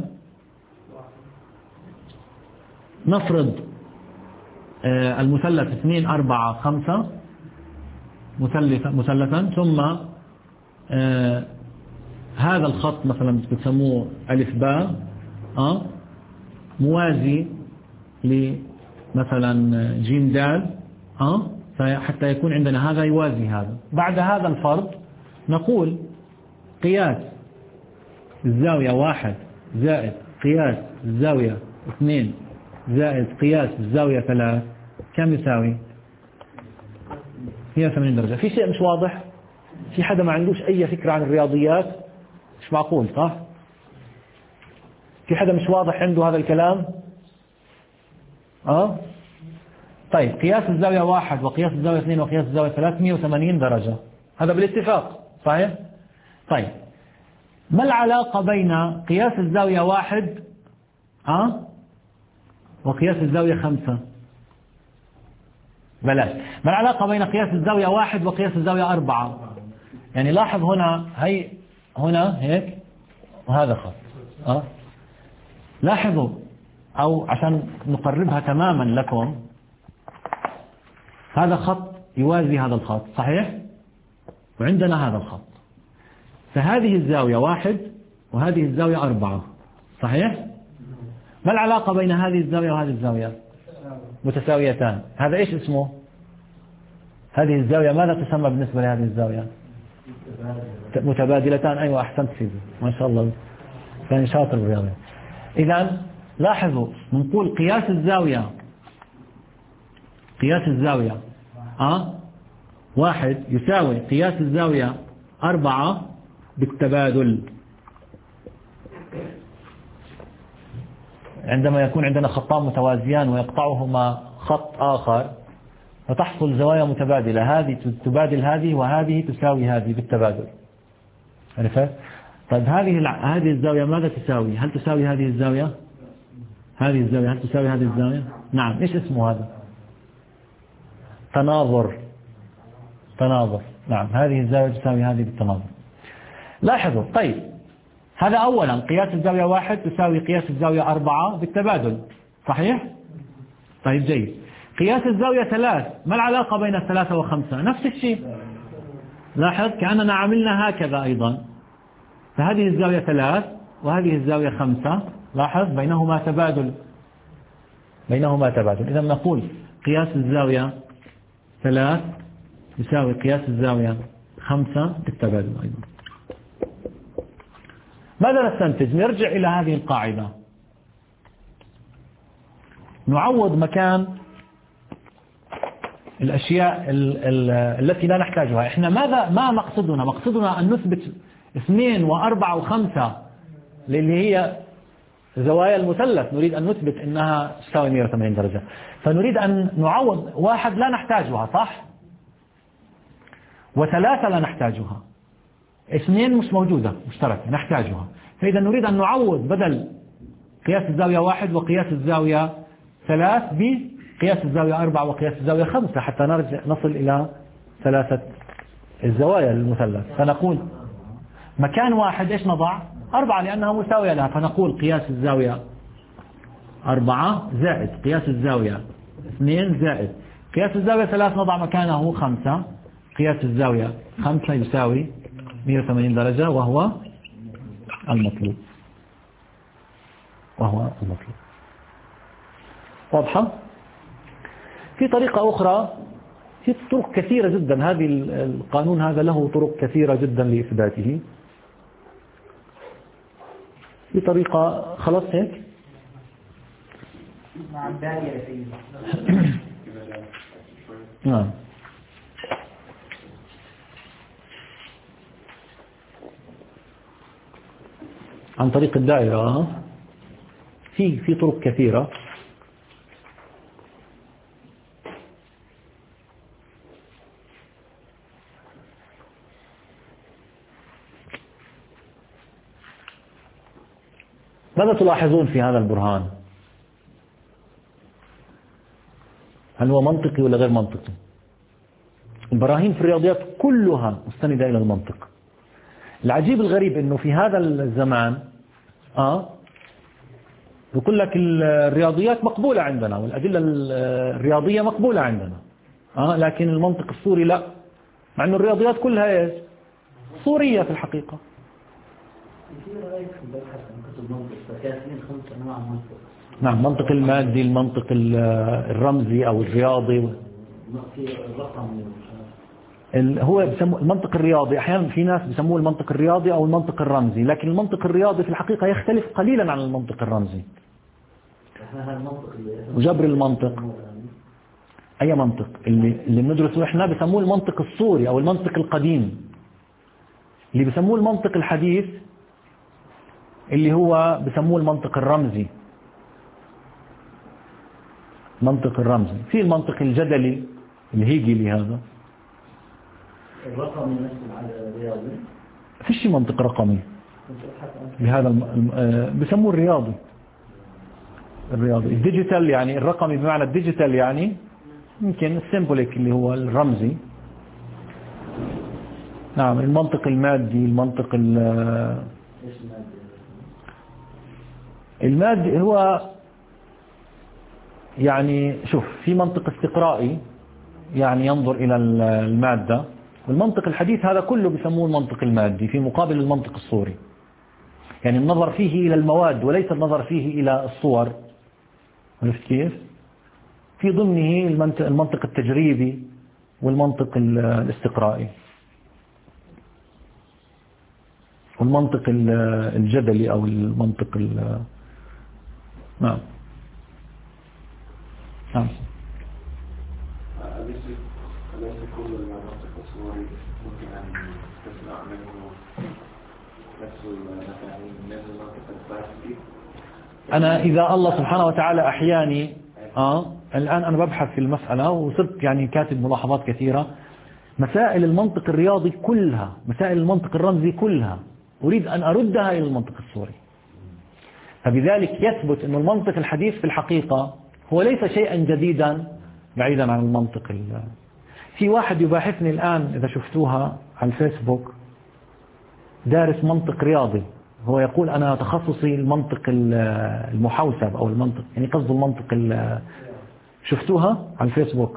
نفرض المثلث اثنين أربعة خمسة مثلثا، ثم آه هذا الخط مثلا بتسموه ألف باء آه موازي لمثلا جيم دال آه حتى يكون عندنا هذا يوازي هذا. بعد هذا الفرض نقول قياس الزاوية واحد زائد قياس الزاوية اثنين زائد قياس الزاوية ثلاث كم يساوي؟ مئة وثمانين درجة. في شيء مش واضح؟ في حدا ما عندوش أي فكرة عن الرياضيات؟ مش معقول صح؟ في حدا مش واضح عنده هذا الكلام؟ أه؟ طيب قياس الزاوية واحد وقياس الزاوية اثنين وقياس الزاوية ثلاث مئة وثمانين درجة، هذا بالاتفاق صحيح؟ طيب ما العلاقة بين قياس الزاوية واحد أه؟ وقياس الزاوية خمسة؟ بلاش. ما العلاقة بين قياس الزاوية واحد وقياس الزاوية أربعة؟ يعني لاحظ هنا، هي هنا هيك وهذا خط أه؟ لاحظوا، أو عشان نقربها تماما لكم، هذا خط يوازي هذا الخط صحيح؟ وعندنا هذا الخط، فهذه الزاوية واحد وهذه الزاوية أربعة صحيح؟ ما العلاقة بين هذه الزاوية وهذه الزاوية؟ متساويتان. هذا إيش اسمه؟ هذه الزاوية ماذا تسمى بالنسبة لهذه الزاوية؟ متبادلتان. أيوة أحسنت سيدي ما شاء الله، كان شاطر بالرياضة. إذن لاحظوا نقول قياس الزاوية، قياس الزاوية أه؟ واحد يساوي قياس الزاوية أربعة بالتبادل. عندما يكون عندنا خطان متوازيان ويقطعهما خط آخر فتحصل زوايا متبادلة، هذه تبادل هذه وهذه تساوي هذه بالتبادل. عرفت؟ طيب هذه هذه الزاوية ماذا تساوي؟ هل تساوي هذه الزاوية؟ هذه الزاوية هل تساوي هذه الزاوية؟ نعم. إيش اسمه هذا؟ تناظر. تناظر. نعم هذه الزاوية تساوي هذه بالتناظر. لاحظوا. طيب هذا أولا قياس الزاوية واحد تساوي قياس الزاوية أربعة بالتبادل صحيح؟ طيب جيد. قياس الزاوية ثلاث، ما العلاقة بين الثلاثة وخمسة؟ نفس الشيء. لاحظ كأننا عملنا هكذا أيضا، فهذه الزاوية ثلاث وهذه الزاوية خمسة. لاحظ بينهما تبادل بينهما تبادل. إذا نقول قياس الزاوية ثلاث يساوي قياس الزاوية خمسة بالتبادل أيضا. ماذا نستنتج؟ نرجع إلى هذه القاعدة، نعوض مكان الأشياء ال ال التي لا نحتاجها. إحنا ماذا ما مقصدنا؟ مقصدنا أن نثبت اثنين وأربعة وخمسة اللي هي زوايا المثلث، نريد أن نثبت أنها تساوي مئة وثمانين درجة، فنريد أن نعوض واحد لا نحتاجها صح، وثلاثة لا نحتاجها، اثنين مش موجودة مشتركة نحتاجها. فإذا نريد أن نعوض بدل قياس الزاوية واحد وقياس الزاوية ثلاث بقياس الزاوية أربعة وقياس الزاوية خمسة حتى نرجع نصل إلى ثلاثة الزوايا للمثلث. فنقول مكان واحد إيش نضع؟ أربعة لأنها مساوية لها، فنقول قياس الزاوية أربعة زائد قياس الزاوية اثنين زائد قياس الزاوية ثلاث نضع مكانه خمسة، قياس الزاوية خمسة يساوي مئة وثمانين درجة وهو المطلوب وهو المطلوب. واضحة؟ في طريقة أخرى، في طرق كثيرة جدا، هذه القانون هذا له طرق كثيرة جدا لإثباته. في طريقة خلاص هيك مع الدائرة فيه. نعم عن طريق الدائرة. في في طرق كثيرة. ماذا تلاحظون في هذا البرهان؟ هل هو منطقي ولا غير منطقي؟ البراهين في الرياضيات كلها مستندة إلى المنطق. العجيب الغريب أنه في هذا الزمان آه يقول لك الرياضيات مقبولة عندنا والأدلة الرياضية مقبولة عندنا آه لكن المنطق الصوري لا، مع أن الرياضيات كلها إيش؟ صورية في الحقيقة. نعم، منطق المادي، المنطق الرمزي أو الرياضي، هو بسموه المنطق الرياضي. أحيانا في ناس بيسموه المنطق الرياضي أو المنطق الرمزي، لكن المنطق الرياضي في الحقيقة يختلف قليلا عن المنطق الرمزي. وجبر المنطق أي منطق اللي اللي بندرسه إحنا بسموه المنطق الصوري أو المنطق القديم. اللي بسموه المنطق الحديث اللي هو بسموه المنطق الرمزي. منطق الرمزي. في المنطق الجدلي الهيجلي هذا الرقمي نفسه على الرياضي. فيش منطق رقمي بهذا الم... بسموه الرياضي. الرياضي الديجيتال يعني الرقمي بمعنى الديجيتال يعني يمكن السيمبوليك اللي هو الرمزي. نعم، المنطق المادي، المنطق ال المادي هو يعني شوف في منطق استقرائي يعني ينظر إلى المادة، والمنطق الحديث هذا كله بيسموه المنطق المادي في مقابل المنطق الصوري، يعني النظر فيه إلى المواد وليس النظر فيه إلى الصور. عرفت كيف؟ في ضمنه المنطق التجريبي والمنطق الاستقرائي والمنطق الجدلي أو المنطق ال نعم نعم. أليس كل المنطق الصوري ممكن أن تسمع منه نفس المفاهيم من المنطق الفلسفي؟ أنا إذا الله سبحانه وتعالى أحياني آه الآن أنا ببحث في المسألة وصرت يعني كاتب ملاحظات كثيرة. مسائل المنطق الرياضي كلها، مسائل المنطق الرمزي كلها أريد أن أردها إلى المنطق الصوري. فبذلك يثبت أن المنطق الحديث في الحقيقة هو ليس شيئا جديدا بعيدا عن المنطق ال... في واحد يباحثني الآن إذا شفتوها على الفيسبوك دارس منطق رياضي، هو يقول أنا تخصصي المنطق المحوسب أو المنطق يعني قصده المنطق ال... شفتوها على الفيسبوك؟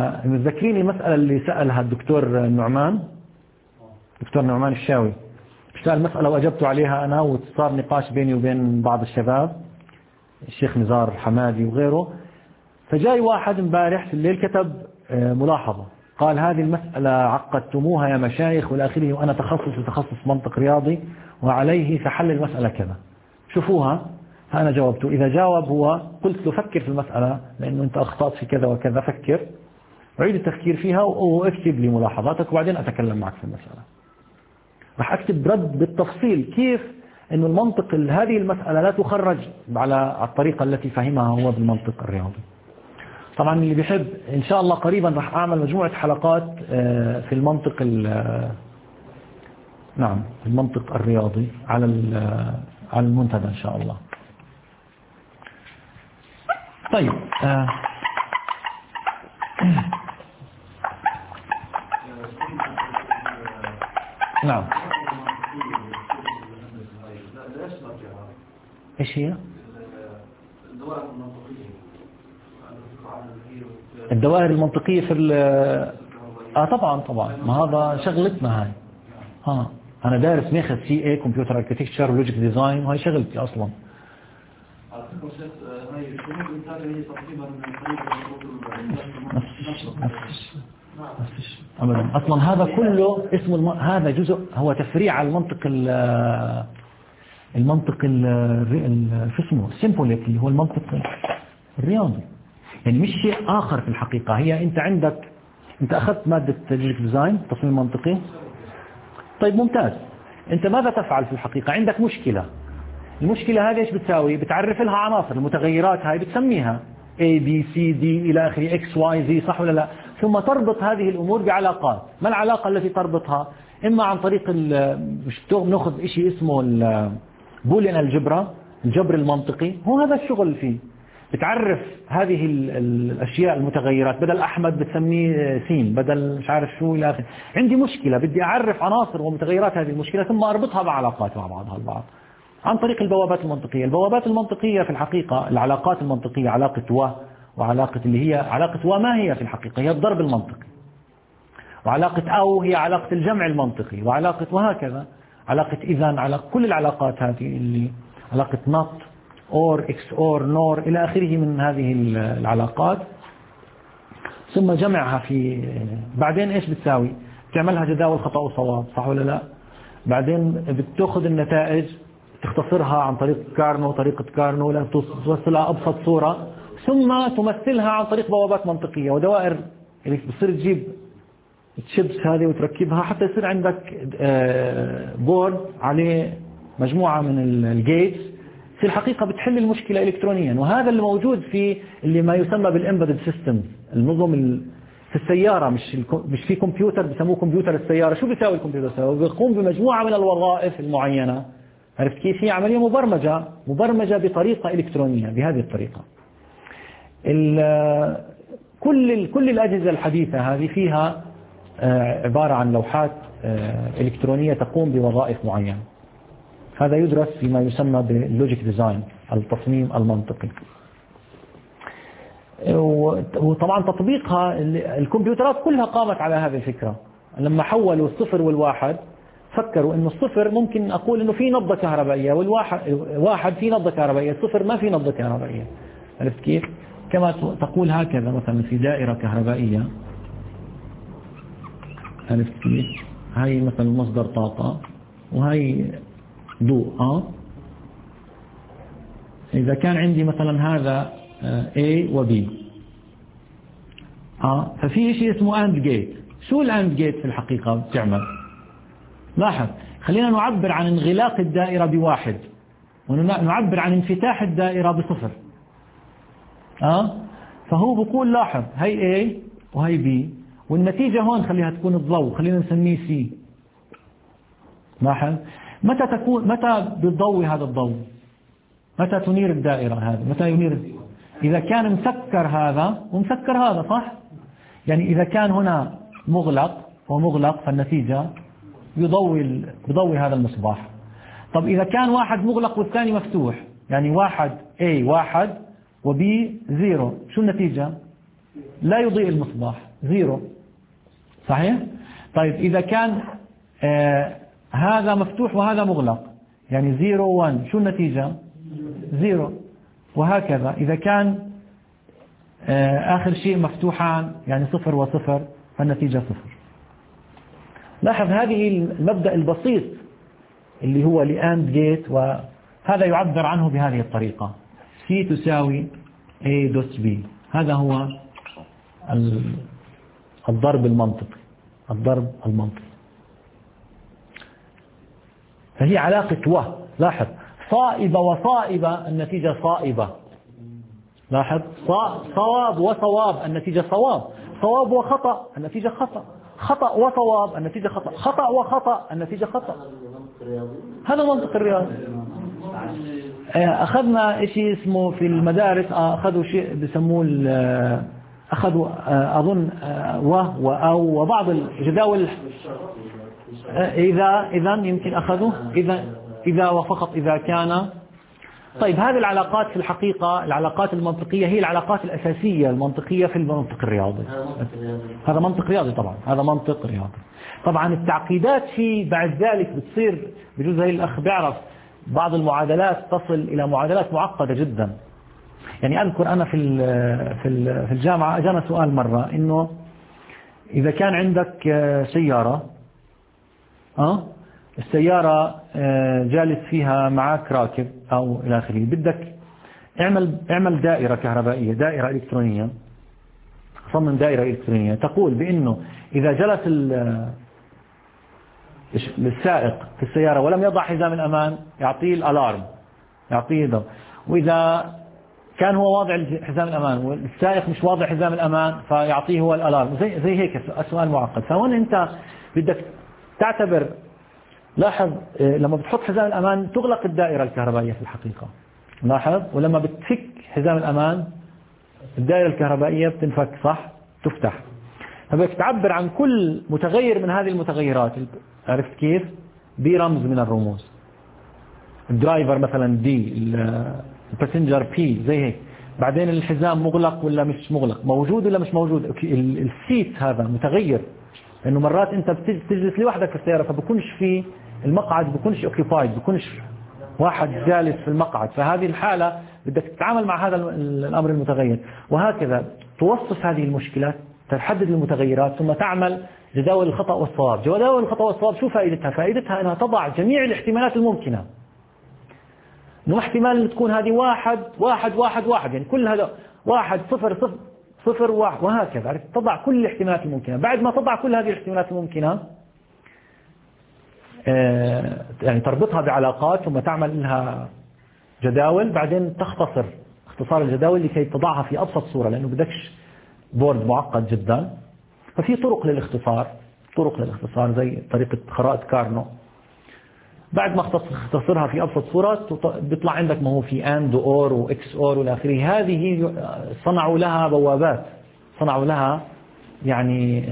فمتذكرين المسألة اللي سألها الدكتور نعمان، دكتور نعمان الشاوي، سأل مسألة وأجبت عليها أنا، وصار نقاش بيني وبين بعض الشباب، الشيخ نزار حمادي وغيره. فجاي واحد امبارح في الليل كتب ملاحظة، قال هذه المسألة عقدتموها يا مشايخ والآخره، وأنا تخصص تخصص منطق رياضي وعليه فحل المسألة كذا، شوفوها. أنا جاوبته، إذا جاوب هو قلت له فكر في المسألة لأنه أنت أخطأت في كذا وكذا، فكر وعيد التفكير فيها واكتب لي ملاحظاتك وبعدين أتكلم معك في المسألة. راح أكتب رد بالتفصيل كيف أنه المنطق هذه المسألة لا تخرج على الطريقة التي فهمها هو بالمنطق الرياضي. طبعا اللي بيحب إن شاء الله قريبا راح أعمل مجموعة حلقات في المنطق نعم المنطق الرياضي على على المنتدى إن شاء الله. طيب آه. نعم ايش هي؟ الدوائر المنطقية الدوائر المنطقية في ال اه طبعا طبعا ما هذا شغلتنا هاي. اه انا دارس ماخذ سي اي كمبيوتر اركتكتشر ولوجيك ديزاين وهي شغلتي اصلا. هاي الشروط الإنتاجية هي تقريبا ابدا اصلا هذا كله اسمه الم... هذا جزء هو تفريع على المنطق ال المنطق ال شو اسمه سيمبوليك اللي هو المنطق الرياضي، يعني مش شيء آخر في الحقيقة. هي أنت عندك أنت أخذت مادة لوجيك ديزاين تصميم منطقي، طيب ممتاز. أنت ماذا تفعل في الحقيقة؟ عندك مشكلة، المشكلة هذه إيش بتساوي؟ بتعرف لها عناصر، المتغيرات هاي بتسميها A B C D إلى آخره X Y Z، صح ولا لا؟ ثم تربط هذه الأمور بعلاقات. ما العلاقة التي تربطها؟ إما عن طريق نأخذ شيء اسمه بوليان الجبرا، الجبر المنطقي، هو هذا الشغل فيه. بتعرف هذه الأشياء المتغيرات، بدل أحمد بتسميه سين، بدل مش عارف شو إلى آخره. عندي مشكلة بدي أعرف عناصر ومتغيرات هذه المشكلة ثم أربطها بعلاقات مع بعضها البعض عن طريق البوابات المنطقية. البوابات المنطقية في الحقيقة العلاقات المنطقية، علاقة و وعلاقة اللي هي علاقة و ما هي في الحقيقة هي الضرب المنطقي، وعلاقة أو هي علاقة الجمع المنطقي، وعلاقة وهكذا علاقة إذن، على كل العلاقات هذه اللي علاقة not or x or nor إلى آخره من هذه العلاقات، ثم جمعها في بعدين إيش بتساوي؟ تعملها جداول خطأ وصواب، صح ولا لا؟ بعدين بتأخذ النتائج تختصرها عن طريق كارنو، طريقة كارنو لأن توصلها أبسط صورة، ثم تمثلها عن طريق بوابات منطقية ودوائر اللي بتصير تجيب الشيبس هذه وتركبها حتى يصير عندك بورد عليه مجموعة من الجيتس في الحقيقة بتحل المشكلة إلكترونيا. وهذا اللي موجود في اللي ما يسمى بالإمبيدد سيستم، النظم في السيارة، مش مش في كمبيوتر بسموه كمبيوتر السيارة. شو بيساوي الكمبيوتر السيارة؟ بيقوم بمجموعة من الوظائف المعينة، عرفت كيف؟ هي عملية مبرمجة مبرمجة بطريقة إلكترونية بهذه الطريقة. كل كل الأجهزة الحديثة هذه فيها عبارة عن لوحات إلكترونية تقوم بوظائف معينة. هذا يدرس فيما يسمى باللوجيك ديزاين، التصميم المنطقي. وطبعا تطبيقها الكمبيوترات كلها قامت على هذه الفكرة. لما حولوا الصفر والواحد فكروا انه الصفر ممكن اقول انه في نبضة كهربائية، والواحد واحد في نبضة كهربائية، الصفر ما في نبضة كهربائية. عرفت كيف؟ كما تقول هكذا مثلا في دائرة كهربائية، عرفت كيف؟ هاي مثلا مصدر طاقة وهي ضوء. اه إذا كان عندي مثلا هذا A و B، اه ففي شيء اسمه AND جيت. شو الAND جيت في الحقيقة بتعمل؟ لاحظ، خلينا نعبر عن انغلاق الدائرة بواحد ونعبر عن انفتاح الدائرة بصفر. اه فهو بقول لاحظ هي A وهي B، والنتيجة هون خليها تكون الضوء، خلينا نسميه C. لاحظ متى تكون متى بتضوي هذا الضوء؟ متى تنير الدائرة هذا؟ متى ينير؟ إذا كان مسكر هذا ومسكر هذا، صح؟ يعني إذا كان هنا مغلق ومغلق فالنتيجة يضوي يضوي هذا المصباح. طب إذا كان واحد مغلق والثاني مفتوح، يعني واحد A واحد وB زيرو، شو النتيجة؟ لا يضيء المصباح، زيرو، صحيح؟ طيب إذا كان آه هذا مفتوح وهذا مغلق، يعني زيرو وان، شو النتيجة؟ زيرو. وهكذا إذا كان آخر شيء مفتوحان يعني صفر وصفر فالنتيجة صفر. لاحظ هذه المبدأ البسيط اللي هو لأند جيت، وهذا يعبر عنه بهذه الطريقة: C تساوي A دوت B. هذا هو الضرب المنطقي، الضرب المنطقي. فهي علاقة و، لاحظ صائبة وصائبة النتيجة صائبة، لاحظ صواب وصواب النتيجة صواب، صواب وخطأ النتيجة خطأ، خطأ وصواب النتيجة خطأ، خطأ وخطأ النتيجة خطأ. هذا منطق الرياضي. أخذنا شيء اسمه في المدارس، أخذوا شيء بسموه، أخذوا أظن و وأو وبعض الجداول، إذا إذا يمكن أخذوا إذا إذا وفقط إذا كان. طيب هذه العلاقات في الحقيقة العلاقات المنطقية هي العلاقات الأساسية المنطقية في المنطق الرياضي. هذا منطق رياضي طبعا، هذا منطق رياضي. طبعا التعقيدات فيه بعد ذلك بتصير، بجوز هاي الأخ بيعرف بعض المعادلات تصل إلى معادلات معقدة جدا. يعني أذكر أنا في في في الجامعة أجانا سؤال مرة إنه إذا كان عندك سيارة، أه السيارة جالس فيها معك راكب أو إلى آخره، بدك اعمل اعمل دائرة كهربائية، دائرة إلكترونية، صمم دائرة إلكترونية تقول بأنه إذا جلس السائق في السيارة ولم يضع حزام الأمان يعطيه الألارم، يعطيه ده. وإذا كان هو واضع حزام الأمان والسائق مش واضع حزام الأمان فيعطيه هو الألارم. زي زي هيك سؤال معقد. فهون أنت بدك تعتبر، لاحظ لما بتحط حزام الأمان تغلق الدائرة الكهربائية في الحقيقة، لاحظ، ولما بتفك حزام الأمان الدائرة الكهربائية بتنفك، صح، تفتح. فبدك تعبر عن كل متغير من هذه المتغيرات، عرفت كيف؟ برمز من الرموز. الدرايفر مثلا دي، الباسنجر بي، زي هيك. بعدين الحزام مغلق ولا مش مغلق، موجود ولا مش موجود. السيت هذا متغير، لأنه مرات أنت بتجلس لوحدك في السيارة فبكونش في المقعد، بكونش اوكيبايد، بكونش واحد جالس في المقعد. فهذه الحالة بدك تتعامل مع هذا الأمر المتغير، وهكذا توصف هذه المشكلات، تحدد المتغيرات، ثم تعمل جداول الخطأ والصواب. جداول الخطأ والصواب شو فائدتها؟ فائدتها أنها تضع جميع الاحتمالات الممكنة. مو احتمال تكون هذه واحد واحد واحد واحد، يعني كل هذا واحد صفر صفر صفر واحد وهكذا، تضع كل الاحتمالات الممكنة. بعد ما تضع كل هذه الاحتمالات الممكنة يعني تربطها بعلاقات، ثم تعمل لها جداول، بعدين تختصر اختصار الجداول لكي تضعها في أبسط صورة، لأنه بدكش بورد معقد جدا. ففي طرق للاختصار، طرق للاختصار زي طريقة خرائط كارنو. بعد ما اختصرها في أبسط صورة بيطلع عندك ما هو في أند وأور وإكس أور والى آخره. هذه صنعوا لها بوابات، صنعوا لها يعني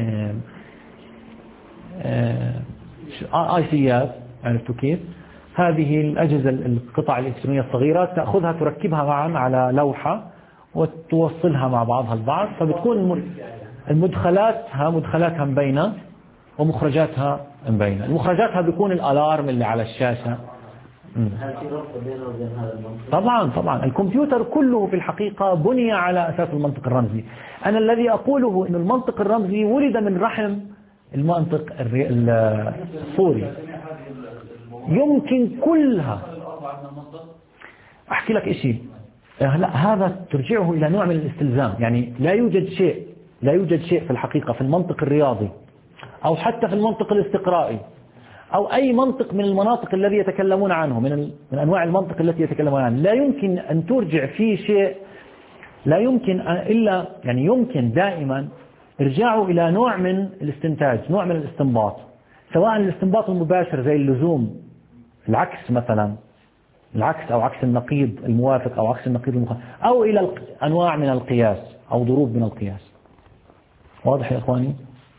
آي سيات، عرفتوا كيف؟ هذه الأجهزة القطع الإلكترونية الصغيرة تأخذها تركبها معا على لوحة وتوصلها مع بعضها البعض، فبتكون المدخلاتها مدخلاتها مبينة ومخرجاتها مبينة. مخرجاتها بيكون الألارم اللي على الشاشة. هل في ربط بينه وبين هذا المنطق؟ طبعا طبعا الكمبيوتر كله في الحقيقة بني على أساس المنطق الرمزي. أنا الذي أقوله إن المنطق الرمزي ولد من رحم المنطق الصوري. يمكن كلها. أحكي لك إشي، هذا ترجعه إلى نوع من الاستلزام. يعني لا يوجد شيء لا يوجد شيء في الحقيقة في المنطق الرياضي أو حتى في المنطق الاستقرائي أو أي منطق من المناطق الذي يتكلمون عنه، من من أنواع المنطق التي يتكلمون عنها، لا يمكن أن ترجع فيه شيء، لا يمكن إلا يعني يمكن دائما ارجعوا إلى نوع من الاستنتاج، نوع من الاستنباط، سواء الاستنباط المباشر زي اللزوم، العكس مثلا، العكس أو عكس النقيض الموافق أو عكس النقيض المخالف، أو إلى أنواع من القياس أو ضروب من القياس. واضح يا إخواني؟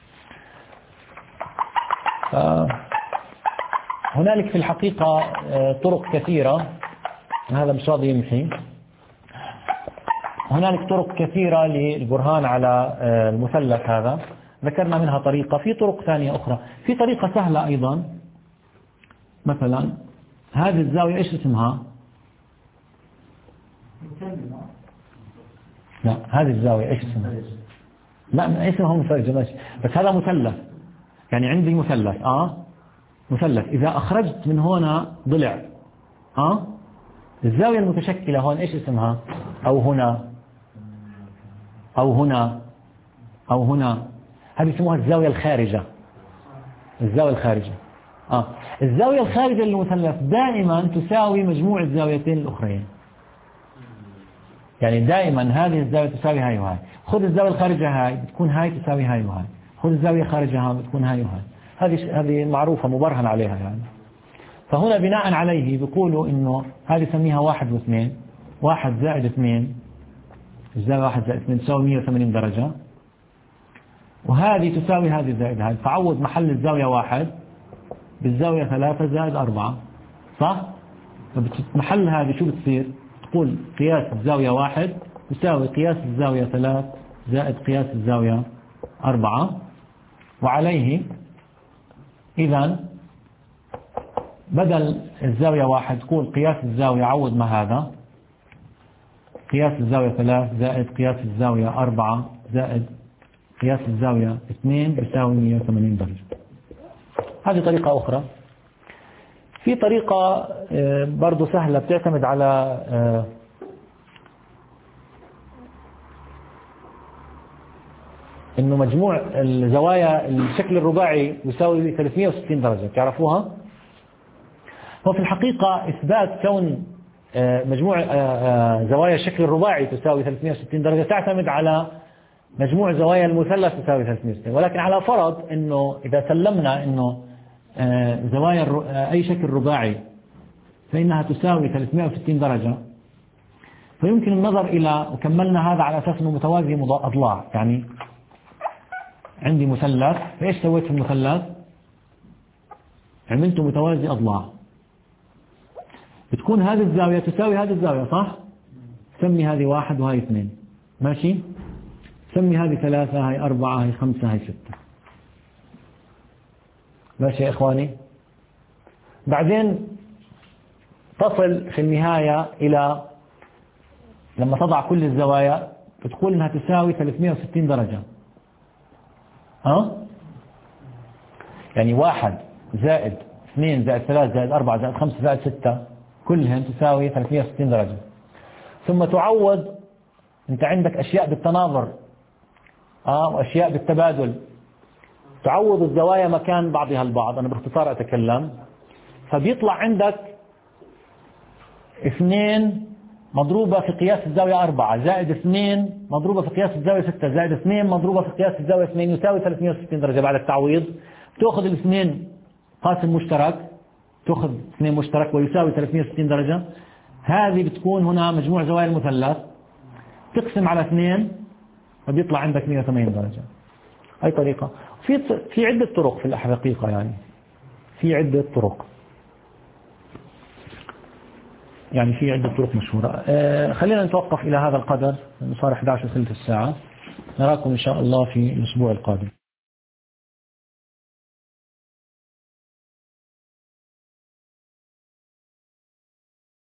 هنالك في الحقيقة طرق كثيرة، هذا مش راضي يمحي، هنالك طرق كثيرة للبرهان على المثلث هذا، ذكرنا منها طريقة. في طرق ثانية أخرى، في طريقة سهلة أيضا مثلا هذه الزاوية إيش اسمها؟ لا هذه الزاوية إيش اسمها؟ لا اسمها مفرجة ماشي، بس هذا مثلث. يعني عندي مثلث آه مثلث، إذا أخرجت من هنا ضلع آه الزاوية المتشكلة هون إيش اسمها؟ أو هنا أو هنا أو هنا، هذه اسمها الزاوية الخارجة. الزاوية الخارجة آه الزاوية الخارجة للمثلث دائما تساوي مجموع الزاويتين الأخرين. يعني دائما هذه الزاوية تساوي هاي وهاي. خذ الزاوية الخارجة هاي بتكون هاي تساوي هاي وهاي، خذ الزاوية خارجها بتكون هاي وهاي. هذه هذه معروفة مبرهن عليها يعني. فهنا بناء عليه بيقولوا إنه هذه سميها واحد واثنين، واحد زائد اثنين، الزاوية واحد زائد اثنين تساوي مئة وثمانين درجة، وهذه تساوي هذه زائد هذه، فعوض محل الزاوية واحد بالزاوية ثلاثة زائد أربعة، صح؟ فبتمحل هذه شو بتصير؟ تقول قياس الزاوية واحد يساوي قياس الزاوية ثلاث زائد قياس الزاوية أربعة، وعليه إذن بدل الزاوية واحد تقول قياس الزاوية عوض ما هذا قياس الزاوية ثلاث زائد قياس الزاوية أربعة زائد قياس الزاوية اثنين بيساوي مئة وثمانين درجة. هذه طريقة أخرى. في طريقة برضو سهلة بتعتمد على إنه مجموع الزوايا الشكل الرباعي يساوي ثلاثمئة وستين درجة، تعرفوها؟ هو في الحقيقة إثبات كون مجموع زوايا الشكل الرباعي تساوي ثلاثمئة وستين درجة تعتمد على مجموع زوايا المثلث تساوي ثلاثمئة وستين، ولكن على فرض إنه إذا سلمنا إنه زوايا أي شكل رباعي فإنها تساوي ثلاثمئة وستين درجة، فيمكن النظر إلى، وكملنا هذا على أساس أنه متوازي أضلاع. يعني عندي مثلث، فإيش سويت في المثلث؟ عملته متوازي أضلاع، بتكون هذه الزاوية تساوي هذه الزاوية، صح؟ سمي هذه واحد وهي اثنين، ماشي؟ سمي هذه ثلاثة، هاي أربعة، هاي خمسة، هاي ستة، ماشي يا إخواني؟ بعدين تصل في النهاية إلى لما تضع كل الزوايا بتقول إنها تساوي ثلاثمئة وستين درجة. ها؟ يعني واحد زائد اثنين زائد ثلاثة زائد أربعة زائد خمسة زائد ستة كلهم تساوي ثلاثمئة وستين درجة. ثم تعوض، أنت عندك أشياء بالتناظر آه وأشياء بالتبادل، تعوض الزوايا مكان بعضها البعض. أنا باختصار أتكلم، فبيطلع عندك اثنين مضروبة في قياس الزاوية أربعة زائد اثنين مضروبة في قياس الزاوية ستة زائد اثنين مضروبة في قياس الزاوية اثنين يساوي ثلاثمئة وستين درجة. بعد التعويض تأخذ الاثنين قاسم مشترك، تأخذ اثنين مشترك ويساوي ثلاثمئة وستين درجة. هذه بتكون هنا مجموع زوايا المثلث، تقسم على اثنين فبيطلع عندك مئة وثمانين درجة. هاي طريقة. في في عدة طرق في الحقيقة، يعني في عدة طرق يعني في عدة طرق مشهورة. آه خلينا نتوقف إلى هذا القدر، صار إحدى عشرة ثلث الساعة. نراكم إن شاء الله في الأسبوع القادم.